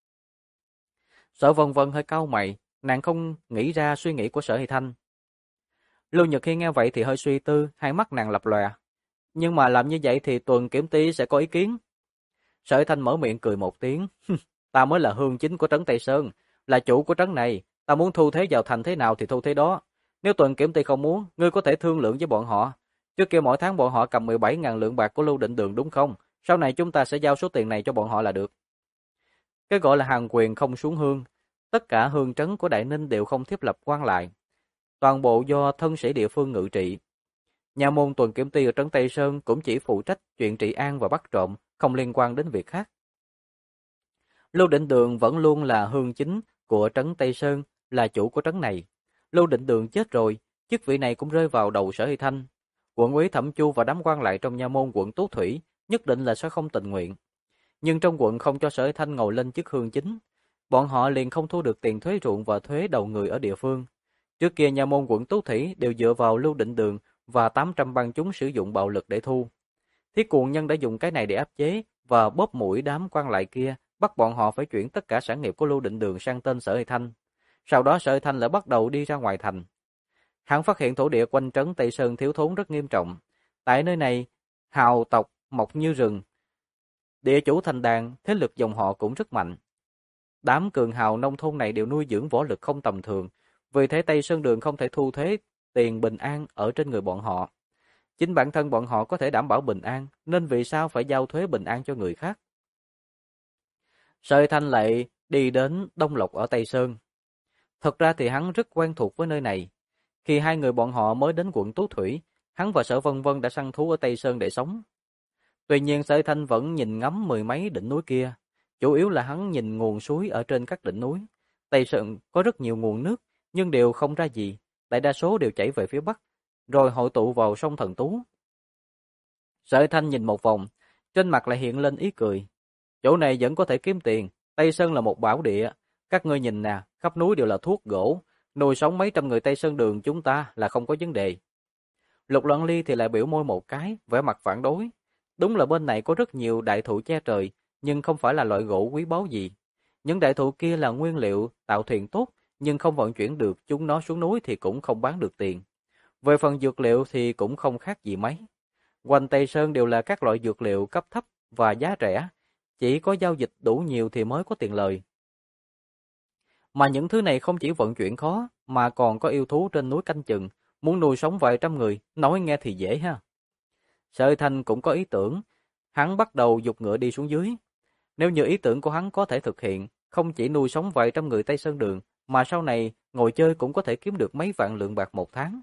Sở Vân Vân hơi cau mày, nàng không nghĩ ra suy nghĩ của Sở Hy Thanh. Lưu Nhật Hy nghe vậy thì hơi suy tư, hai mắt nàng lập lòe. Nhưng mà làm như vậy thì tuần kiểm ty sẽ có ý kiến. Sở Hy Thanh mở miệng cười một tiếng. Ta mới là hương chính của trấn Tây Sơn, là chủ của trấn này, ta muốn thu thuế vào thành thế nào thì thu thế đó. Nếu tuần kiểm ty không muốn, ngươi có thể thương lượng với bọn họ. Trước kia mỗi tháng bọn họ cầm 17.000 lượng bạc của Lưu Định Đường đúng không? Sau này chúng ta sẽ giao số tiền này cho bọn họ là được. Cái gọi là hàng quyền không xuống hương. Tất cả hương trấn của Đại Ninh đều không thiết lập quan lại. Toàn bộ do thân sĩ địa phương ngự trị. Nhà môn tuần kiểm ty ở trấn Tây Sơn cũng chỉ phụ trách chuyện trị an và bắt trộm, không liên quan đến việc khác. Lưu Định Đường vẫn luôn là hương chính của trấn Tây Sơn, là chủ của trấn này. Lưu Định Đường chết rồi, chức vị này cũng rơi vào đầu Sở Hy Thanh. Quận úy Thẩm Chu và đám quan lại trong nha môn quận Tú Thủy nhất định là sẽ không tình nguyện. Nhưng trong quận không cho Sở Hy Thanh ngồi lên chức hương chính, bọn họ liền không thu được tiền thuế ruộng và thuế đầu người ở địa phương. Trước kia nha môn quận Tú Thủy đều dựa vào Lưu Định Đường và 800 bang chúng sử dụng bạo lực để thu. Thiết Cuồng Nhân đã dùng cái này để áp chế và bóp mũi đám quan lại kia, bắt bọn họ phải chuyển tất cả sản nghiệp của Lưu Định Đường sang tên Sở Hy Thanh. Sau đó Sở Hy Thanh lại bắt đầu đi ra ngoài thành. Hắn phát hiện thổ địa quanh trấn Tây Sơn thiếu thốn rất nghiêm trọng. Tại nơi này, hào tộc mọc như rừng. Địa chủ thành đàn, thế lực dòng họ cũng rất mạnh. Đám cường hào nông thôn này đều nuôi dưỡng võ lực không tầm thường, vì thế Tây Sơn Đường không thể thu thuế tiền bình an ở trên người bọn họ. Chính bản thân bọn họ có thể đảm bảo bình an, nên vì sao phải giao thuế bình an cho người khác? Sợi Thanh lại đi đến Đông Lộc ở Tây Sơn. Thật ra thì hắn rất quen thuộc với nơi này. Khi hai người bọn họ mới đến quận Tú Thủy, hắn và Sở Vân Vân đã săn thú ở Tây Sơn để sống. Tuy nhiên Sợi Thanh vẫn nhìn ngắm mười mấy đỉnh núi kia, chủ yếu là hắn nhìn nguồn suối ở trên các đỉnh núi. Tây Sơn có rất nhiều nguồn nước, nhưng đều không ra gì, đại đa số đều chảy về phía bắc, rồi hội tụ vào sông Thần Tú. Sợi Thanh nhìn một vòng, trên mặt lại hiện lên ý cười. Chỗ này vẫn có thể kiếm tiền, Tây Sơn là một bảo địa, các ngươi nhìn nè, khắp núi đều là thuốc gỗ, nuôi sống mấy trăm người Tây Sơn Đường chúng ta là không có vấn đề. Lục Loan Ly thì lại biểu môi một cái, vẻ mặt phản đối. Đúng là bên này có rất nhiều đại thụ che trời, nhưng không phải là loại gỗ quý báu gì. Những đại thụ kia là nguyên liệu tạo thuyền tốt, nhưng không vận chuyển được chúng nó xuống núi thì cũng không bán được tiền. Về phần dược liệu thì cũng không khác gì mấy. Quanh Tây Sơn đều là các loại dược liệu cấp thấp và giá rẻ, chỉ có giao dịch đủ nhiều thì mới có tiền lời. Mà những thứ này không chỉ vận chuyển khó, mà còn có yêu thú trên núi canh chừng, muốn nuôi sống vài trăm người, nói nghe thì dễ ha. Sợi Thanh cũng có ý tưởng, hắn bắt đầu giục ngựa đi xuống dưới. Nếu như ý tưởng của hắn có thể thực hiện, không chỉ nuôi sống vài trăm người Tây Sơn Đường, mà sau này ngồi chơi cũng có thể kiếm được mấy vạn lượng bạc một tháng.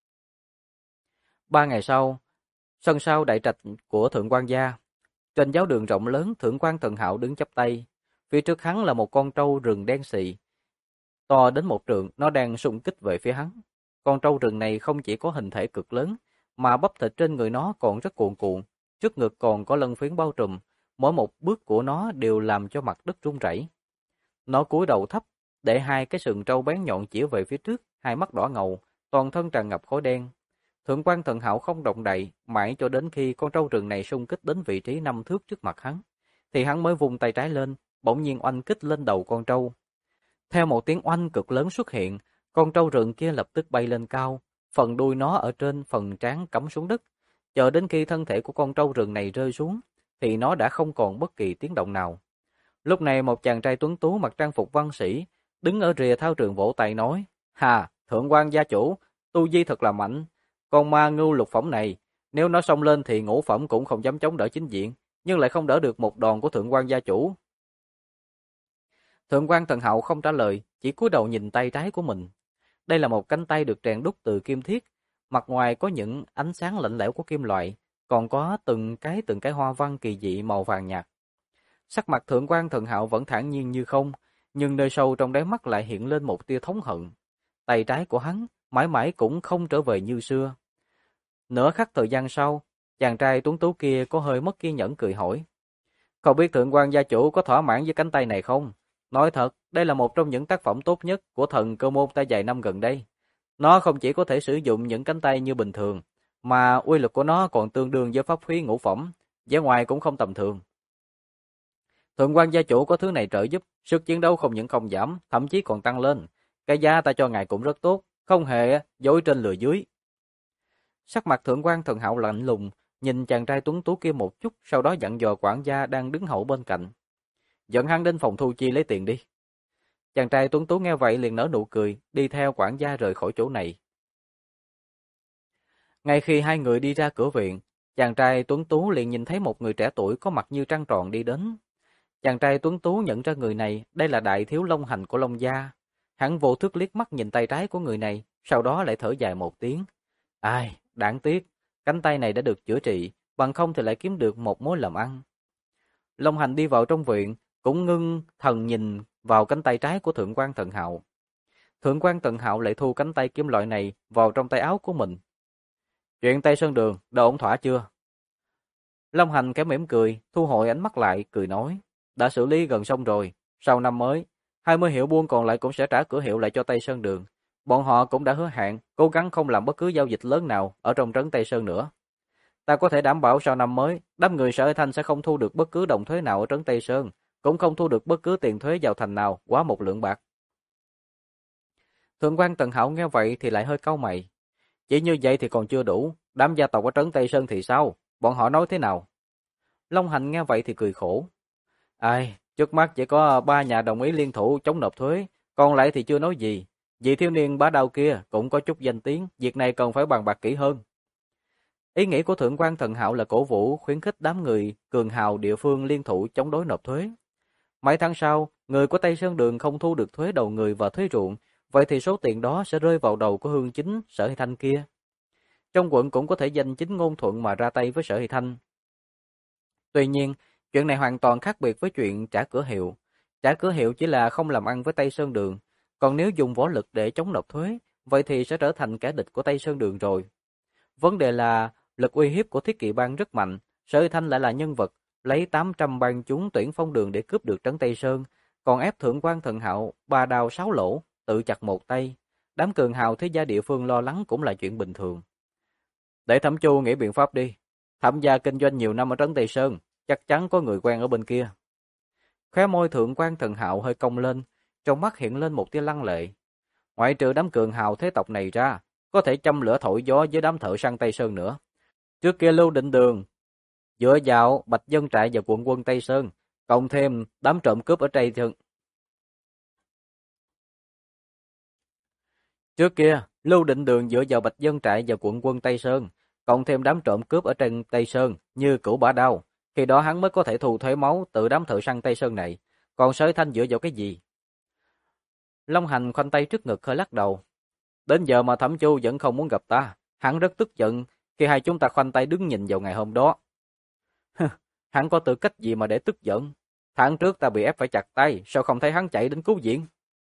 3 ngày sau, sân sau đại trạch của Thượng Quan gia, trên giáo đường rộng lớn, Thượng Quan Thần Hạo đứng chắp tay, phía trước hắn là một con trâu rừng đen xì, to đến một trượng, nó đang xung kích về phía hắn. Con trâu rừng này không chỉ có hình thể cực lớn, mà bắp thịt trên người nó còn rất cuồn cuộn, trước ngực còn có lân phiến bao trùm, mỗi một bước của nó đều làm cho mặt đất rung rẩy. Nó cúi đầu thấp, để hai cái sừng trâu bén nhọn chĩa về phía trước, hai mắt đỏ ngầu, toàn thân tràn ngập khói đen. Thượng quan Thần Hạo không động đậy, mãi cho đến khi con trâu rừng này xung kích đến vị trí 5 thước trước mặt hắn, thì hắn mới vung tay trái lên, bỗng nhiên oanh kích lên đầu con trâu. Theo một tiếng oanh cực lớn xuất hiện, con trâu rừng kia lập tức bay lên cao, phần đuôi nó ở trên phần trán cắm xuống đất. Chờ đến khi thân thể của con trâu rừng này rơi xuống, thì nó đã không còn bất kỳ tiếng động nào. Lúc này một chàng trai tuấn tú mặc trang phục văn sĩ, đứng ở rìa thao trường vỗ tay nói, Hà, thượng quan gia chủ, tu vi thật là mạnh. Con ma ngưu lục phẩm này, nếu nó xông lên thì ngũ phẩm cũng không dám chống đỡ chính diện, nhưng lại không đỡ được một đòn của thượng quan gia chủ. Thượng quan Thần Hạo không trả lời, chỉ cúi đầu nhìn tay trái của mình. Đây là một cánh tay được rèn đúc từ kim thiết, mặt ngoài có những ánh sáng lạnh lẽo của kim loại, còn có từng cái hoa văn kỳ dị màu vàng nhạt. Sắc mặt Thượng quan Thần Hạo vẫn thản nhiên như không, nhưng nơi sâu trong đáy mắt lại hiện lên một tia thống hận. Tay trái của hắn mãi mãi cũng không trở về như xưa. Nửa khắc thời gian sau, chàng trai tuấn tú kia có hơi mất kiên nhẫn cười hỏi: "Không biết thượng quan gia chủ có thỏa mãn với cánh tay này không? Nói thật, đây là một trong những tác phẩm tốt nhất của thần cơ môn ta vài năm gần đây. Nó không chỉ có thể sử dụng những cánh tay như bình thường, mà uy lực của nó còn tương đương với pháp khí ngũ phẩm, vẻ ngoài cũng không tầm thường. Thượng quan gia chủ có thứ này trợ giúp, sức chiến đấu không những không giảm, thậm chí còn tăng lên. Cái giá ta cho ngài cũng rất tốt, không hề dối trên lừa dưới." Sắc mặt Thượng quan Thần Hạo lạnh lùng, nhìn chàng trai tuấn tú kia một chút, sau đó dặn dò quản gia đang đứng hậu bên cạnh: "Dẫn hắn đến phòng thu chi lấy tiền đi." Chàng trai tuấn tú nghe vậy liền nở nụ cười, đi theo quản gia rời khỏi chỗ này. Ngay khi hai người đi ra cửa viện, chàng trai tuấn tú liền nhìn thấy một người trẻ tuổi có mặt như trăng tròn đi đến. Chàng trai tuấn tú nhận ra người này, đây là đại thiếu Long Hành của Long gia. Hắn vô thức liếc mắt nhìn tay trái của người này, sau đó lại thở dài một tiếng. Ai, đáng tiếc, cánh tay này đã được chữa trị, bằng không thì lại kiếm được một mối làm ăn. Long Hành đi vào trong viện, cũng ngưng thần nhìn vào cánh tay trái của Thượng quan Thần Hạo. Thượng quan Thần Hạo lại thu cánh tay kim loại này vào trong tay áo của mình. "Chuyện Tây Sơn Đường, đã ổn thỏa chưa?" Long Hành khẽ mỉm cười, thu hồi ánh mắt lại, cười nói: "Đã xử lý gần xong rồi, sau năm mới, 20 hiệu buôn còn lại cũng sẽ trả cửa hiệu lại cho Tây Sơn Đường. Bọn họ cũng đã hứa hẹn, cố gắng không làm bất cứ giao dịch lớn nào ở trong trấn Tây Sơn nữa. Ta có thể đảm bảo sau năm mới, đám người Sở Thanh sẽ không thu được bất cứ đồng thuế nào ở trấn Tây Sơn, cũng không thu được bất cứ tiền thuế vào thành nào quá 1 lượng bạc." Thượng quan Tần Hạo nghe vậy thì lại hơi cau mày. Chỉ như vậy thì còn chưa đủ, đám gia tộc ở trấn Tây Sơn thì sao? Bọn họ nói thế nào? Long Hành nghe vậy thì cười khổ. Ai, Trước mắt chỉ có 3 nhà đồng ý liên thủ chống nộp thuế, còn lại thì chưa nói gì. Vị thiếu niên bá đạo kia cũng có chút danh tiếng, việc này cần phải bàn bạc kỹ hơn. Ý nghĩ của Thượng quan Thần Hạo là cổ vũ khuyến khích đám người cường hào địa phương liên thủ chống đối nộp thuế. Mấy tháng sau, người của Tây Sơn Đường không thu được thuế đầu người và thuế ruộng, vậy thì số tiền đó sẽ rơi vào đầu của Hương Chính, Sở Hy Thanh kia. Trong quận cũng có thể danh chính ngôn thuận mà ra tay với Sở Hy Thanh. Tuy nhiên, chuyện này hoàn toàn khác biệt với chuyện trả cửa hiệu. Trả cửa hiệu chỉ là không làm ăn với Tây Sơn Đường, còn nếu dùng võ lực để chống nộp thuế, vậy thì sẽ trở thành kẻ địch của Tây Sơn Đường rồi. Vấn đề là lực uy hiếp của Thiết Kỵ Bang rất mạnh, Sở Hy Thanh lại là nhân vật lấy 800 bang chúng tuyển phong đường để cướp được trấn Tây Sơn, còn ép Thượng quan Thần Hạo 3 đao 6 lỗ, tự chặt một tay. Đám cường hào thế gia địa phương lo lắng cũng là chuyện bình thường. Để Thẩm Chu nghĩ biện pháp đi. Thẩm gia kinh doanh nhiều năm ở trấn Tây Sơn, chắc chắn có người quen ở bên kia. Khóe môi Thượng quan Thần Hạo hơi cong lên, trong mắt hiện lên một tia lăng lệ. Ngoại trừ đám cường hào thế tộc này ra, có thể châm lửa thổi gió với đám thợ săn Tây Sơn nữa. Trước kia Lưu Định Đường dựa vào Bạch Dân Trại và quận quân Tây Sơn, cộng thêm đám trộm cướp ở Tây Sơn. Trước kia, Lưu Định Đường dựa vào Bạch Dân Trại và quận quân Tây Sơn, cộng thêm đám trộm cướp ở trên Tây Sơn như Cửu Bả Đao, khi đó hắn mới có thể thu thuế máu từ đám thợ săn Tây Sơn này. Còn Sở Thanh dựa vào cái gì? Long Hành khoanh tay trước ngực hơi lắc đầu. Đến giờ mà Thẩm Chu vẫn không muốn gặp ta, hắn rất tức giận khi hai chúng ta khoanh tay đứng nhìn vào ngày hôm đó. Hắn có tư cách gì mà để tức giận? Tháng trước ta bị ép phải chặt tay, sao không thấy hắn chạy đến cứu viện?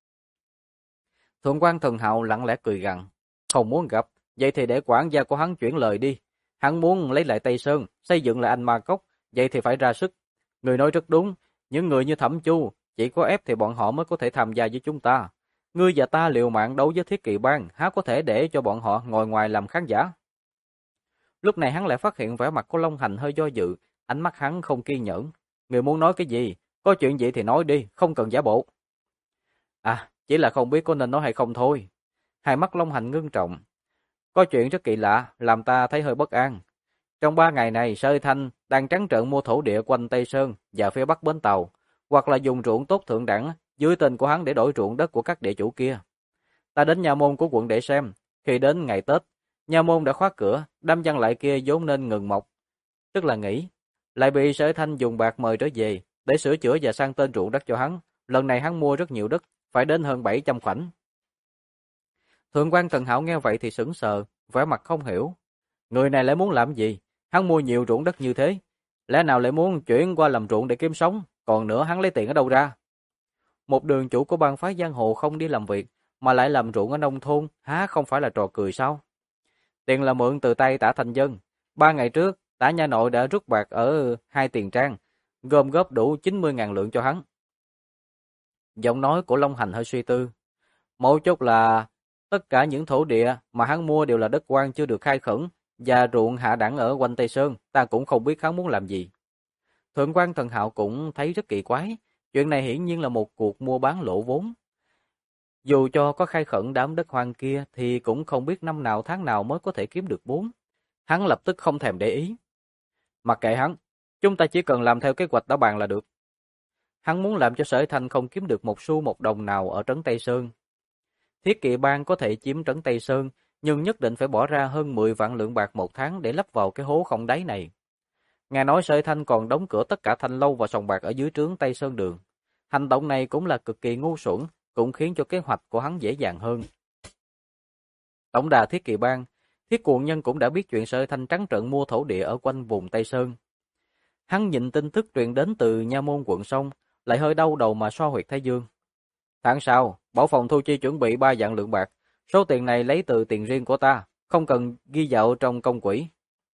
Thượng quan Thần Hạo lặng lẽ cười gằn, không muốn gặp, vậy thì để quản gia của hắn chuyển lời đi. Hắn muốn lấy lại Tây Sơn, xây dựng lại Anh Ma Cốc, vậy thì phải ra sức. Người nói rất đúng, những người như Thẩm Chu, chỉ có ép thì bọn họ mới có thể tham gia với chúng ta. Ngươi và ta liều mạng đấu với Thiết Kỵ Bang, há có thể để cho bọn họ ngồi ngoài làm khán giả? Lúc này hắn lại phát hiện vẻ mặt của Long Hành hơi do dự, ánh mắt hắn không kiên nhẫn. Người muốn nói cái gì? Có chuyện gì thì nói đi, không cần giả bộ. À, chỉ là không biết có nên nói hay không thôi. Hai mắt Long Hành ngưng trọng. Có chuyện rất kỳ lạ, làm ta thấy hơi bất an. Trong 3 ngày này, Sở Thanh đang trắng trợn mua thổ địa quanh Tây Sơn và phía bắc bến tàu, hoặc là dùng ruộng tốt thượng đẳng dưới tên của hắn để đổi ruộng đất của các địa chủ kia. Ta đến nhà môn của quận để xem, khi đến ngày Tết, nhà môn đã khóa cửa, đám dân lại kia vốn nên ngừng mọc, tức là nghỉ, lại bị Sở Thanh dùng bạc mời trở về để sửa chữa và sang tên ruộng đất cho hắn. Lần này hắn mua rất nhiều đất, phải đến hơn 700 khoảnh. Thượng quan Tần Hạo nghe vậy thì sững sờ, vẻ mặt không hiểu. Người này lại muốn làm gì? Hắn mua nhiều ruộng đất như thế, lẽ nào lại muốn chuyển qua làm ruộng để kiếm sống? Còn nữa hắn lấy tiền ở đâu ra? Một đường chủ của bang phái giang hồ không đi làm việc, mà lại làm ruộng ở nông thôn, há không phải là trò cười sao? Tiền là mượn từ tay Tả Thành Dân. 3 ngày trước, Tả Nha Nội đã rút bạc ở 2 tiền trang, gom góp đủ 90.000 lượng cho hắn. Giọng nói của Long Hành hơi suy tư. Mấu chốt là tất cả những thổ địa mà hắn mua đều là đất quan chưa được khai khẩn và ruộng hạ đẳng ở quanh Tây Sơn, ta cũng không biết hắn muốn làm gì. Thượng quan Thần Hạo cũng thấy rất kỳ quái, chuyện này hiển nhiên là một cuộc mua bán lỗ vốn. Dù cho có khai khẩn đám đất hoang kia thì cũng không biết năm nào tháng nào mới có thể kiếm được vốn. Hắn lập tức không thèm để ý. Mặc kệ hắn, chúng ta chỉ cần làm theo kế hoạch đã bàn là được. Hắn muốn làm cho Sở Thanh không kiếm được một xu một đồng nào ở trấn Tây Sơn. Thiết Kỵ Bang có thể chiếm trấn Tây Sơn, nhưng nhất định phải bỏ ra hơn 10 vạn lượng bạc một tháng để lấp vào cái hố không đáy này. Nghe nói Sở Thanh còn đóng cửa tất cả thanh lâu và sòng bạc ở dưới trướng Tây Sơn Đường. Hành động này cũng là cực kỳ ngu xuẩn, cũng khiến cho kế hoạch của hắn dễ dàng hơn. Tổng đà Thiết Kỵ Bang, Thiết Cuồng Nhân cũng đã biết chuyện Sở Thanh trắng trợn mua thổ địa ở quanh vùng Tây Sơn. Hắn nhìn tin tức truyền đến từ nha môn quận Sông, lại hơi đau đầu mà xoa huyệt thái dương. Tháng sau, bảo phòng thu chi chuẩn bị 3 vạn lượng bạc, số tiền này lấy từ tiền riêng của ta, không cần ghi vào trong công quỹ.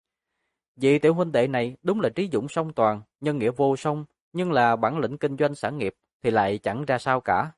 Vị tiểu huynh đệ này đúng là trí dũng song toàn, nhân nghĩa vô song, nhưng là bản lĩnh kinh doanh sản nghiệp thì lại chẳng ra sao cả.